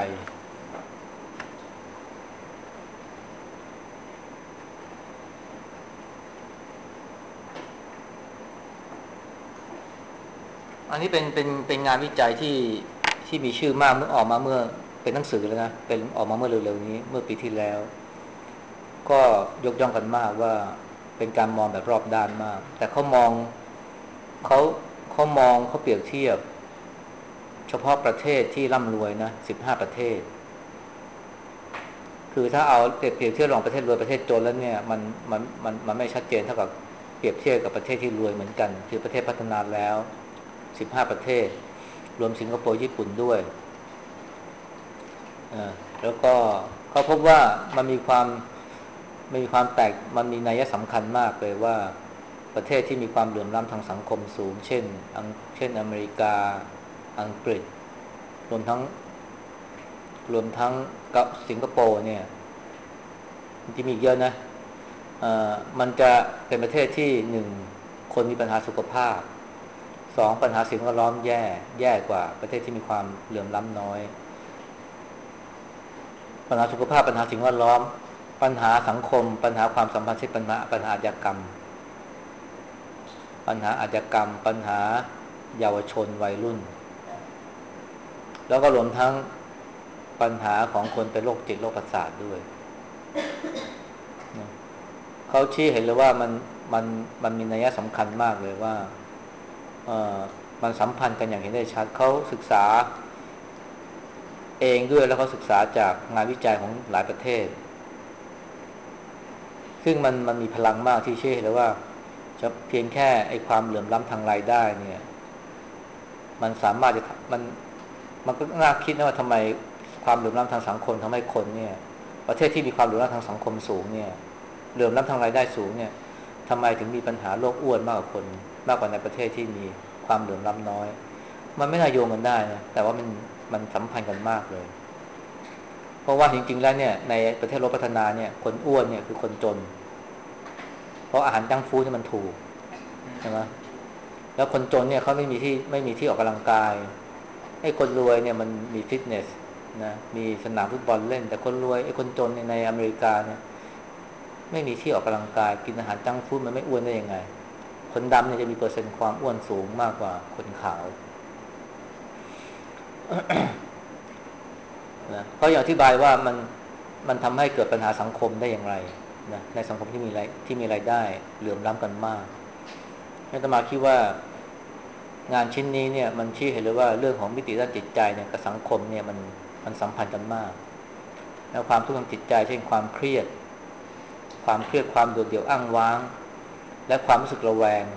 อันนี้เป็นเป็นเป็นงานวิจัยที่ที่มีชื่อมากเมื่อออกมาเมื่อเป็นหนังสือแล้วนะเป็นออกมาเมื่อเร็วๆนี้เมื่อปีที่แล้วก็ยกย่องกันมากว่าเป็นการมองแบบรอบด้านมากแต่เขามองเขาเขามองเขาเปรียบเทียบเฉพาะประเทศที่ร่ำรวยนะสิบห้าประเทศคือถ้าเอาเปรียบเทียบระหว่างประเทศรวยประเทศจนแล้วเนี่ยมันมันมันมันไม่ชัดเจนเท่ากับเปรียบเทียบกับประเทศที่รวยเหมือนกันคือประเทศพัฒนาแล้วสิบห้าประเทศรวมสิงคโปร์ญี่ปุ่นด้วยอ่าแล้วก็เขาพบว่ามันมีความมีความแตกมันมีนัยสำคัญมากเลยว่าประเทศที่มีความเหลื่อมล้ำทางสังคมสูงเช่นอังเช่นอเมริกาอังกฤษรวมทั้งรวมทั้งกับสิงคโปร์เนี่ยที่มีเยอะนะเอ่อมันจะเป็นประเทศที่หนึ่งคนมีปัญหาสุขภาพสองปัญหาสิ่งแวดล้อมแย่แย่กว่าประเทศที่มีความเหลื่อมล้ำน้อยปัญหาสุขภาพปัญหาสิ่งแวดล้อมปัญหาสังคมปัญหาความสัมพันธ์เช่นปัญหาปัญหาอาชญากรรมปัญหาอาชญากรรมปัญหาเยาวชนวัยรุ่นแล้วก็รวมทั้งปัญหาของคนเป็นโรคจิตโรคประสาทด้วยนะเขาชี้เห็นเลยว่ามันมันมันมีนัยสำคัญมากเลยว่าเอ่อมันสัมพันธ์กันอย่างเห็นได้ชัดเขาศึกษาเองด้วยแล้วเขาศึกษาจากงานวิจัยของหลายประเทศซึ่งมันมันมีพลังมากที่ชี้เห็นเลยว่าจะเพียงแค่ไอ้ความเหลื่อมล้ำทางรายได้เนี่ยมันสามารถจะมันมันก็น่าคิดนะว่าทำไมความเหลื่อมล้ำทางสังคมทำให้คนเนี่ยประเทศที่มีความเหลื่อมล้ำทางสังคมสูงเนี่ยเหลื่อมล้ำทางรายได้สูงเนี่ยทำไมถึงมีปัญหาโรคอ้วนมากกว่าคนมากกว่าในประเทศที่มีความเหลื่อมล้ำน้อยมันไม่น่าโยงกันได้นะแต่ว่ามันมันสัมพันธ์กันมากเลยเพราะว่าจริงๆแล้วเนี่ยในประเทศโลกพัฒนาเนี่ยคนอ้วนเนี่ยคือคนจนเพราะอาหารจังก์ฟู้ดที่มันถูกใช่ไหมแล้วคนจนเนี่ยเขาไม่มีที่ไม่มีที่ออกกำลังกายไอ้คนรวยเนี่ยมันมีฟิตเนสนะมีสนามฟุตบอลเล่นแต่คนรวยไอ้คนจนในในอเมริกาเนี่ยไม่มีที่ออกกำลังกายกินอาหารจังก์ฟู้ดมันไม่อ้วนได้ยังไงคนดำเนี่ยจะมีเปอร์เซ็นต์ความอ้วนสูงมากกว่าคนขาวนะเขาอยากอธิบายว่ามันมันทำให้เกิดปัญหาสังคมได้อย่างไรนะในสังคมที่มีรายที่มีรายได้เหลื่อมล้ำกันมากอาตมาคิดว่างานชิ้นนี้เนี่ยมันชี้เห็นเลยว่าเรื่องของมิติด้านจิตใจเนี่ยกับสังคมเนี่ยมันมันสัมพันธ์กันมากแล้วความทุกข์ทางจิตใจเช่นความเครียดความเครียดความโดดเดี่ยวอ้างว้างและความรู้สึกระแวง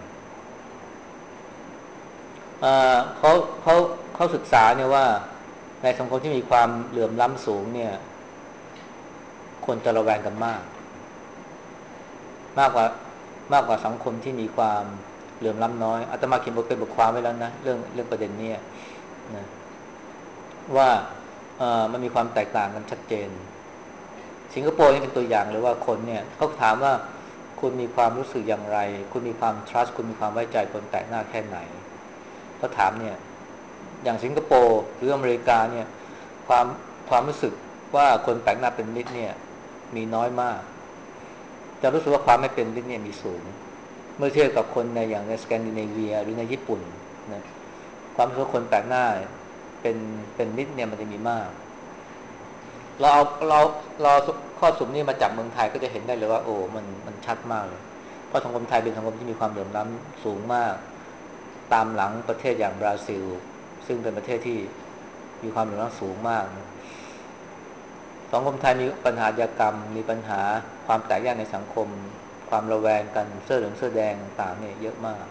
เอ่อเขาเขาเขาศึกษาเนี่ยว่าในสังคมที่มีความเหลื่อมล้ำสูงเนี่ยคนจะระแวงกันมากมากกว่ามากกว่าสังคมที่มีความเหลื่อมล้ำน้อยอาตมาเขียนบทเป็นบทความไว้แล้วนะเรื่องเรื่องประเด็นนี้นะว่าเอ่อมันมีความแตกต่างกันชัดเจนสิงคโปร์นี่เป็นตัวอย่างเลยว่าคนเนี่ยเขาถามว่าคุคุณมีความรู้สึกอย่างไรคุณมีความ trust คุณมีความไว้ใจคนแปลกหน้าแค่ไหนเขาถามเนี่ยอย่างสิงคโปร์หรืออเมริกาเนี่ยความความรู้สึกว่าคนแปลกหน้าเป็นมิตรเนี่ยมีน้อยมากจะรู้สึกว่าความไม่เป็นมิตรเนี่ยมีสูงเมื่อเทียบกับคนในอย่างในสแกนดิเนเวียหรือในญี่ปุ่นนะความรู้สึกคนแปลกหน้าเป็นเป็นมิตรเนี่ยมันจะมีมากเราเอาเราเราข้อสรุปนี้มาจากเมืองไทยก็จะเห็นได้เลยว่าโอ้มันมันชัดมากเลยเพราะสังคมไทยเป็นสังคมที่มีความเหลื่อมล้ำสูงมากตามหลังประเทศอย่างบราซิลซึ่งเป็นประเทศที่มีความเหลื่อมล้ำสูงมากนะสังคมไทยมีปัญหาอาชญากรรมมีปัญหาความแตกแยกในสังคมความระแวงกันเสื้อเหลืองเสื้อแดงต่างๆเนี่ยเยอะมาก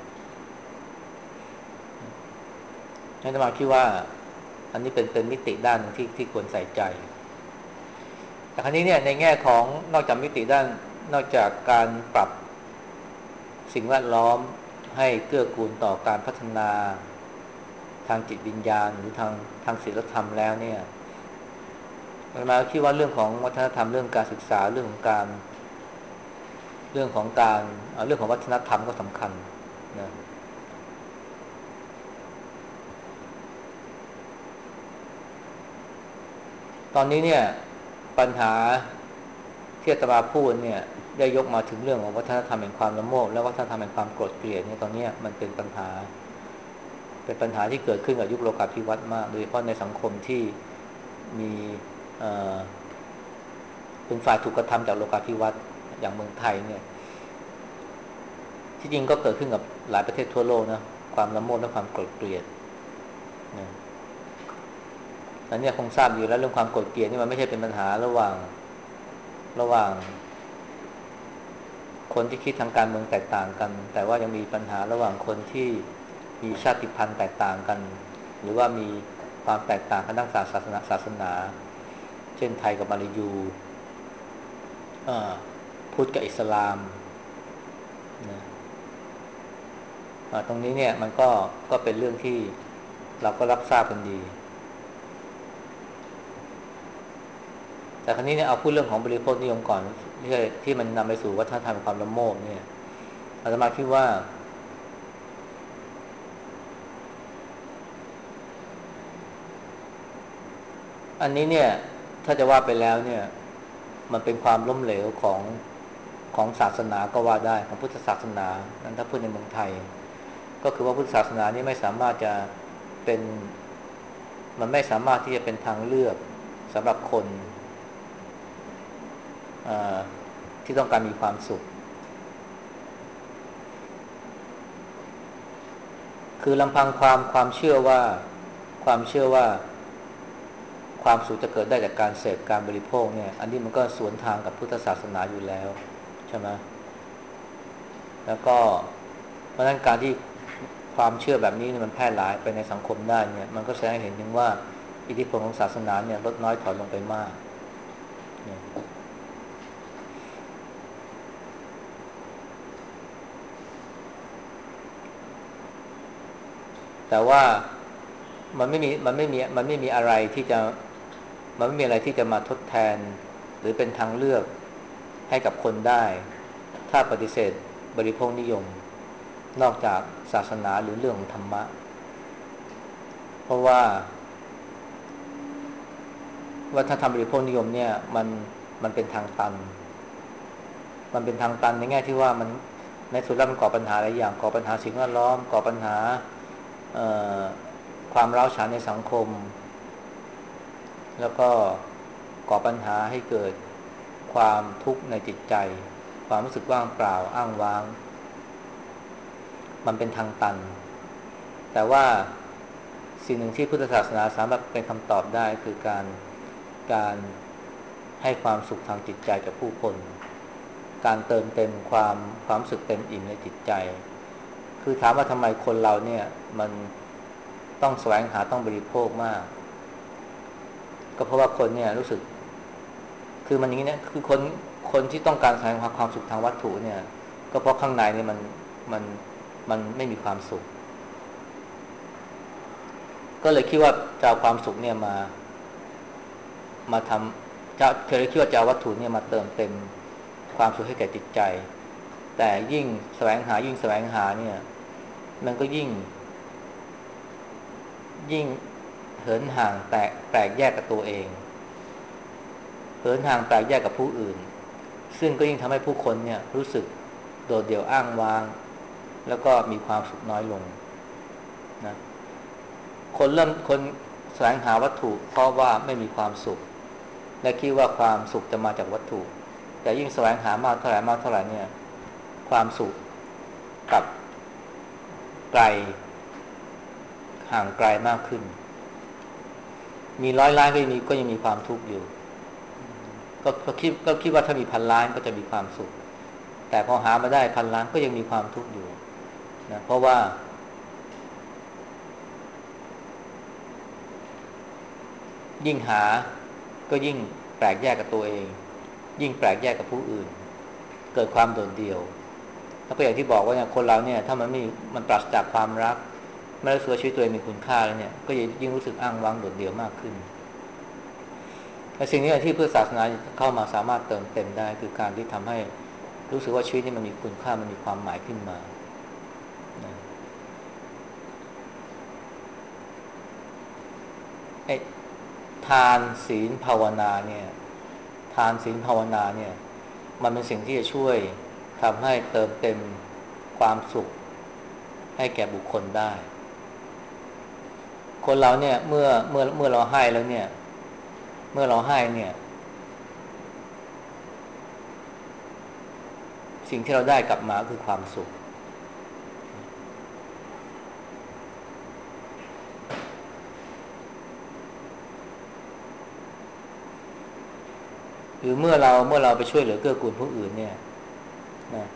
นั่นหมายคิดว่าอันนี้เป็นเป็นมิติด้านนึงที่ที่ควรใส่ใจแต่ครั้นี้เนี่ยในแง่ของนอกจากมิติด้านนอกจากการปรับสิ่งแวดล้อมให้เกื้อกูลต่อการพัฒนาทางจิตวิญญาณหรือทางทางศีลธรรมแล้วเนี่ยมาคิดว่าเรื่องของวัฒนธรรมเรื่องการศึกษาเรื่องของการเรื่องของการเรื่องของวัฒนธรรมก็สำคัญนะตอนนี้เนี่ยปัญหาที่อาตมาพูดเนี่ยได้ยกมาถึงเรื่องของวัฒนธรรมแห่งความละโมบและวัฒนธรรมแห่งความโกรธเกลียดเนี่ยตอนนี้มันเป็นปัญหาเป็นปัญหาที่เกิดขึ้นกับยุคโลกาภิวัตน์มากโดยเฉพาะในสังคมที่มีเป็นฝ่ายถูกกระทำจากโลกาภิวัตน์อย่างเมืองไทยเนี่ยที่จริงก็เกิดขึ้นกับหลายประเทศทั่วโลกนะความละโมบและความโกรธเกลียดนะอันนี้คงทราบอยู่แล้วเรื่องความโกรธเกลียดนี่มันไม่ใช่เป็นปัญหาระหว่างระหว่างคนที่คิดทางการเมืองแตกต่างกันแต่ว่ายังมีปัญหาระหว่างคนที่มีชาติพันธุ์แตกต่างกันหรือว่ามีความแตกต่างทางด้านศาสนาศาสนาเช่นไทยกับมาลายูพุทธกับอิสลามนะตรงนี้เนี่ยมันก็ก็เป็นเรื่องที่เราก็รับทราบกันดีแต่ครั้นี้เนี่ยเอาพูดเรื่องของบริโภคนิยมก่อนที่ที่มันนำไปสู่วัฒนธรรมความละโมบเนี่ยอาตมาคิดว่าอันนี้เนี่ยถ้าจะว่าไปแล้วเนี่ยมันเป็นความล้มเหลวของของศาสนาก็ว่าได้ของพุทธศาสนานั้นถ้าพูดในเมืองไทยก็คือว่าพุทธศาสนานี่ไม่สามารถจะเป็นมันไม่สามารถที่จะเป็นทางเลือกสำหรับคนที่ต้องการมีความสุขคือลำพังความความเชื่อว่าความเชื่อว่าความสุขจะเกิดได้จากการเสพการบริโภคเนี่ยอันนี้มันก็สวนทางกับพุทธศาสนาอยู่แล้วใช่ไหมแล้วก็เพราะฉะนั้นการที่ความเชื่อแบบนี้มันแพร่หลายไปในสังคมได้เนี่ยมันก็แสดงให้เห็นถึงว่าอิทธิพลของศาสนาเนี่ยลดน้อยถอยลงไปมากแต่ว่ามันไม่มีมันไม่มีมันไม่มีอะไรที่จะมันไม่มีอะไรที่จะมาทดแทนหรือเป็นทางเลือกให้กับคนได้ถ้าปฏิเสธบริโภคนิยมนอกจากศาสนาหรือเรื่องของธรรมะเพราะว่าวัฒนธรรมบริโภคนิยมเนี่ยมันมันเป็นทางตันมันเป็นทางตันในแง่ที่ว่ามันในสุดแล้วมันก่อปัญหาหลายอย่างก่อปัญหาสิ่งแวดล้อมก่อปัญหาความร้าวฉานในสังคมแล้วก็ก่อปัญหาให้เกิดความทุกข์ในจิตใจความรู้สึกว่างเปล่าอ้างว้างมันเป็นทางตันแต่ว่าสิ่งหนึ่งที่พุทธศาสนาสามารถเป็นคำตอบได้คือการการให้ความสุขทางจิตใจกับผู้คนการเติมเต็มความความรู้สึกเต็มอิ่มในจิตใจคือถามว่าทำไมคนเราเนี่ยมันต้องแสวงหาต้องบริโภคมากก็เพราะว่าคนเนี่ยรู้สึกคือมันอย่างนี้เนี่ยคือคนคนที่ต้องการแสวงหาความสุขทางวัตถุเนี่ยก็เพราะข้างในเนี่ยมันมันมันไม่มีความสุขก็เลยคิดว่าจะเอาความสุขเนี่ยมามาทำจะเคยคิดว่าจะเอาวัตถุเนี่ยมาเติมเต็มความสุขให้แก่จิตใจแต่ยิ่งแสวงหายิ่งแสวงหาเนี่ยมันก็ยิ่งยิ่งเหินห่างแตกแตกแยกกับตัวเองเหินห่างแตกแยกกับผู้อื่นซึ่งก็ยิ่งทำให้ผู้คนเนี่ยรู้สึกโดดเดี่ยวอ้างว้างแล้วก็มีความสุขน้อยลงนะคนเริ่มคนแสวงหาวัตถุเพราะว่าไม่มีความสุขและคิดว่าความสุขจะมาจากวัตถุแต่ยิ่งแสวงหามากเท่าไหร่มากเท่าไหร่เนี่ยความสุขกับไกลห่างไกลมากขึ้นมีร้อยล้านก็ยังมีก็ยังมีความทุกข์อยู่ก็ก็คิดก็คิดว่าถ้ามีพันล้านก็จะมีความสุขแต่พอหามาได้พันล้านก็ยังมีความทุกข์อยู่นะเพราะว่ายิ่งหาก็ยิ่งแปลกแยกกับตัวเองยิ่งแปลกแยกกับผู้อื่นเกิดความโดดเดี่ยวแล้วก็อย่างที่บอกว่าเนี่ยคนเราเนี่ยถ้ามันไม่มันปราศจากความรักไม่รู้สึกว่าชีวิตตัวเองมีคุณค่าแล้วเนี่ยก็ยิ่งรู้สึกอ้างว้างโดดเดี่ยวมากขึ้นแต่สิ่งนี้ที่เพื่อศาสนาเข้ามาสามารถเติมเต็มได้คือการที่ทำให้รู้สึกว่าชีวิตนี้มันมีคุณค่ามันมีความหมายขึ้นมาไอ้ทานศีลภาวนาเนี่ยทานศีลภาวนาเนี่ยมันเป็นสิ่งที่จะช่วยทำให้เติมเต็มความสุขให้แก่บุคคลได้คนเราเนี่ยเมื่อเมื่อเมื่อเราให้แล้วเนี่ยเมื่อเราให้เนี่ยสิ่งที่เราได้กลับมาคือความสุขหรือเมื่อเราเมื่อเราไปช่วยเหลือเกื้อกูลผู้อื่นเนี่ยนะ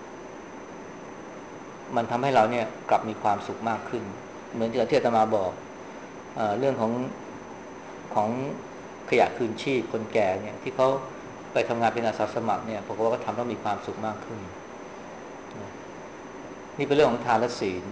มันทำให้เราเนี่ยกลับมีความสุขมากขึ้นเหมือนที่อาตมาบอกเอ่อเรื่องของของขยะคืนชีพคนแก่เนี่ยที่เขาไปทำงานเป็นอาสาสมัครเนี่ยผมว่าก็ทำให้มีความสุขมากขึ้นนี่เป็นเรื่องของทานและศีล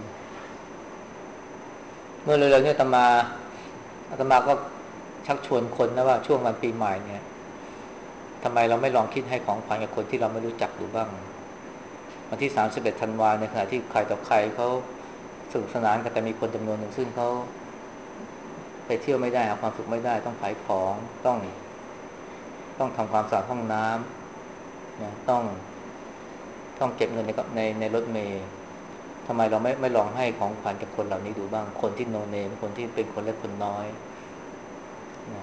เมื่อเร็วๆเนี่ยอาตมาอาตมาก็ชักชวนคนนะว่าช่วงวันปีใหม่เนี่ยทำไมเราไม่ลองคิดให้ของขวัญกับคนที่เราไม่รู้จักดูบ้างวันที่สามสิบเอ็ดธันวาในขณะที่ใครต่อใครเขาสนุกสนานกันแต่มีคนจำนวนหนึ่งซึ่งเขาไปเที่ยวไม่ได้หาความสุขไม่ได้ต้องขายของต้องต้องทำความสะอาดห้องน้ำนะต้องต้องเก็บเงินในในในรถเมล์ทำไมเราไม่ไม่ลองให้ของขวัญกับคนเหล่านี้ดูบ้างคนที่โนเนมคนที่เป็นคนเล็กคนน้อยนะ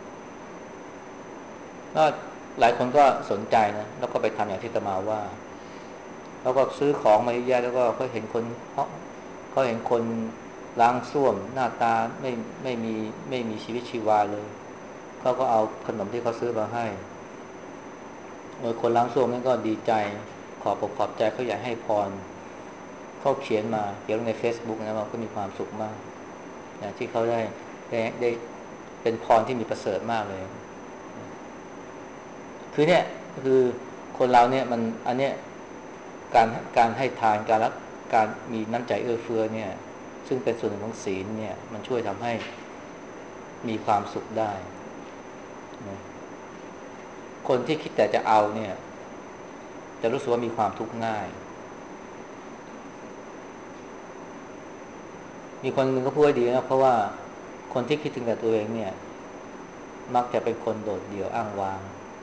ก็หลายคนก็สนใจนะแล้วก็ไปทำอย่างที่อาตมาว่าแล้วก็ซื้อของมาเยอะแยะแล้วก็เขาเห็นคนเขาเขาเห็นคนล้างส้วมหน้าตาไม่ไม่มีไม่มีชีวิตชีวาเลยเขาก็เอาขนมที่เขาซื้อมาให้เออคนล้างส้วมนั่นก็ดีใจขอบอกขอบใจเขาอยากให้พรเขาเขียนมาเขียนลงใน เฟซบุ๊ก นะว่าก็มีความสุขมากนะที่เขาได้ได้ได้เป็นพรที่มีประเสริฐมากเลยคือเนี่ยคือคนเราเนี่ยมันอันเนี้ยการการให้ทานการรับการมีน้ำใจเอื้อเฟื้อเนี่ยซึ่งเป็นส่วนหนึ่งของศีลเนี่ยมันช่วยทำให้มีความสุขได้นะคนที่คิดแต่จะเอาเนี่ยจะรู้สึกว่ามีความทุกข์ง่ายมีคนหนึ่งก็พูดดีนะเพราะว่าคนที่คิดถึงแต่ตัวเองเนี่ยมักจะเป็นคนโดดเดี่ยวอ้างว้าง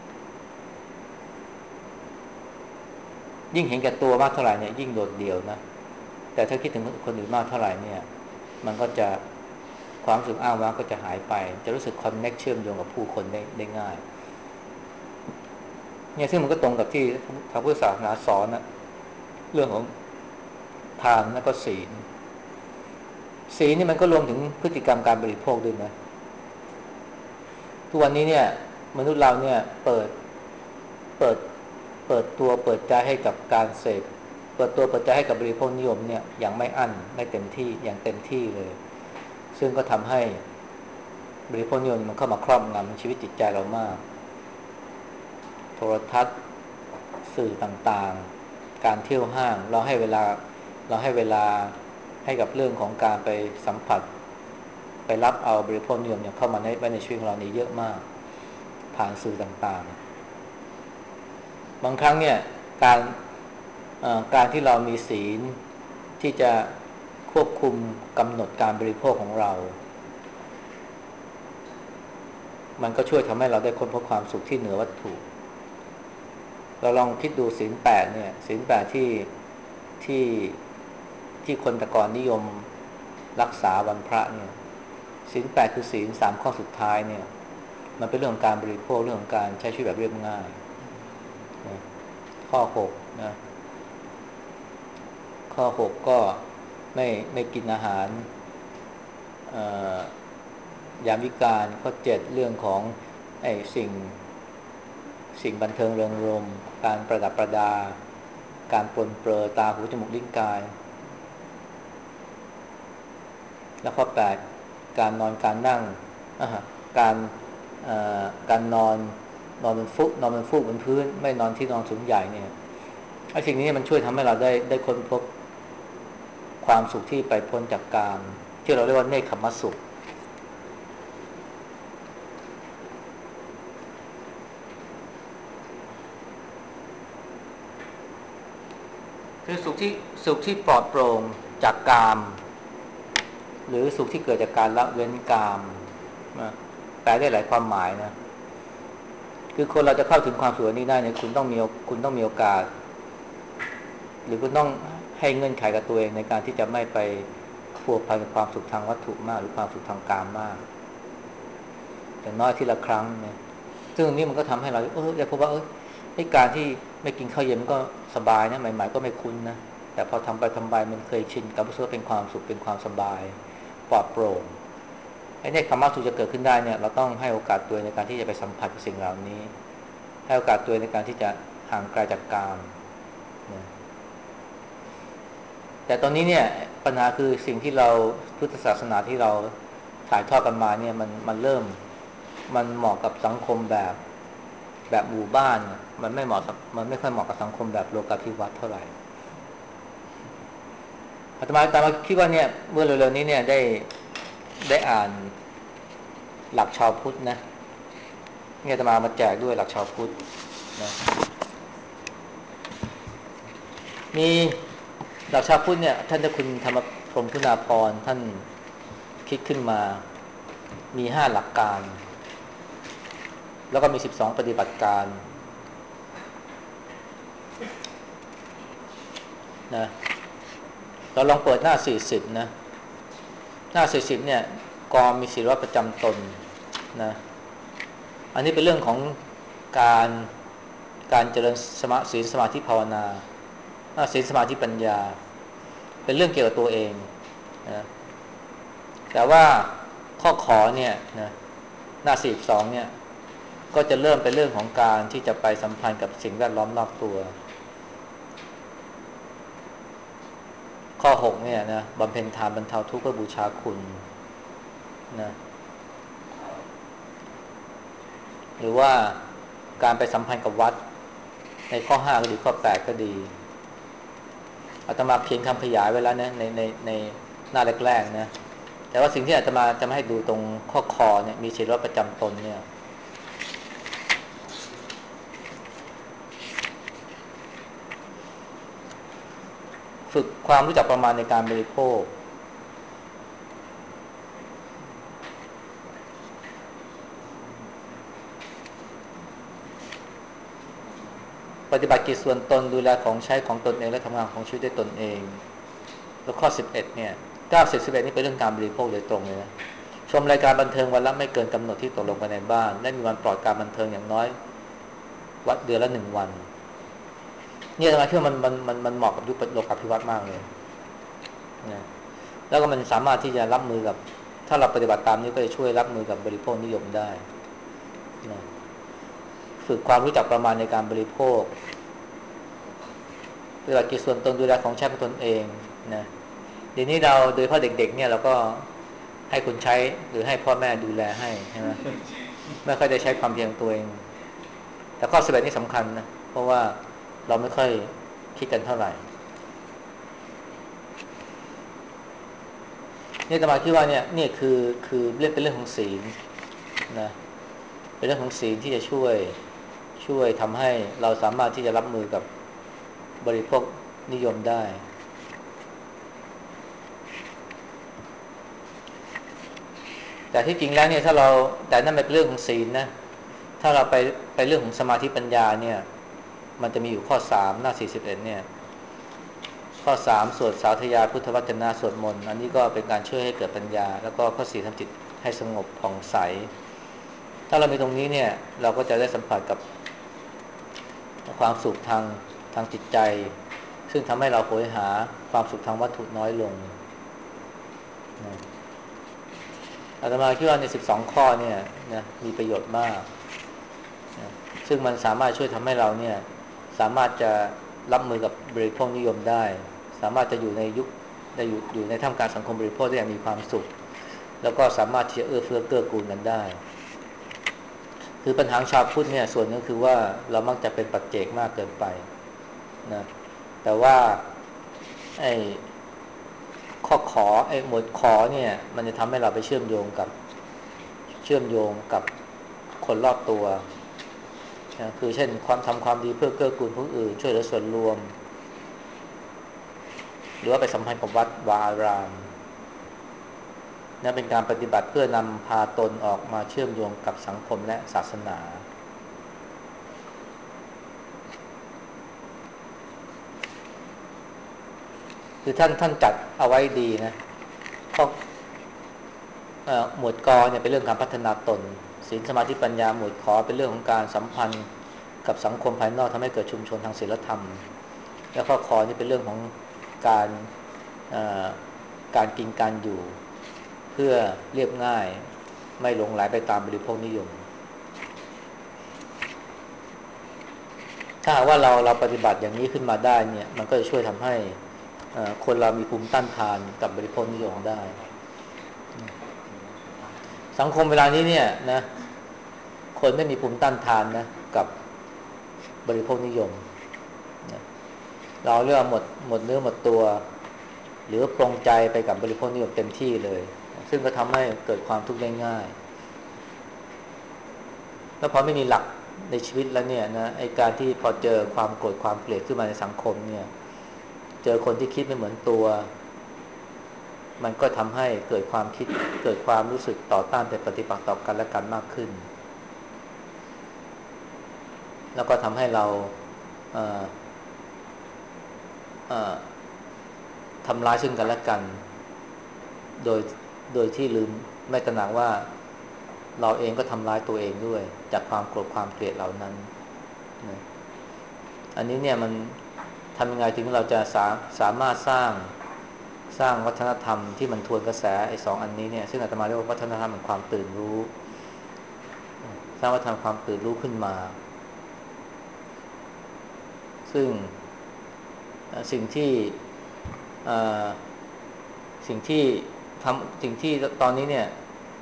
ยิ่งเห็นแก่ตัวมากเท่าไหร่เนี่ยยิ่งโดดเดี่ยวนะแต่ถ้าคิดถึงคนอื่นมากเท่าไหร่เนี่ยมันก็จะความรู้สึกอ้างว้างก็จะหายไปจะรู้สึกคอนเน็กเชื่อมโยงกับผู้คนได้ได้ง่ายเนี่ยซึ่งมันก็ตรงกับที่ทางพุทธศาสนาสอนนะเรื่องของทานและก็ศีลศีลนี่มันก็รวมถึงพฤติกรรมการบริโภคด้วยนะทุกวันนี้เนี่ยมนุษย์เราเนี่ยเปิดเปิดเปิดตัวเปิดใจให้กับการเสพเปิดตัวเปิดใจให้กับบริโภคนิยมเนี่ยอย่างไม่อั้นไม่เต็มที่อย่างเต็มที่เลยซึ่งก็ทำให้บริโภคนิยมมันเข้ามาครอบงำชีวิตจิตใจเรามากโทรทัศน์สื่อต่างๆการเที่ยวห้างเราให้เวลาเราให้เวลาให้กับเรื่องของการไปสัมผัสไปรับเอาบริโภคนิยมเนี่ยเข้ามาในในชีวิตของเรานี่เยอะมากผ่านสื่อต่างๆบางครั้งเนี่ยการการที่เรามีศีลที่จะควบคุมกำหนดการบริโภคของเรามันก็ช่วยทำให้เราได้ค้นพบความสุขที่เหนือวัตถุเราลองคิดดูศีลแปดเนี่ยศีลแปดที่ที่ที่คนแต่ก่อนนิยมรักษาวันพระเนี่ยศีลแปดคือศีลสามข้อสุดท้ายเนี่ยมันเป็นเรื่องของการบริโภคเรื่องของการใช้ชีวิตแบบเรียบง่ายนะข้อหกนะข้อหกก็ไม่ไม่กินอาหารยามวิกาลข้อเจ็ดเรื่องของไอ้สิ่งสิ่งบันเทิงเริงรมย์การประดับประดาการปลนเปลือตาหูจมูกลิ้นกายแล้วข้อแปดการนอนการนั่งการการนอนนอนบนฟุตนอนบนฟูกบนพื้นไม่นอนที่นอนสูงใหญ่เนี่ยไอ้สิ่งนี้มันช่วยทำให้เราได้ได้ค้นพบความสุขที่ไปพ้นจากกามที่เราเรียกว่าเนคขมสุขคือสุขที่สุขที่ปลอดโปร่งจากกามหรือสุขที่เกิดจากการละเว้นกามนะแปลได้หลายความหมายนะคือคนเราจะเข้าถึงความสุขนี้ได้เนี่ยคุณต้องมีคุณต้องมีโอกาสหรือคุณต้องให้เงื่อนไขกับตัวเองในการที่จะไม่ไปพัวพันกับความสุขทางวัตถุมากหรือความสุขทางกามมากอย่างน้อยทีละครั้งเนี่ยซึ่งตรงนี้มันก็ทำให้เราเออได้พบว่าเออให้การที่ไม่กินข้าวเย็นมันก็สบายนะใหม่ๆก็ไม่คุ้นนะแต่พอทำไปทำไปมันเคยชินกับรู้สึกว่าเป็นความสุขเป็นความสบายปลอดโปร่งไอ้เนี่ยคำว่าสุขจะเกิดขึ้นได้เนี่ยเราต้องให้โอกาสตัวในการที่จะไปสัมผัสกับสิ่งเหล่านี้ให้โอกาสตัวในการที่จะห่างไกลจากกามนะแต่ตอนนี้เนี่ยปัญหาคือสิ่งที่เราพุทธศาสนาที่เราถ่ายทอดกันมาเนี่ยมันมันเริ่มมันเหมาะกับสังคมแบบแบบหมู่บ้านมันไม่เหมาะมันไม่ค่อยเหมาะกับสังคมแบบโลกาภิวัตน์เท่าไหร่อาตมาอาตมาคิดว่าเนี่ยเมื่อเร็วๆนี้เนี่ยได้ได้อ่านหลักชาวพุทธนะเนี่ยอาตมามาแจกด้วยหลักชาวพุทธนะมีหลักชาวพุทธเนี่ยท่านเจ้าคุณธรรมพรหมคุณาภรณ์ท่านคิดขึ้นมามีห้าหลักการแล้วก็มีสิบสองปฏิบัติการนะเราลองเปิดหน้าสี่สิบนะหน้าสี่สิบเนี่ยกรมีศีลประจำตนนะอันนี้เป็นเรื่องของการการเจริญสมาศีลสมาธิภาวนาศีลสมาธิปัญญาเป็นเรื่องเกี่ยวกับตัวเองนะแต่ว่าข้อขอเนี่ยนะหน้าสี่สิบสองเนี่ยก็จะเริ่มเป็นเรื่องของการที่จะไปสัมพันธ์กับสิ่งแวดล้อมรอบตัวข้อหกเนี่ยนะบำเพ็ญทานบรรเทาทุกข์เพื่อบูชาคุณนะหรือว่าการไปสัมพันธ์กับวัดในข้อห้าก็ดีข้อแปดก็ดีอาตมาเขียนคำขยายไว้แล้วนะในในในหน้าแรกๆนะแต่ว่าสิ่งที่อาตมาจะไม่ให้ดูตรงข้อคอเนี่ยมีศีลประจำตนเนี่ยฝึกความรู้จักประมาณในการบริโภคปฏิบัติกิจส่วนตนดูแลของใช้ของตนเองและทำงานของชีวิตด้วยตนเองแล้วข้อสิบเอ็ดเนี่ยเก้าสิบ สิบเอ็ดนี่เป็นเรื่องการบริโภคโดยตรงเลยนะชมรายการบันเทิงวันละไม่เกินกำหนดที่ตกลงกันในบ้านและมีวันปลอดการบันเทิงอย่างน้อยวัดเดือนละหนึ่งวันเนี่ยทำไมที่มันมันมันมันเหมาะกับยุคโลกาภิวัตน์มากเลยนะแล้วก็มันสามารถที่จะรับมือกับถ้าเราปฏิบัติตามนี้ก็จะช่วยรับมือกับบริโภคนิยมได้นะฝึกความรู้จักประมาณในการบริโภคปฏิบัติกิจส่วนตนดูแลของใช้ของตนเองนะเดี๋ยวนี้เราโดยเฉพาะเด็กๆเนี่ยเราก็ให้คนใช้หรือให้พ่อแม่ดูแลให้ใช่ไหมไม่ค่อยได้ใช้ความเพียรตัวเองแต่ข้อสิบเอ็ดนี่สำคัญนะเพราะว่าเราไม่ค่อยคิดกันเท่าไหร่นี่อาตมาคิดว่าเนี่ยนี่คือคือเรื่องเป็นเรื่องของศีลนะเป็นเรื่องของศีลที่จะช่วยช่วยทำให้เราสามารถที่จะรับมือกับบริโภคนิยมได้แต่ที่จริงแล้วเนี่ยถ้าเราแต่นั่นเป็นเรื่องของศีลนะถ้าเราไปไปเรื่องของสมาธิปัญญาเนี่ยมันจะมีอยู่ข้อสามหน้าสี่สิบเอ็ดเนี่ยข้อสามสวดสาธยายพุทธวจนะสวดมนต์อันนี้ก็เป็นการช่วยให้เกิดปัญญาแล้วก็ข้อสี่ทำจิตให้สงบผ่องใสถ้าเรามีตรงนี้เนี่ยเราก็จะได้สัมผัสกับความสุขทางทางจิตใจซึ่งทำให้เราโหยหาความสุขทางวัตถุน้อยลงนะอาตมาคิดว่าในสิบสองข้อเนี่ยนะมีประโยชน์มากนะซึ่งมันสามารถช่วยทำให้เราเนี่ยสามารถจะรับมือกับบริโภคนิยมได้สามารถจะอยู่ในยุคได้อยู่อยู่ในท่ามกลางสังคมบริโภคได้อย่างมีความสุขแล้วก็สามารถที่จะเอื้อเฟื้อเกื้อกูลกันได้คือปัญหาชาวพุทธเนี่ยส่วนนึงคือว่าเรามักจะเป็นปัจเจกมากเกินไปนะแต่ว่าไอ้ข้อขอไอ้หมวดขอเนี่ยมันจะทำให้เราไปเชื่อมโยงกับเชื่อมโยงกับคนรอบตัวนะคือเช่นความทำความดีเพื่อเกื้อกูลผู้อื่นช่วยเหลือส่วนรวมหรือว่าไปสัมพันธ์กับวัดวาอารามนะเป็นการปฏิบัติเพื่อนำพาตนออกมาเชื่อมโยงกับสังคมและศาสนาคือท่านท่านจัดเอาไว้ดีนะข้อหมวดกเนี่ยเป็นเรื่องการพัฒนาตนศีลสมาธิปัญญาหมวดขอเป็นเรื่องของการสัมพันธ์กับสังคมภายนอกทำให้เกิดชุมชนทางศีลธรรมแล้วข้อคอนี่เป็นเรื่องของการการกินการอยู่เพื่อเรียบง่ายไม่หลงไหลไปตามบริโภคนิยมถ้าหากว่าเราเราปฏิบัติอย่างนี้ขึ้นมาได้เนี่ยมันก็จะช่วยทำให้คนเรามีภูมิต้านทานกับบริโภคนิยมได้สังคมเวลานี้เนี่ยนะคนไม่มีภูมิต้านทานนะกับบริโภคนิยมนะเราเรียกว่าหมดหมดเนื้อหมดตัวหรือปรงใจไปกับบริโภคนิยมเต็มที่เลยซึ่งก็ทำให้เกิดความทุกข์ได้ง่ายแล้วพอไม่มีหลักในชีวิตแล้วเนี่ยนะไอ้การที่พอเจอความโกรธความเกลียดขึ้นมาในสังคมเนี่ยเจอคนที่คิดไม่เหมือนตัวมันก็ทำให้เกิดความคิดเกิดความรู้สึกต่อต้านแต่ปฏิบัติต่อกันและกันมากขึ้นแล้วก็ทำให้เราเอ่อเอ่อทำร้ายซึ่งกันและกันโดยโดยที่ลืมไม่ตระหนักว่าเราเองก็ทำร้ายตัวเองด้วยจากความโกรธความเกลียดเหล่านั้นนะอันนี้เนี่ยมันทำยังไงถึงเราจะสาสามารถสร้างสร้างวัฒนธรรมที่มันทวนกระแสไอ้สองอันนี้เนี่ยซึ่งอาตมาเรียกว่าวัฒนธรรมแห่งความตื่นรู้สร้างวัฒนธรรมความตื่นรู้ขึ้นมาซึ่งสิ่งที่สิ่งที่ทำสิ่งที่ตอนนี้เนี่ย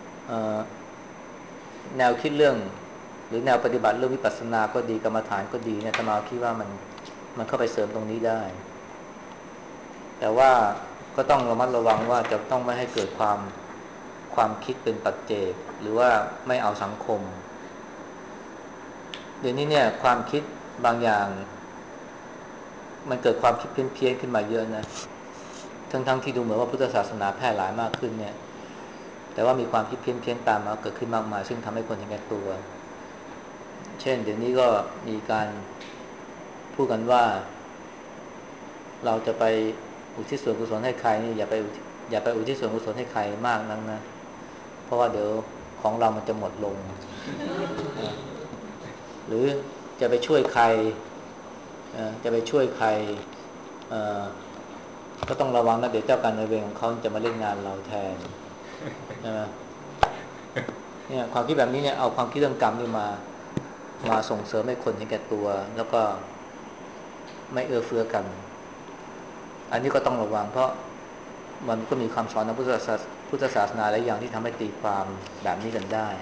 แนวคิดเรื่องหรือแนวปฏิบัติเรื่องวิปัสสนาก็ดีกรรมฐานก็ดีเนี่ยอาตมาคิดว่ามันมันเข้าไปเสริมตรงนี้ได้แต่ว่าก็ต้องระมัดระวังว่าจะต้องไม่ให้เกิดความความคิดเป็นปัจเจกหรือว่าไม่เอาสังคมเดี๋ยวนี้เนี่ยความคิดบางอย่างมันเกิดความคิดเพี้ยนๆขึ้นมาเยอะนะทั้งๆที่ดูเหมือนว่าพุทธศาสนาแพร่หลายมากขึ้นเนี่ยแต่ว่ามีความคิดเพี้ยนๆตามมาเกิดขึ้นมากมายซึ่งทำให้คนเห็นแก่ตัวเช่นเดี๋ยวนี้ก็มีการพูดกันว่าเราจะไปอุทิศส่วนกุศลให้ใครนี่อย่าไปอย่าไปอุทิศส่วนกุศลให้ใครมากนักนะเพราะว่าเดี๋ยวของเรามันจะหมดลงหรือจะไปช่วยใครจะไปช่วยใครก็ต้องระวังนะเดี๋ยวเจ้ากรรมนายเวรของเขาจะมาเล่นงานเราแทนใช่ไหมเนี่ยความคิดแบบนี้เนี่ยเอาความคิดเรื่องกรรมนี่มามาส่งเสริมให้คนเห็นแก่ตัวแล้วก็ไม่เอื้อเฟื้อกันอันนี้ก็ต้องระวังเพราะมันก็มีคำสอนในพุทธศาสนาพุทธศาสนาหลายอย่างที่ทำให้ตีความแบบนี้กันได้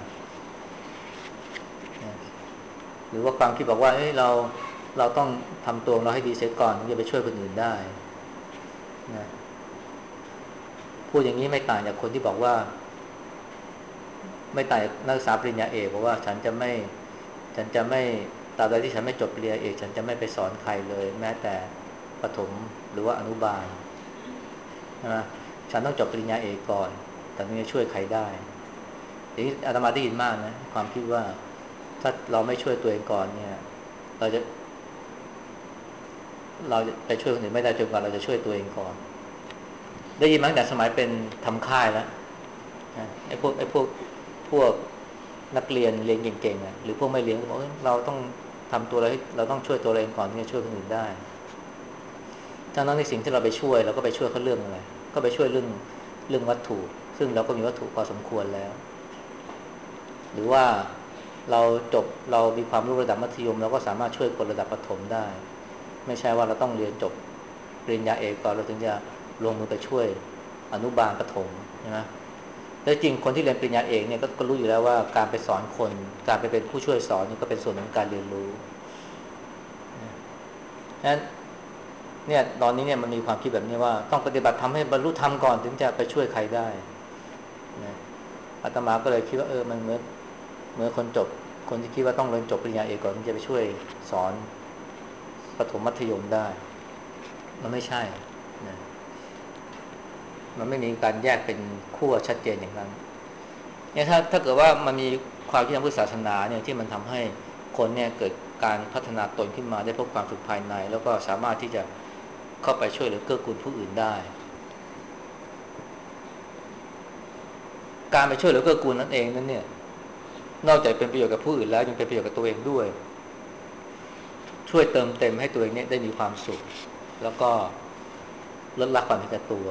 หรือว่าความคิดบอกว่าเฮ้ยเราเราต้องทำตัวเราให้ดีเสียก่อนถึงจะไปช่วยคนอื่นได้นะพูดอย่างนี้ไม่ต่างจากคนที่บอกว่าไม่ต่างจากนักศึกษาปริญญาเอกบอกว่าฉันจะไม่ฉันจะไม่ตราบใดที่ฉันไม่จบปริญญาเอกฉันจะไม่ไปสอนใครเลยแม้แต่ประถมหรือว่าอนุบาลนะฉันต้องจบปริญญาเอกก่อนแต่ถึงจะช่วยใครได้ทีนี้อาตมาได้ยินมากนะความคิดว่าถ้าเราไม่ช่วยตัวเองก่อนเนี่ยเราจะเราจะไปช่วยคนอื่นไม่ได้จนกว่าเราจะช่วยตัวเองก่อนได้ยินมาตั้งแต่สมัยเป็นทำค่ายแล้วนะไอ้พวกไอ้พวกพวกนักเรียนเรียนเก่งๆอ่ะหรือพวกไม่เรียนก็บอกเราต้องทำตัวเราให้เราต้องช่วยตัวเราเองก่อนที่จะช่วยคนอื่นได้ทั้งนั้นในสิ่งที่เราไปช่วยเราก็ไปช่วยเขาเรื่องอะไรก็ไปช่วยเรื่องเรื่องวัตถุซึ่งเราก็มีวัตถุพอสมควรแล้วหรือว่าเราจบเรามีความรู้ระดับมัธยมเราก็สามารถช่วยคนระดับประถมได้ไม่ใช่ว่าเราต้องเรียนจบปริญญาเอกก่อนเราถึงจะลงมือไปช่วยอนุบาลประถมใช่ไหมแต่จริงคนที่เรียนปริญญาเอกเนี่ย ก, ก็รู้อยู่แล้วว่าการไปสอนคนการไปเป็นผู้ช่วยสอนนี่ก็เป็นส่วนของการเรียนรู้นั้นเนี่ยตอนนี้เนี่ยมันมีความคิดแบบนี้ว่าต้องปฏิบัติทำให้บรรลุธรรมก่อนถึงจะไปช่วยใครได้นะอาตมาก็เลยคิดว่าเออมันเหมือนเหมือนคนจบคนที่คิดว่าต้องเรียนจบปริญญาเอกก่อนถึงจะไปช่วยสอนประถมมัธยมได้มันไม่ใช่นะมันไม่มีการแยกเป็นขั้วชัดเจนอย่างนั้นเนี่ยถ้าถ้าเกิดว่ามันมีความคิดทางพุทธศาสนาเนี่ยที่มันทำให้คนเนี่ยเกิดการพัฒนาตนขึ้นมาได้เพราะความฝึกภายในแล้วก็สามารถที่จะเข้าไปช่วยเหลือเกื้อกูลผู้อื่นได้การไปช่วยเหลือเกื้อกูลนั่นเองนั่นเนี่ยนอกจากเป็นประโยชน์กับผู้อื่นแล้วยังเป็นประโยชน์กับตัวเองด้วยช่วยเติมเต็มให้ตัวเองเนี่ยได้มีความสุขแล้วก็ลดละความเห็นแก่ตัว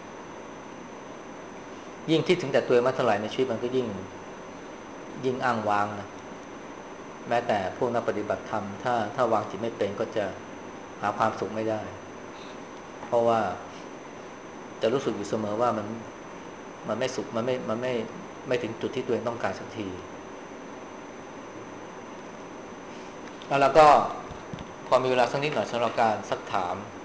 ยิ่งคิดถึงแต่ตัวเองมากเท่าไหร่ในชีวิตมันก็ยิ่งยิ่งอ้างว้างนะแม้แต่พวกนักปฏิบัติธรรมถ้าถ้าวางจิตไม่เป็นก็จะหาความสุขไม่ได้เพราะว่าจะรู้สึกอยู่เสมอว่ามันมันไม่สุขมันไม่มันไม่ไม่ถึงจุดที่ตัวเองต้องการสักทีแล้วเราก็พอมีเวลาสักนิดหน่อยสำหรับการซักถาม